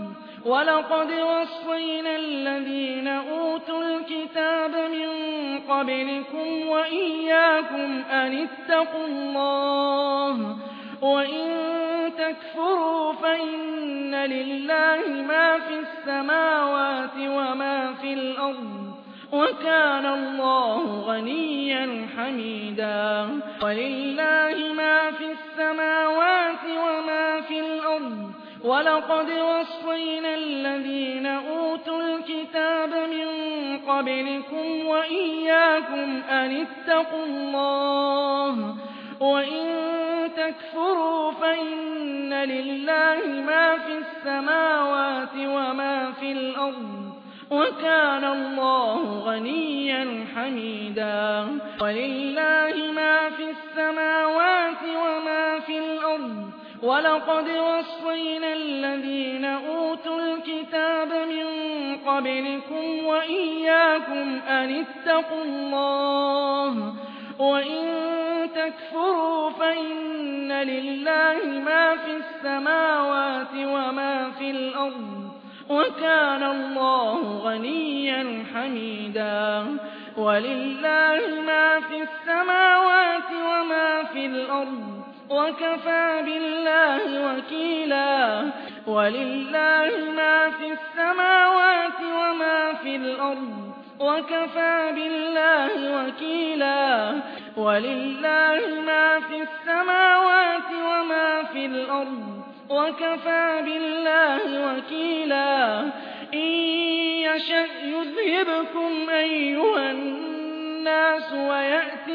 وَلَقَدْ وَصَّيْنَا الَّذِينَ أُوتُوا الْكِتَابَ مِن قَبْلِكُمْ وَإِيَّاكُمْ أَنِ اتَّقُوا اللَّهَ ۚ وَإِن تَكْفُرُوا فَإِنَّ لِلَّهِ مَا فِي السَّمَاوَاتِ وَمَا فِي الْأَرْضِ ۚ وَكَانَ اللَّهُ غَنِيًّا حَمِيدًا وَلِلَّهِ مَا فِي السَّمَاوَاتِ وَمَا فِي الْأَرْضِ ۚ وَلَقَدْ وَصَّيْنَا الَّذِينَ أُوتُوا الْكِتَابَ مِن قَبْلِكُمْ وَإِيَّاكُمْ أَنِ اتَّقُوا اللَّهَ ۚ وَإِن تَكْفُرُوا فَإِنَّ لِلَّهِ مَا فِي السَّمَاوَاتِ وَمَا فِي الْأَرْضِ ۚ وَكَانَ اللَّهُ غَنِيًّا حَمِيدًا وَلِلَّهِ مَا فِي السَّمَاوَاتِ وَمَا فِي الْأَرْضِ ۚ وَلَقَدْ وَصَّيْنَا الَّذِينَ أُوتُوا الْكِتَابَ مِن قَبْلِكُمْ وَإِيَّاكُمْ أَنِ اتَّقُوا اللَّهَ ۚ وَإِن تَكْفُرُوا فَإِنَّ لِلَّهِ مَا فِي السَّمَاوَاتِ وَمَا فِي الْأَرْضِ ۚ وَكَانَ اللَّهُ غَنِيًّا حَمِيدًا وَلِلَّهِ مَا فِي السَّمَاوَاتِ وَمَا فِي الْأَرْضِ ۚ وَكَفَىٰ بِاللَّهِ وَكِيلًا وَلِلَّهِ مَا فِي السَّمَاوَاتِ وَمَا فِي الْأَرْضِ ۚ وَكَفَىٰ بِاللَّهِ وَكِيلًا وَلِلَّهِ مَا فِي السَّمَاوَاتِ وَمَا فِي الْأَرْضِ ۚ وَكَفَىٰ بِاللَّهِ وَكِيلًا إِن يَشَأْ يُذْهِبْكُمْ أَيُّهَا النَّاسُ وَيَأْتِ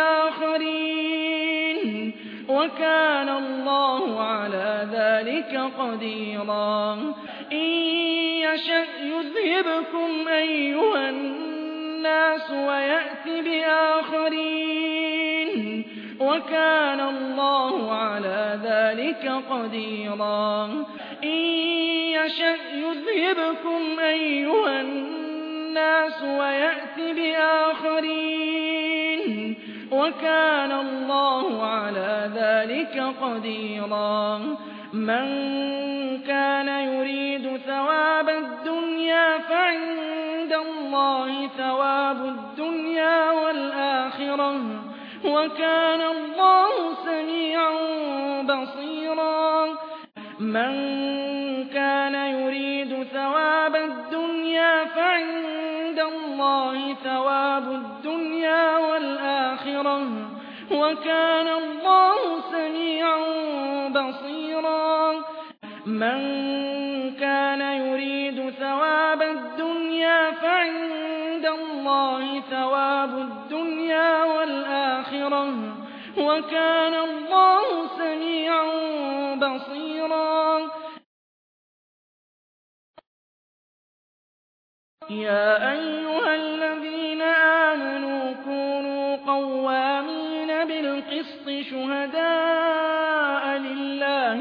بِآخَرِينَ ۚ وَكَانَ اللَّهُ عَلَىٰ ذَٰلِكَ قَدِيرًا إِن يَشَأْ يُذْهِبْكُمْ أَيُّهَا النَّاسُ وَيَأْتِ بِآخَرِينَ ۚ وَكَانَ اللَّهُ عَلَىٰ ذَٰلِكَ قَدِيرًا إِن يَشَأْ يُذْهِبْكُمْ أَيُّهَا النَّاسُ وَيَأْتِ بِآخَرِينَ ۚ وَكَانَ اللَّهُ عَلَىٰ ذَٰلِكَ قَدِيرًا مَّن كَانَ يُرِيدُ ثَوَابَ الدُّنْيَا فَعِندَ اللَّهِ ثَوَابُ الدُّنْيَا وَالْآخِرَةِ ۚ وَكَانَ اللَّهُ سَمِيعًا بَصِيرًا مَّن كَانَ يُرِيدُ ثَوَابَ الدُّنْيَا فَعِندَ اللَّهِ ثَوَابُ الدُّنْيَا وَالْآخِرَةِ ۚ وَكَانَ اللَّهُ سَمِيعًا بَصِيرًا مَّن كَانَ يُرِيدُ ثَوَابَ الدُّنْيَا فَعِندَ اللَّهِ ثَوَابُ الدُّنْيَا وَالْآخِرَةِ ۚ وَكَانَ اللَّهُ سَمِيعًا بَصِيرًا يَا أَيُّهَا الَّذِينَ آمَنُوا كُونُوا قَوَّامِينَ بِالْقِسْطِ شُهَدَاءَ لِلَّهِ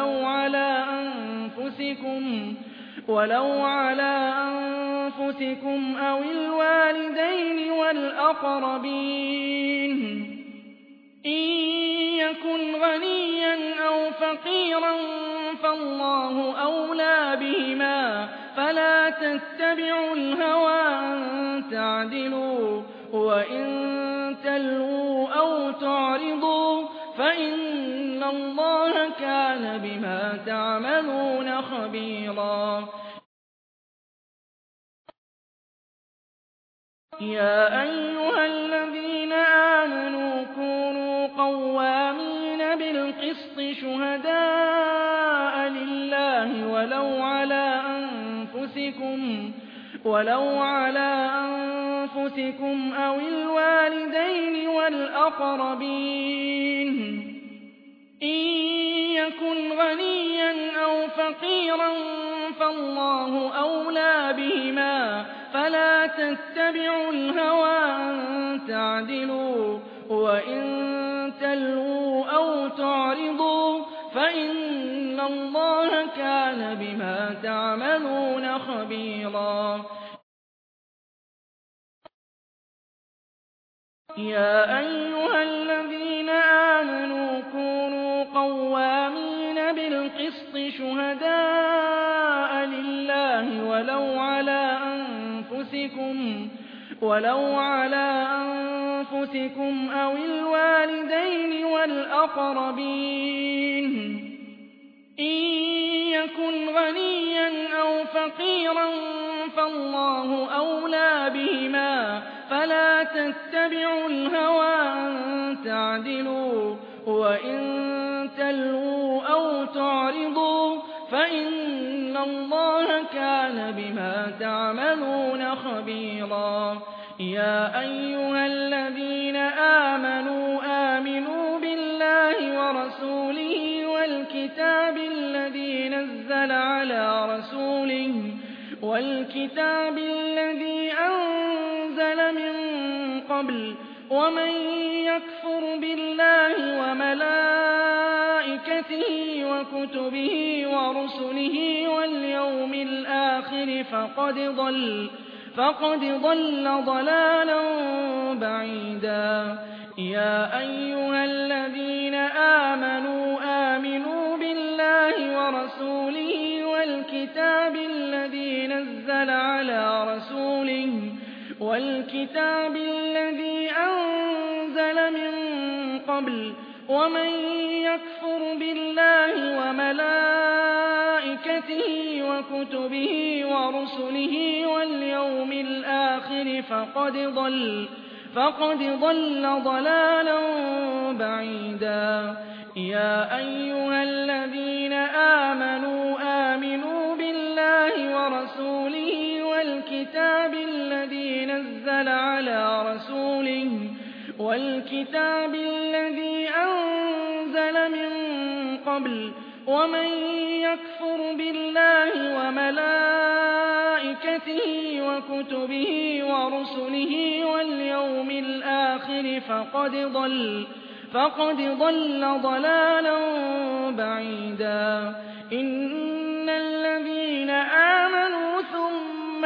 وَلَوْ عَلَىٰ أَنفُسِكُمْ أَوِ الْوَالِدَيْنِ وَالْأَقْرَبِينَ إِن يَكُنْ غَنِيًّا أَوْ فَقِيرًا فَاللَّهُ أَوْلَىٰ بِهِمَا ۖ فَلَا تَتَّبِعُوا الْهَوَىٰ أَن تَعْدِلُوا ۚ وَإِن تَلْوُوا أَوْ تُعْرِضُوا فَإِنَّ اللَّهَ كَانَ بِمَا تَعْمَلُونَ خَبِيرًا يَا أَيُّهَا الَّذِينَ آمَنُوا كُونُوا قَوَّامِينَ بِالْقِسْطِ شُهَدَاءَ لِلَّهِ وَلَوْ عَلَىٰ أَنفُسِكُمْ أَوِ الْوَالِدَيْنِ وَالْأَقْرَبِينَ إِن يَكُنْ غَنِيًّا أَوْ فَقِيرًا فَاللَّهُ أَوْلَىٰ بِهِمَا ۖ فَلَا تَتَّبِعُوا الْهَوَىٰ أَن تَعْدِلُوا ۚ وَإِن تَلْوُوا أَوْ تُعْرِضُوا فَإِنَّ اللَّهَ كَانَ بِمَا تَعْمَلُونَ خَبِيرًا يَا أَيُّهَا الَّذِينَ آمَنُوا كُونُوا قَوَّامِينَ بِالْقِسْطِ شُهَدَاءَ لِلَّهِ ولو على أنفسكم أو الوالدين والأقربين إن يكن غنيا أو فقيرا فالله أولى بهما فلا تتبعوا الهوى أن تعدلوا وإن تلووا أو تعرضوا فإن الله كان بما تعملون خبيرا. يا أيها الذين آمنوا آمنوا بالله ورسوله والكتاب الذي أنزل من قبل ومن يكفر بالله وملائكته وكتبه ورسله واليوم الآخر فقد ضل ضلالا بعيدا. يا أيها الذين آمنوا آمنوا بالله ورسوله والكتاب الذي أنزل من قبل ومن يكفر بالله وملائكته وكتبه ورسله واليوم الآخر فقد ضل ضلالا بعيدا. يا أيها الذين آمنوا آمنوا بالله ورسوله والكتاب الذي أنزل من قبل ومن يكفر بالله وملائكته وكتبه ورسله واليوم الآخر فقد ضل ضلالا بعيدا. إن الذين آمنوا ثم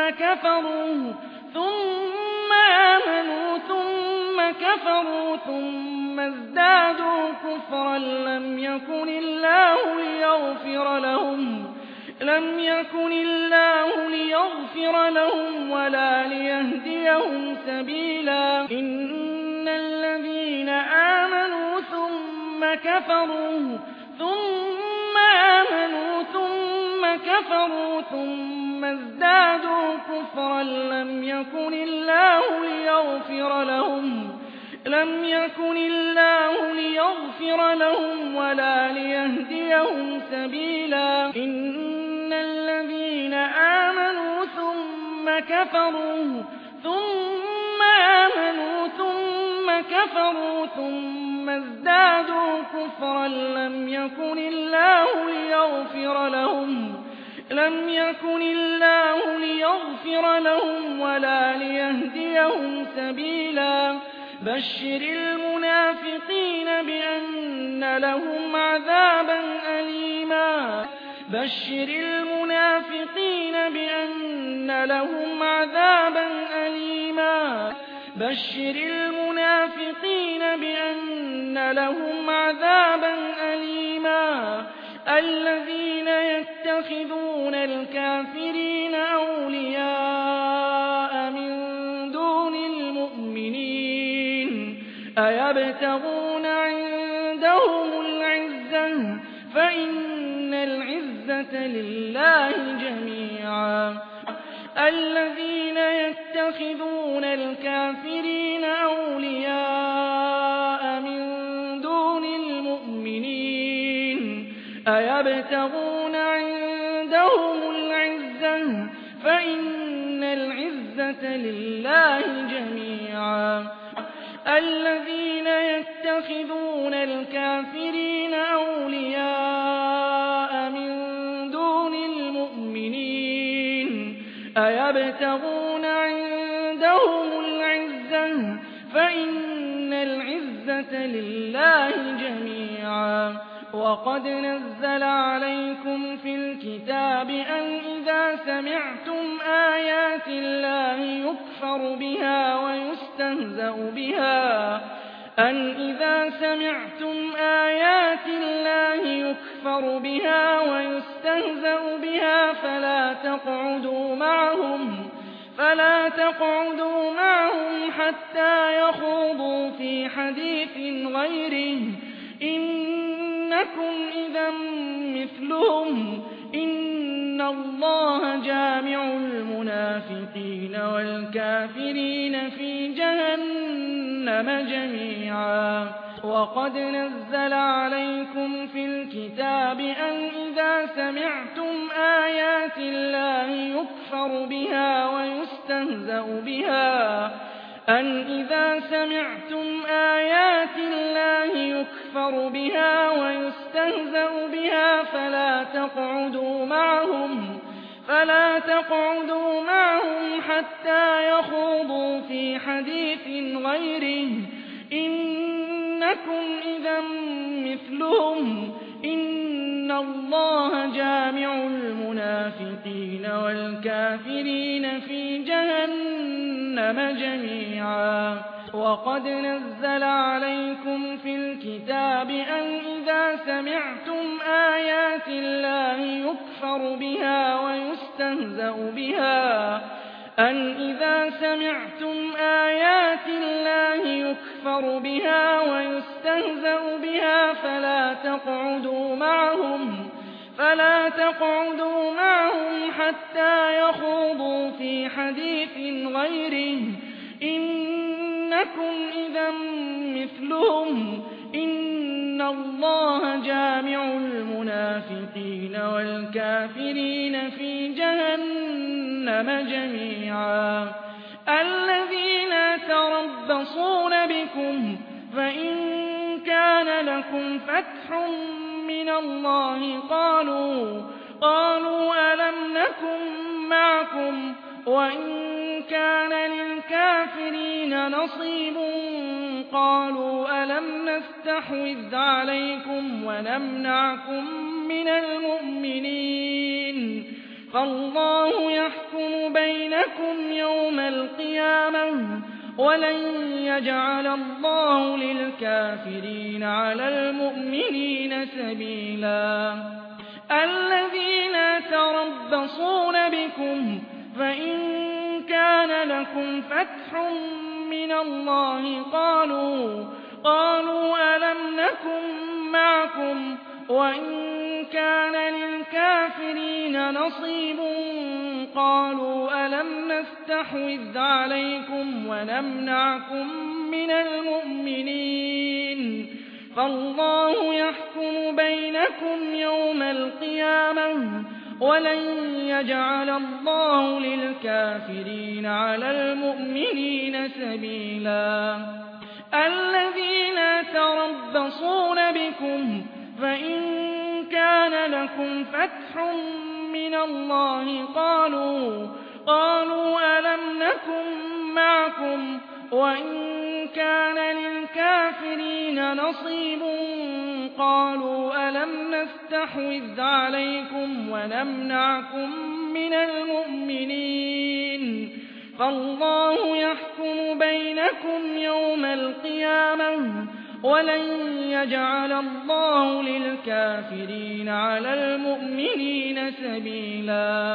كفروا ثم ازدادوا كفرا لم يكن الله ليغفر لهم ولا ليهديهم سبيلا. إن الذين آمنوا ثم كفروا ثم ازدادوا كفرا لم يكن الله ليغفر لهم ولا ليهديهم سبيلا. إن الذين آمنوا ثم كفروا ثم ازدادوا كفرا لم يكن الله ليغفر لهم ولا ليهديهم سبيلا. بشر المنافقين بأن لهم عذابا أليما. الذين يتخذون الكافرين أولياء من دون المؤمنين أيبتغون عندهم العزة فإن العزة لله جميعا. الذين يتخذون الكافرين أولياء من دون المؤمنين أيبتغون عندهم العزة فإن العزة لله جميعا. الذين يتخذون الكافرين أولياء من دون المؤمنين أيبتغون عندهم العزة فإن العزة لله جميعا. وقد نزل عليكم في الكتاب أن إذا سمعتم آيات الله يكفر بها ويستهزأ بها فلا تقعدوا معهم فلا تقعدوا معهم حتى يخوضوا في حديث غيره إنكم إذا مثلهم إن الله جامع المنافقين والكافرين في جهنم جميعا وقد نزل عليكم في الكتاب أن إذا سمعتم آيات الله يكفر بها ويستهزأ بها فلا تقعدوا معهم حتى يخوضوا في حديث غيره إنكم إذا مثلهم إن الله جامع المنافقين والكافرين في جهنم جميعا وقد نزل عليكم في الكتاب أن إذا سمعتم آيات الله يكفر بها ويستهزأ بها فلا تقعدوا معهم حتى يخوضوا في حديث غيره إنكم إذا مثلهم إن الله جامع المنافقين والكافرين في جهنم جميعا الذين يتربصون بكم فإن كان لكم فتح من الله قالوا ألم نكن معكم وإن كان للكافرين نصيب قالوا ألم نستحوذ عليكم ونمنعكم من المؤمنين فالله يحكم بينكم يوم القيامة ولن يجعل الله للكافرين على المؤمنين سبيلا الذين يتربصون بكم فإن كان لكم فتح من الله قالوا ألم نكن معكم وإن كان للكافرين نصيب قالوا ألم نستحوذ عليكم ونمنعكم من المؤمنين فالله يحكم بينكم يوم القيامة ولن يجعل الله للكافرين على المؤمنين سبيلا الذين يتربصون بكم فإن كان لكم فتح من الله قالوا ألم نكن معكم وإن كان للكافرين نصيب قالوا ألم نستحوذ عليكم ونمنعكم من المؤمنين فالله يحكم بينكم يوم القيامة ولن يجعل الله للكافرين على المؤمنين سبيلا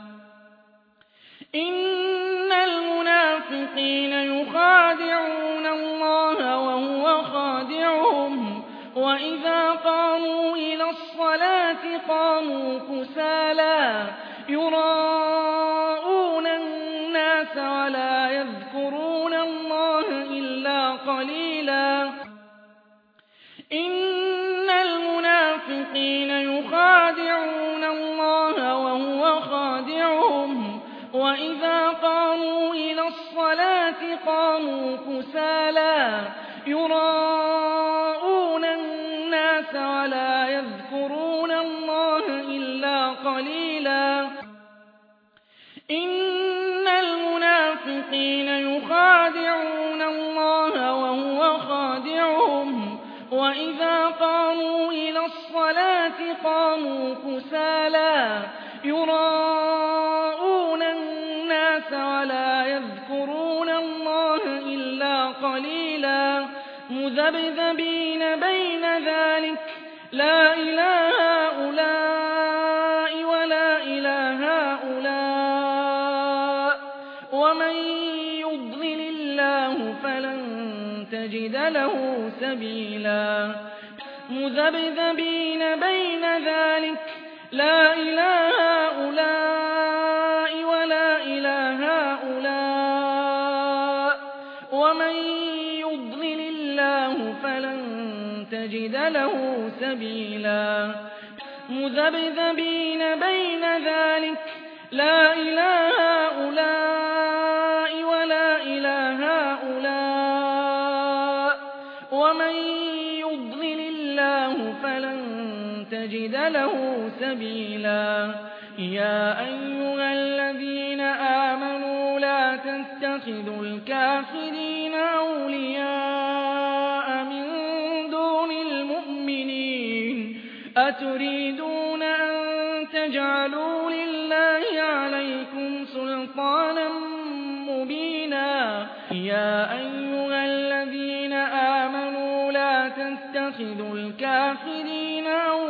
إن المنافقين يخادعون الله وهو خادعهم وإذا قاموا إلى الصلاة قاموا كسالى يراءون الناس ولا يذكرون الله إلا قليلا إن المنافقين يخادعون الله وهو خادعهم وإذا قاموا إلى الصلاة قاموا كسالى يراءون الناس ولا يذكرون الله إلا قليلا إن المنافقين يخادعون الله وهو خادعهم وإذا قاموا إلى الصلاة قاموا كسالى يراءون الناس ولا يذكرون الله إلا قليلا مذبذبين بين ذلك لا إله هؤلاء ولا إله هؤلاء ومن يضلل الله فلن تجد له سبيلا مذبذبين بين ذلك لا إله هؤلاء ولا إله هؤلاء ومن يضلل الله فلن تجد له سبيلا مذبذبين بين ذلك لا إله هؤلاء ولا إله هؤلاء ومن يضلل الله فلن تجد له سبيلا يا أيها الذين آمنوا لا تتخذوا الكافرين أولياء من دون المؤمنين أتريدون أن تجعلوا لله عليكم سلطانا مبينا يا أيها الذين آمنوا لا تتخذوا الكافرين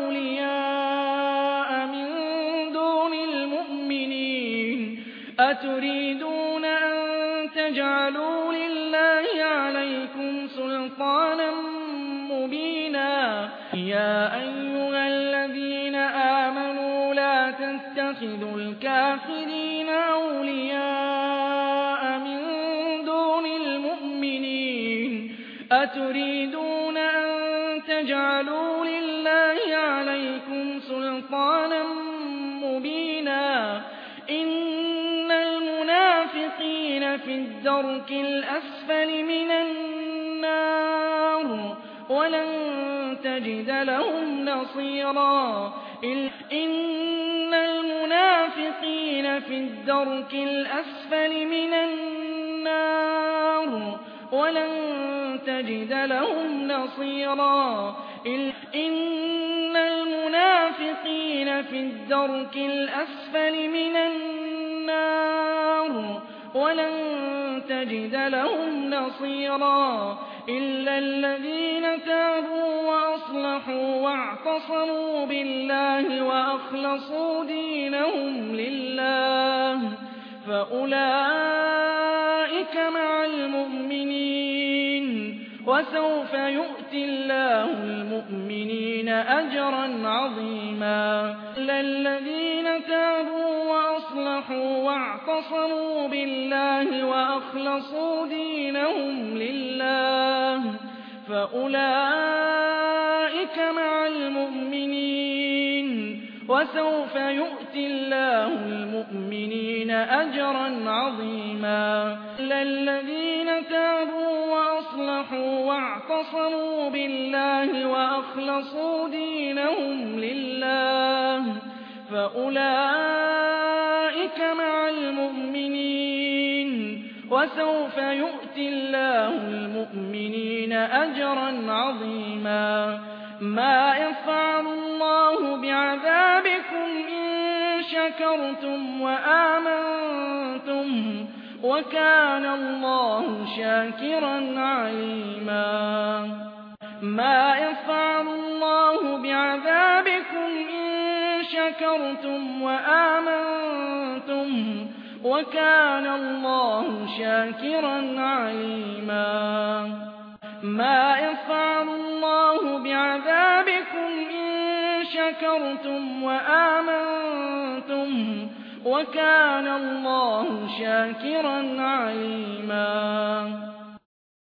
أولياء من دون المؤمنين أتريدون أن تجعلوا لله عليكم سلطانا مبينا يا أيها الذين آمنوا لا تتخذوا الكافرين أولياء من دون المؤمنين أتريدون أن تجعلوا لله عليكم سلطانا مبينا إن المنافقين في الدرك الأسفل من النار ولن تجد لهم نصيرا إن المنافقين في الدرك الأسفل من النار ولن تجد لهم نصيرا إن المنافقين في الدرك الأسفل من النار ولن تجد لهم نصيرا إلا الذين تابوا وأصلحوا واعتصموا بالله وأخلصوا دينهم لله فأولئك مع المؤمنين وسوف يؤتي الله المؤمنين أجرا عظيما إلا الذين تابوا وأصلحوا واعتصموا بالله وأخلصوا دينهم لله فأولئك مع المؤمنين وسوف يؤتي الله المؤمنين أجرا عظيما إلا الذين تابوا وأصلحوا واعتصموا بالله وأخلصوا دينهم لله فأولئك مع المؤمنين وسوف يؤتي الله المؤمنين أجرا عظيما ما يفعل الله بعذابكم إن شكرتم وآمنتم وكان الله شاكرا عليما ما يفعل الله بعذابكم إن شكرتم وآمنتم وكان الله شاكرا عليما ما يفعل الله بعذابكم إن شكرتم وآمنتم وكان الله شاكرا عليما